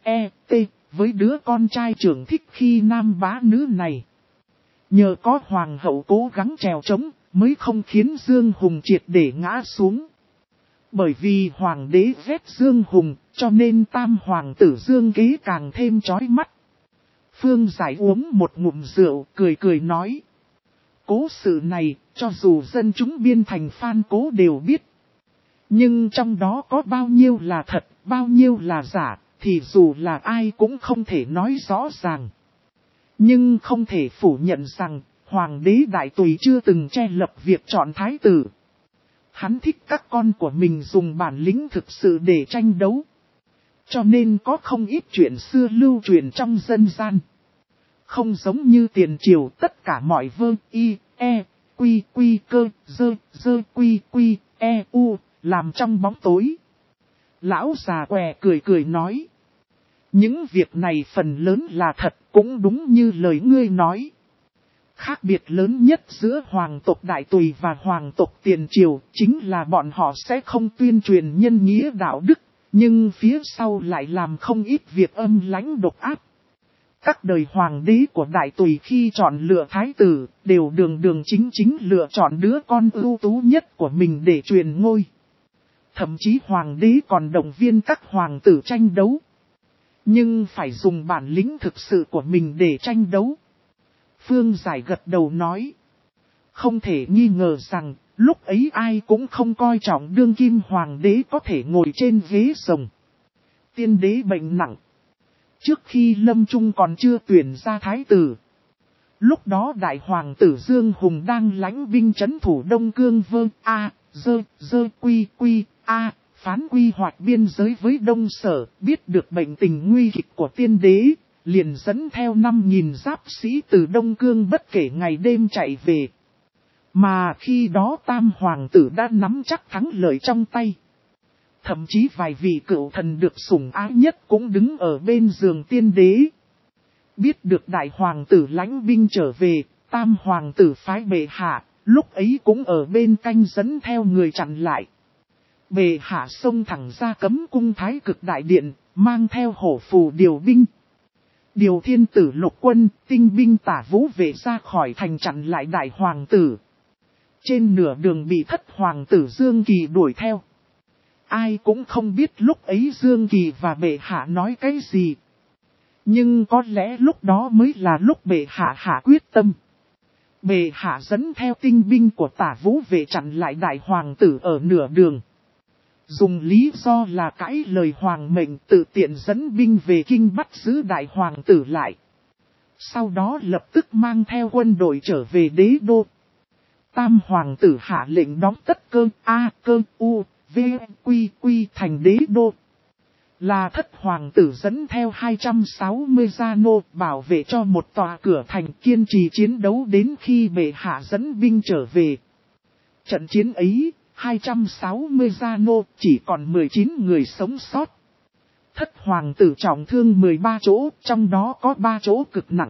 với đứa con trai trưởng thích khi nam bá nữ này. Nhờ có hoàng hậu cố gắng trèo trống, mới không khiến Dương Hùng triệt để ngã xuống. Bởi vì hoàng đế ghét Dương Hùng, cho nên tam hoàng tử Dương Kế càng thêm chói mắt. Phương Giải uống một ngụm rượu, cười nói. Cố sự này, cho dù dân chúng biên thành Phan Cố đều biết. Nhưng trong đó có bao nhiêu là thật, bao nhiêu là giả, thì dù là ai cũng không thể nói rõ ràng. Nhưng không thể phủ nhận rằng, Hoàng đế Đại Tùy chưa từng che lập việc chọn thái tử. Hắn thích các con của mình dùng bản lĩnh thực sự để tranh đấu. Cho nên có không ít chuyện xưa lưu truyền trong dân gian. Không giống như tiền triều tất cả mọi vơ y, e, quy quy cơ, dơ quy quy, e u, làm trong bóng tối. Lão già què cười cười nói. Những việc này phần lớn là thật, cũng đúng như lời ngươi nói. Khác biệt lớn nhất giữa hoàng tộc Đại Tùy và hoàng tộc Tiền Triều chính là bọn họ sẽ không tuyên truyền nhân nghĩa đạo đức, nhưng phía sau lại làm không ít việc âm lãnh độc ác. Các đời hoàng đế của Đại Tùy khi chọn lựa thái tử đều đường chính lựa chọn đứa con ưu tú nhất của mình để truyền ngôi. Thậm chí hoàng đế còn động viên các hoàng tử tranh đấu. Nhưng phải dùng bản lĩnh thực sự của mình để tranh đấu. Phương Giải gật đầu nói. Không thể nghi ngờ rằng, lúc ấy ai cũng không coi trọng đương kim hoàng đế có thể ngồi trên ghế rồng. Tiên đế bệnh nặng. Trước khi Lâm Trung còn chưa tuyển ra thái tử. Lúc đó đại hoàng tử Dương Hùng đang lãnh binh trấn thủ Đông Cương vơ phán quy hoạch biên giới với Đông Sở, biết được bệnh tình nguy kịch của tiên đế, liền dẫn theo 5.000 giáp sĩ từ Đông Cương bất kể ngày đêm chạy về. Mà khi đó Tam Hoàng tử đã nắm chắc thắng lợi trong tay. Thậm chí vài vị cựu thần được sủng ái nhất cũng đứng ở bên giường tiên đế. Biết được đại hoàng tử lãnh binh trở về, Tam Hoàng tử phái bệ hạ, lúc ấy cũng ở bên canh dẫn theo người chặn lại. Bệ hạ xông thẳng ra cấm cung Thái Cực Đại Điện, mang theo hổ phù điều binh. Điều thiên tử lục quân, tinh binh tả vũ vệ ra khỏi thành chặn lại đại hoàng tử. Trên nửa đường bị thất hoàng tử Dương Kỳ đuổi theo. Ai cũng không biết lúc ấy Dương Kỳ và bệ hạ nói cái gì. Nhưng có lẽ lúc đó mới là lúc bệ hạ hạ quyết tâm. Bệ hạ dẫn theo tinh binh của tả vũ vệ chặn lại đại hoàng tử ở nửa đường. Dùng lý do là cãi lời hoàng mệnh tự tiện dẫn binh về kinh bắt giữ đại hoàng tử lại. Sau đó lập tức mang theo quân đội trở về đế đô. Tam hoàng tử hạ lệnh đóng tất cơ v quy thành đế đô. Là thất hoàng tử dẫn theo 260 gia nô bảo vệ cho một tòa cửa thành kiên trì chiến đấu đến khi bệ hạ dẫn binh trở về. Trận chiến ấy, 260 gia nô chỉ còn 19 người sống sót. Thất hoàng tử trọng thương 13 chỗ, trong đó có 3 chỗ cực nặng.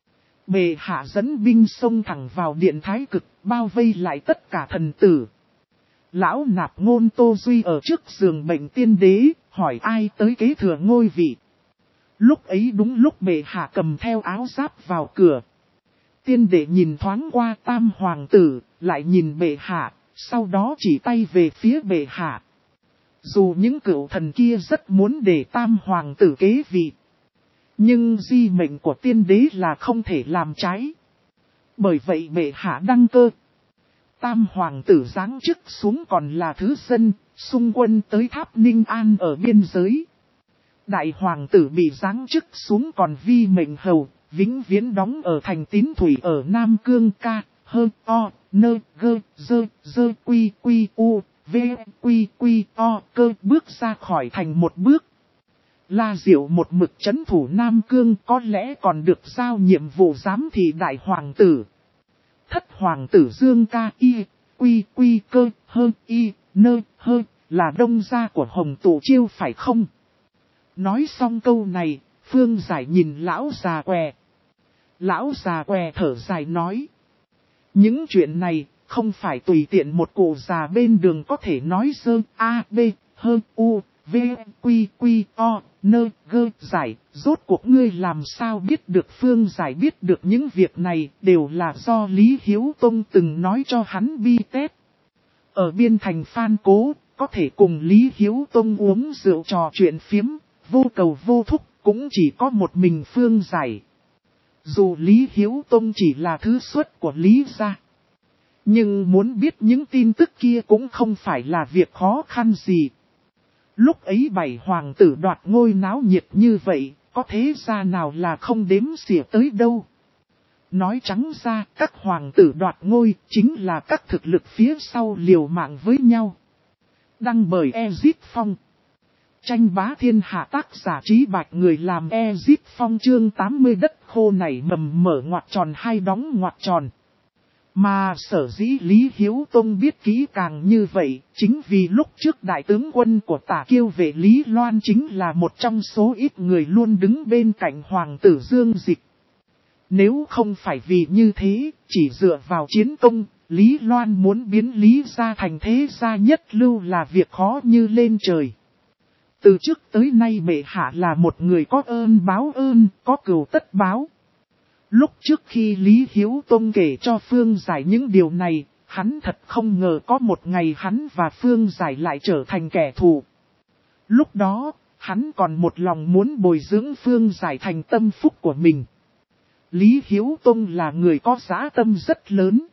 Bệ hạ dẫn binh xông thẳng vào điện Thái Cực, bao vây lại tất cả thần tử. Lão Nạp Ngôn Tô Duy ở trước giường bệnh tiên đế, hỏi ai tới kế thừa ngôi vị. Lúc ấy đúng lúc bệ hạ cầm theo áo giáp vào cửa. Tiên đệ nhìn thoáng qua Tam hoàng tử, lại nhìn bệ hạ, sau đó chỉ tay về phía bệ hạ. Dù những cựu thần kia rất muốn để Tam hoàng tử kế vị. Nhưng di mệnh của tiên đế là không thể làm trái. Bởi vậy bệ hạ đăng cơ. Tam hoàng tử giáng chức xuống còn là thứ dân, xung quân tới tháp Ninh An ở biên giới. Đại hoàng tử bị giáng chức xuống còn vi mệnh hầu, vĩnh viễn đóng ở thành Tín Thủy ở Nam Cương ca, hơ, o, nơ, gơ, dơ, quy, u, v, quy, o, cơ bước ra khỏi thành một bước. La Diệu một mực trấn thủ Nam Cương có lẽ còn được giao nhiệm vụ giám thị đại hoàng tử. Thất hoàng tử Dương ca y, quy cơ, hơ y, nơ, hơ, là đông gia của Hồng Tụ Chiêu phải không? Nói xong câu này, Phương Giải nhìn lão già què. Lão già què thở dài nói. Những chuyện này, không phải tùy tiện một cụ già bên đường có thể nói sơ a, b, hơ, u, v, quy, o, nơ, gơ, giải. Rốt cuộc ngươi làm sao biết được Phương Giải biết được những việc này đều là do Lý Hiếu Tông từng nói cho hắn bi tét. Ở biên thành Phan Cố, có thể cùng Lý Hiếu Tông uống rượu trò chuyện phiếm, vô cầu vô thúc, cũng chỉ có một mình Phương Giải. Dù Lý Hiếu Tông chỉ là thứ xuất của Lý gia. Nhưng muốn biết những tin tức kia cũng không phải là việc khó khăn gì. Lúc ấy 7 hoàng tử đoạt ngôi náo nhiệt như vậy, có thế gia nào là không đếm xỉa tới đâu. Nói trắng ra, các hoàng tử đoạt ngôi chính là các thực lực phía sau liều mạng với nhau. Đăng bởi Ezip Phong. Tranh bá thiên hạ, tác giả Trí Bạch, người làm Ezip Phong. Chương 80 đất khô nảy mầm, mở ngoặc tròn hai đóng ngoặc tròn. Mà sở dĩ Lý Hiếu Tông biết kỹ càng như vậy, chính vì lúc trước đại tướng quân của Tả Kiêu Vệ Lý Loan chính là một trong số ít người luôn đứng bên cạnh hoàng tử Dương Dịch. Nếu không phải vì như thế, chỉ dựa vào chiến công, Lý Loan muốn biến Lý gia thành thế gia nhất lưu là việc khó như lên trời. Từ trước tới nay bệ hạ là một người có ơn báo ơn, có cừu tất báo. Lúc trước khi Lý Hiếu Tông kể cho Phương Giải những điều này, hắn thật không ngờ có một ngày hắn và Phương Giải lại trở thành kẻ thù. Lúc đó, hắn còn một lòng muốn bồi dưỡng Phương Giải thành tâm phúc của mình. Lý Hiếu Tông là người có dã tâm rất lớn.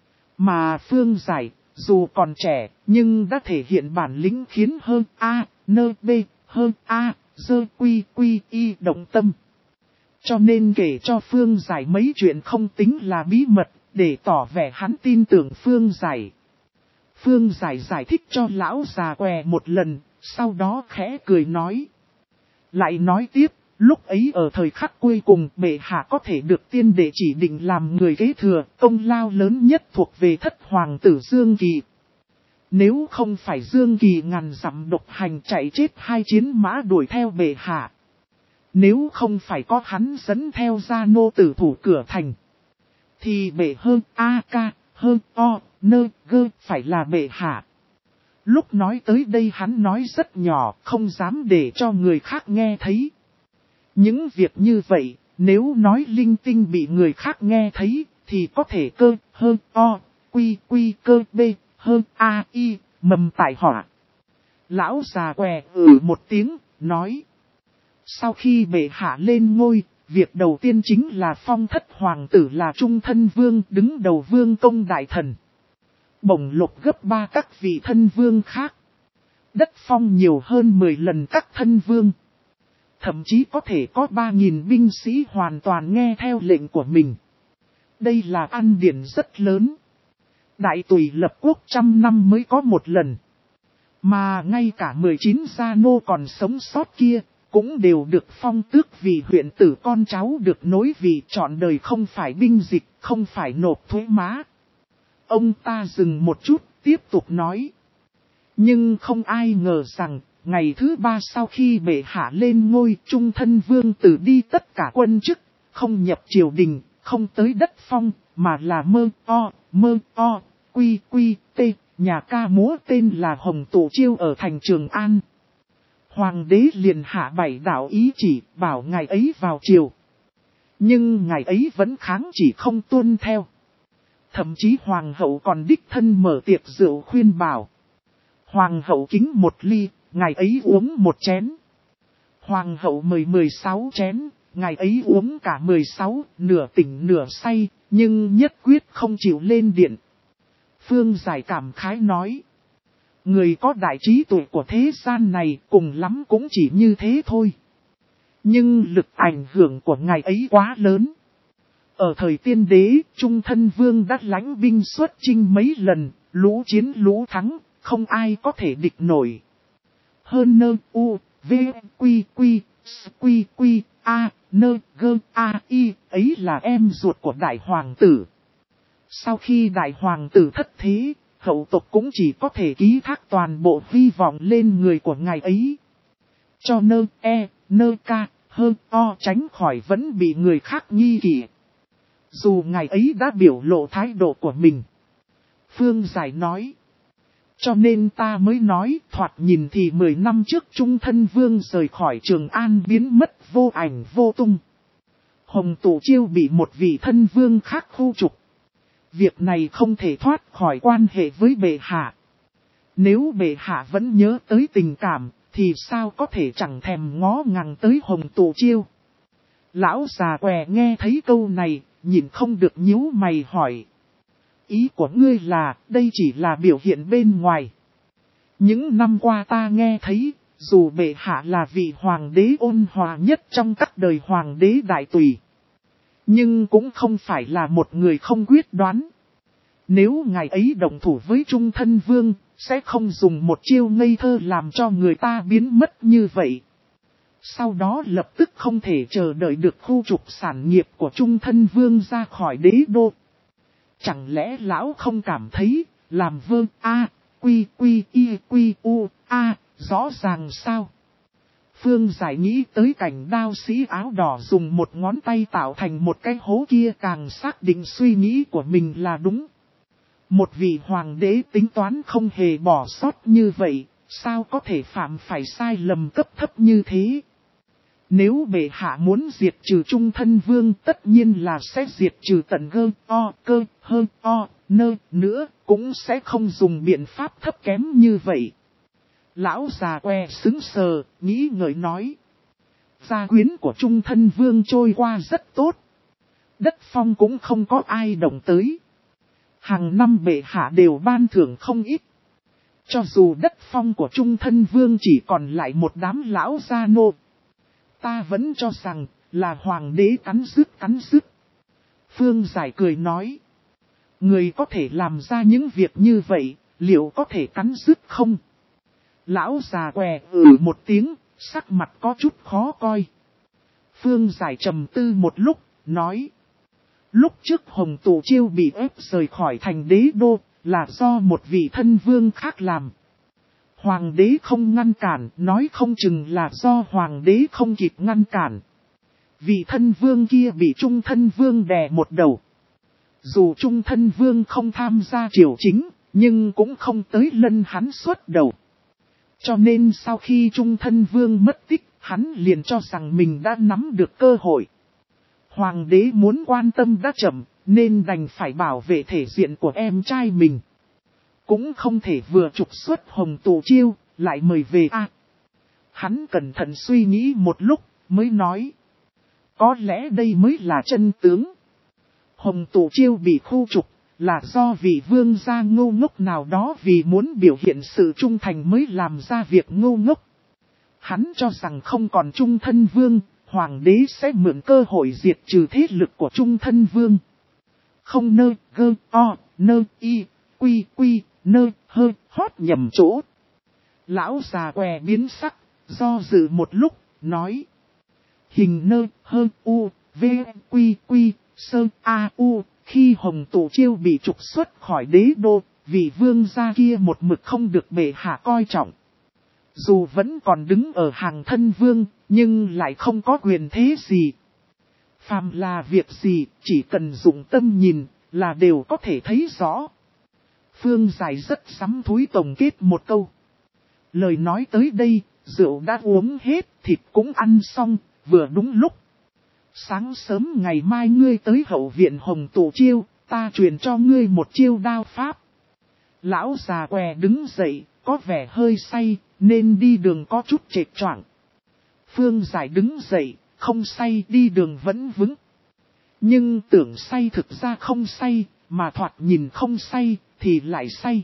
Mà Phương Giải, dù còn trẻ, nhưng đã thể hiện bản lĩnh khiến hơn A, nơ B, hơn A, dơ quy quy y động tâm. Cho nên kể cho Phương Giải mấy chuyện không tính là bí mật, để tỏ vẻ hắn tin tưởng Phương Giải. Phương Giải giải thích cho lão già què một lần, sau đó khẽ cười nói. Lại nói tiếp, lúc ấy ở thời khắc cuối cùng bệ hạ có thể được tiên đệ chỉ định làm người kế thừa, công lao lớn nhất thuộc về thất hoàng tử Dương Kỳ. Nếu không phải Dương Kỳ ngàn dặm độc hành chạy chết hai chiến mã đuổi theo bệ hạ. Nếu không phải có hắn dẫn theo gia nô tử thủ cửa thành. Thì bệ hơn A ca, hơn O, nơ gơ phải là bệ hạ. Lúc nói tới đây hắn nói rất nhỏ, không dám để cho người khác nghe thấy. Những việc như vậy, nếu nói linh tinh bị người khác nghe thấy, thì có thể cơ, hơn O, quy quy cơ B, hơn A I, mầm tại họa. Lão già què một tiếng, nói. Sau khi bệ hạ lên ngôi, việc đầu tiên chính là phong thất hoàng tử là trung thân vương đứng đầu vương công đại thần. Bổng lộc gấp 3 các vị thân vương khác. Đất phong nhiều hơn 10 lần các thân vương. Thậm chí có thể có 3.000 binh sĩ hoàn toàn nghe theo lệnh của mình. Đây là ăn điển rất lớn. Đại tùy lập quốc 100 năm mới có một lần. Mà ngay cả 19 gia nô còn sống sót kia, cũng đều được phong tước vì huyện tử con cháu được nối vì trọn đời không phải binh dịch, không phải nộp thuế má. Ông ta dừng một chút, tiếp tục nói. Nhưng không ai ngờ rằng, ngày thứ 3 sau khi bệ hạ lên ngôi, trung thân vương tử đi tất cả quân chức, không nhập triều đình, không tới đất phong, mà là mơ o, quy quy t, nhà ca múa tên là Hồng Tổ Chiêu ở thành Trường An. Hoàng đế liền hạ 7 đạo ý chỉ, bảo ngài ấy vào triều. Nhưng ngài ấy vẫn kháng chỉ không tuân theo. Thậm chí hoàng hậu còn đích thân mở tiệc rượu khuyên bảo. Hoàng hậu kính một ly, ngài ấy uống một chén. Hoàng hậu mời 16 chén, ngài ấy uống cả 16, nửa tỉnh nửa say, nhưng nhất quyết không chịu lên điện. Phương Giải cảm khái nói. Người có đại trí tuệ của thế gian này cùng lắm cũng chỉ như thế thôi. Nhưng lực ảnh hưởng của ngài ấy quá lớn. Ở thời tiên đế, trung thân vương đã lãnh binh xuất chinh mấy lần, lũ chiến lũ thắng, không ai có thể địch nổi. Hơn nơ u, v, quy quy, quy quy, a, nơ gơ a i, ấy là em ruột của đại hoàng tử. Sau khi đại hoàng tử thất thế, hậu tộc cũng chỉ có thể ký thác toàn bộ hy vọng lên người của ngài ấy. Cho nơ e, nơ ca, hơn o tránh khỏi vẫn bị người khác nghi kỵ. Dù ngài ấy đã biểu lộ thái độ của mình. Phương Giải nói. Cho nên ta mới nói thoạt nhìn thì 10 năm trước trung thân vương rời khỏi Trường An biến mất vô ảnh vô tung. Hồng Tổ Chiêu bị một vị thân vương khác khu trục. Việc này không thể thoát khỏi quan hệ với bệ hạ. Nếu bệ hạ vẫn nhớ tới tình cảm, thì sao có thể chẳng thèm ngó ngàng tới Hồng Tổ Chiêu. Lão già què nghe thấy câu này, nhìn không được nhíu mày hỏi. Ý của ngươi là, đây chỉ là biểu hiện bên ngoài. Những năm qua ta nghe thấy, Dù bệ hạ là vị hoàng đế ôn hòa nhất trong các đời hoàng đế đại tùy, nhưng cũng không phải là một người không quyết đoán. Nếu ngài ấy động thủ với Trung Thân Vương, sẽ không dùng một chiêu ngây thơ làm cho người ta biến mất như vậy. Sau đó lập tức không thể chờ đợi được khu trục sản nghiệp của Trung Thân Vương ra khỏi đế đô. Chẳng lẽ lão không cảm thấy, làm vương A, quy quy y quy u A, rõ ràng sao? Phương Giải nghĩ tới cảnh đao sĩ áo đỏ dùng một ngón tay tạo thành một cái hố kia, càng xác định suy nghĩ của mình là đúng. Một vị hoàng đế tính toán không hề bỏ sót như vậy, sao có thể phạm phải sai lầm cấp thấp như thế? Nếu bệ hạ muốn diệt trừ Trung Thân Vương, tất nhiên là sẽ diệt trừ tận gơ, o, cơ, hơn, o, nơ nữa, cũng sẽ không dùng biện pháp thấp kém như vậy. Lão già que sững sờ, nghĩ ngợi nói. Gia quyến của Trung Thân Vương trôi qua rất tốt. Đất phong cũng không có ai động tới. Hàng năm bệ hạ đều ban thưởng không ít. Cho dù đất phong của Trung Thân Vương chỉ còn lại một đám lão gia nô, ta vẫn cho rằng là hoàng đế cắn rứt. Phương Giải cười nói. Người có thể làm ra những việc như vậy, liệu có thể cắn rứt không? Lão già què một tiếng, sắc mặt có chút khó coi. Phương Giải trầm tư một lúc, nói. Lúc trước Hồng Tụ Chiêu bị ép rời khỏi thành đế đô, là do một vị thân vương khác làm. Hoàng đế không ngăn cản, nói không chừng là do hoàng đế không kịp ngăn cản. Vị thân vương kia bị Trung Thân Vương đè một đầu. Dù Trung Thân Vương không tham gia triều chính, nhưng cũng không tới lân hắn xuất đầu. Cho nên sau khi Trung Thân Vương mất tích, hắn liền cho rằng mình đã nắm được cơ hội. Hoàng đế muốn quan tâm đã chậm, nên đành phải bảo vệ thể diện của em trai mình. Cũng không thể vừa trục xuất Hồng Tụ Chiêu, lại mời về Hắn cẩn thận suy nghĩ một lúc, mới nói. Có lẽ đây mới là chân tướng. Hồng Tụ Chiêu bị khu trục, là do vị vương gia ngu ngốc nào đó vì muốn biểu hiện sự trung thành mới làm ra việc ngu ngốc. Hắn cho rằng không còn Trung Thân Vương, hoàng đế sẽ mượn cơ hội diệt trừ thế lực của Trung Thân Vương. Không nơ, gơ, o, nơ, y, quy, quy, nơ, hơ, hót nhầm chỗ. Lão già què biến sắc, do dự một lúc, nói. Hình nơ, hơ, u, v, quy, quy, sơ, a, u. Khi Hồng Tụ Chiêu bị trục xuất khỏi đế đô, vị vương gia kia một mực không được bệ hạ coi trọng. Dù vẫn còn đứng ở hàng thân vương, nhưng lại không có quyền thế gì. Phàm là việc gì, chỉ cần dùng tâm nhìn, là đều có thể thấy rõ. Phương Giải rất sắm thúi tổng kết một câu. Lời nói tới đây, rượu đã uống hết, thịt cũng ăn xong, vừa đúng lúc. Sáng sớm ngày mai ngươi tới hậu viện Hồng Tụ Chiêu, ta truyền cho ngươi một chiêu đao pháp. Lão già què đứng dậy, có vẻ hơi say, nên đi đường có chút chệch choạng. Phương Giải đứng dậy, không say đi đường vẫn vững. Nhưng tưởng say thực ra không say, mà thoạt nhìn không say, thì lại say.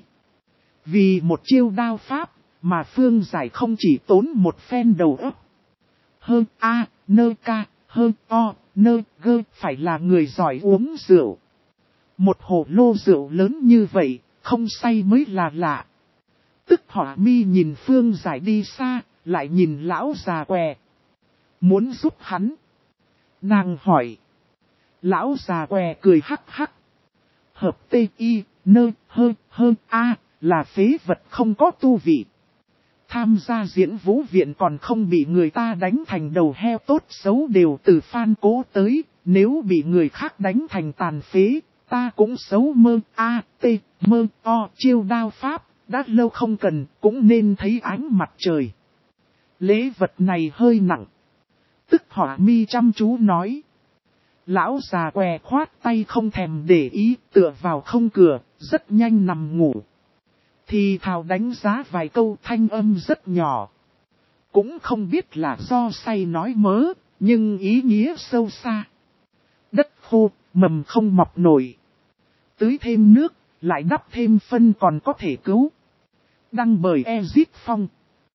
Vì một chiêu đao pháp, mà Phương Giải không chỉ tốn một phen đầu óc. Hơn a, nơ ca, hơn o, nơ gơ, phải là người giỏi uống rượu. Một hồ lô rượu lớn như vậy, không say mới là lạ. Tức Hỏa Mi nhìn Phương Giải đi xa, lại nhìn lão già què. Muốn giúp hắn. Nàng hỏi. Lão già què cười hắc hắc. Hợp tê y, nơ, hơ, a, là phế vật không có tu vị. Tham gia diễn vũ viện còn không bị người ta đánh thành đầu heo tốt xấu đều từ Phan Cố tới. Nếu bị người khác đánh thành tàn phế, ta cũng xấu mơ, a, tê, mơ, o, chiêu đao pháp. Đã lâu không cần, cũng nên thấy ánh mặt trời. Lễ vật này hơi nặng. Tức Hỏa Mi chăm chú nói. Lão già què khoát tay không thèm để ý, tựa vào không cửa, rất nhanh nằm ngủ. Thì thào đánh giá vài câu, thanh âm rất nhỏ. Cũng không biết là do say nói mớ, nhưng ý nghĩa sâu xa. Đất khô, mầm không mọc nổi. Tưới thêm nước, lại đắp thêm phân còn có thể cứu. Đăng bởi Ezip Phong.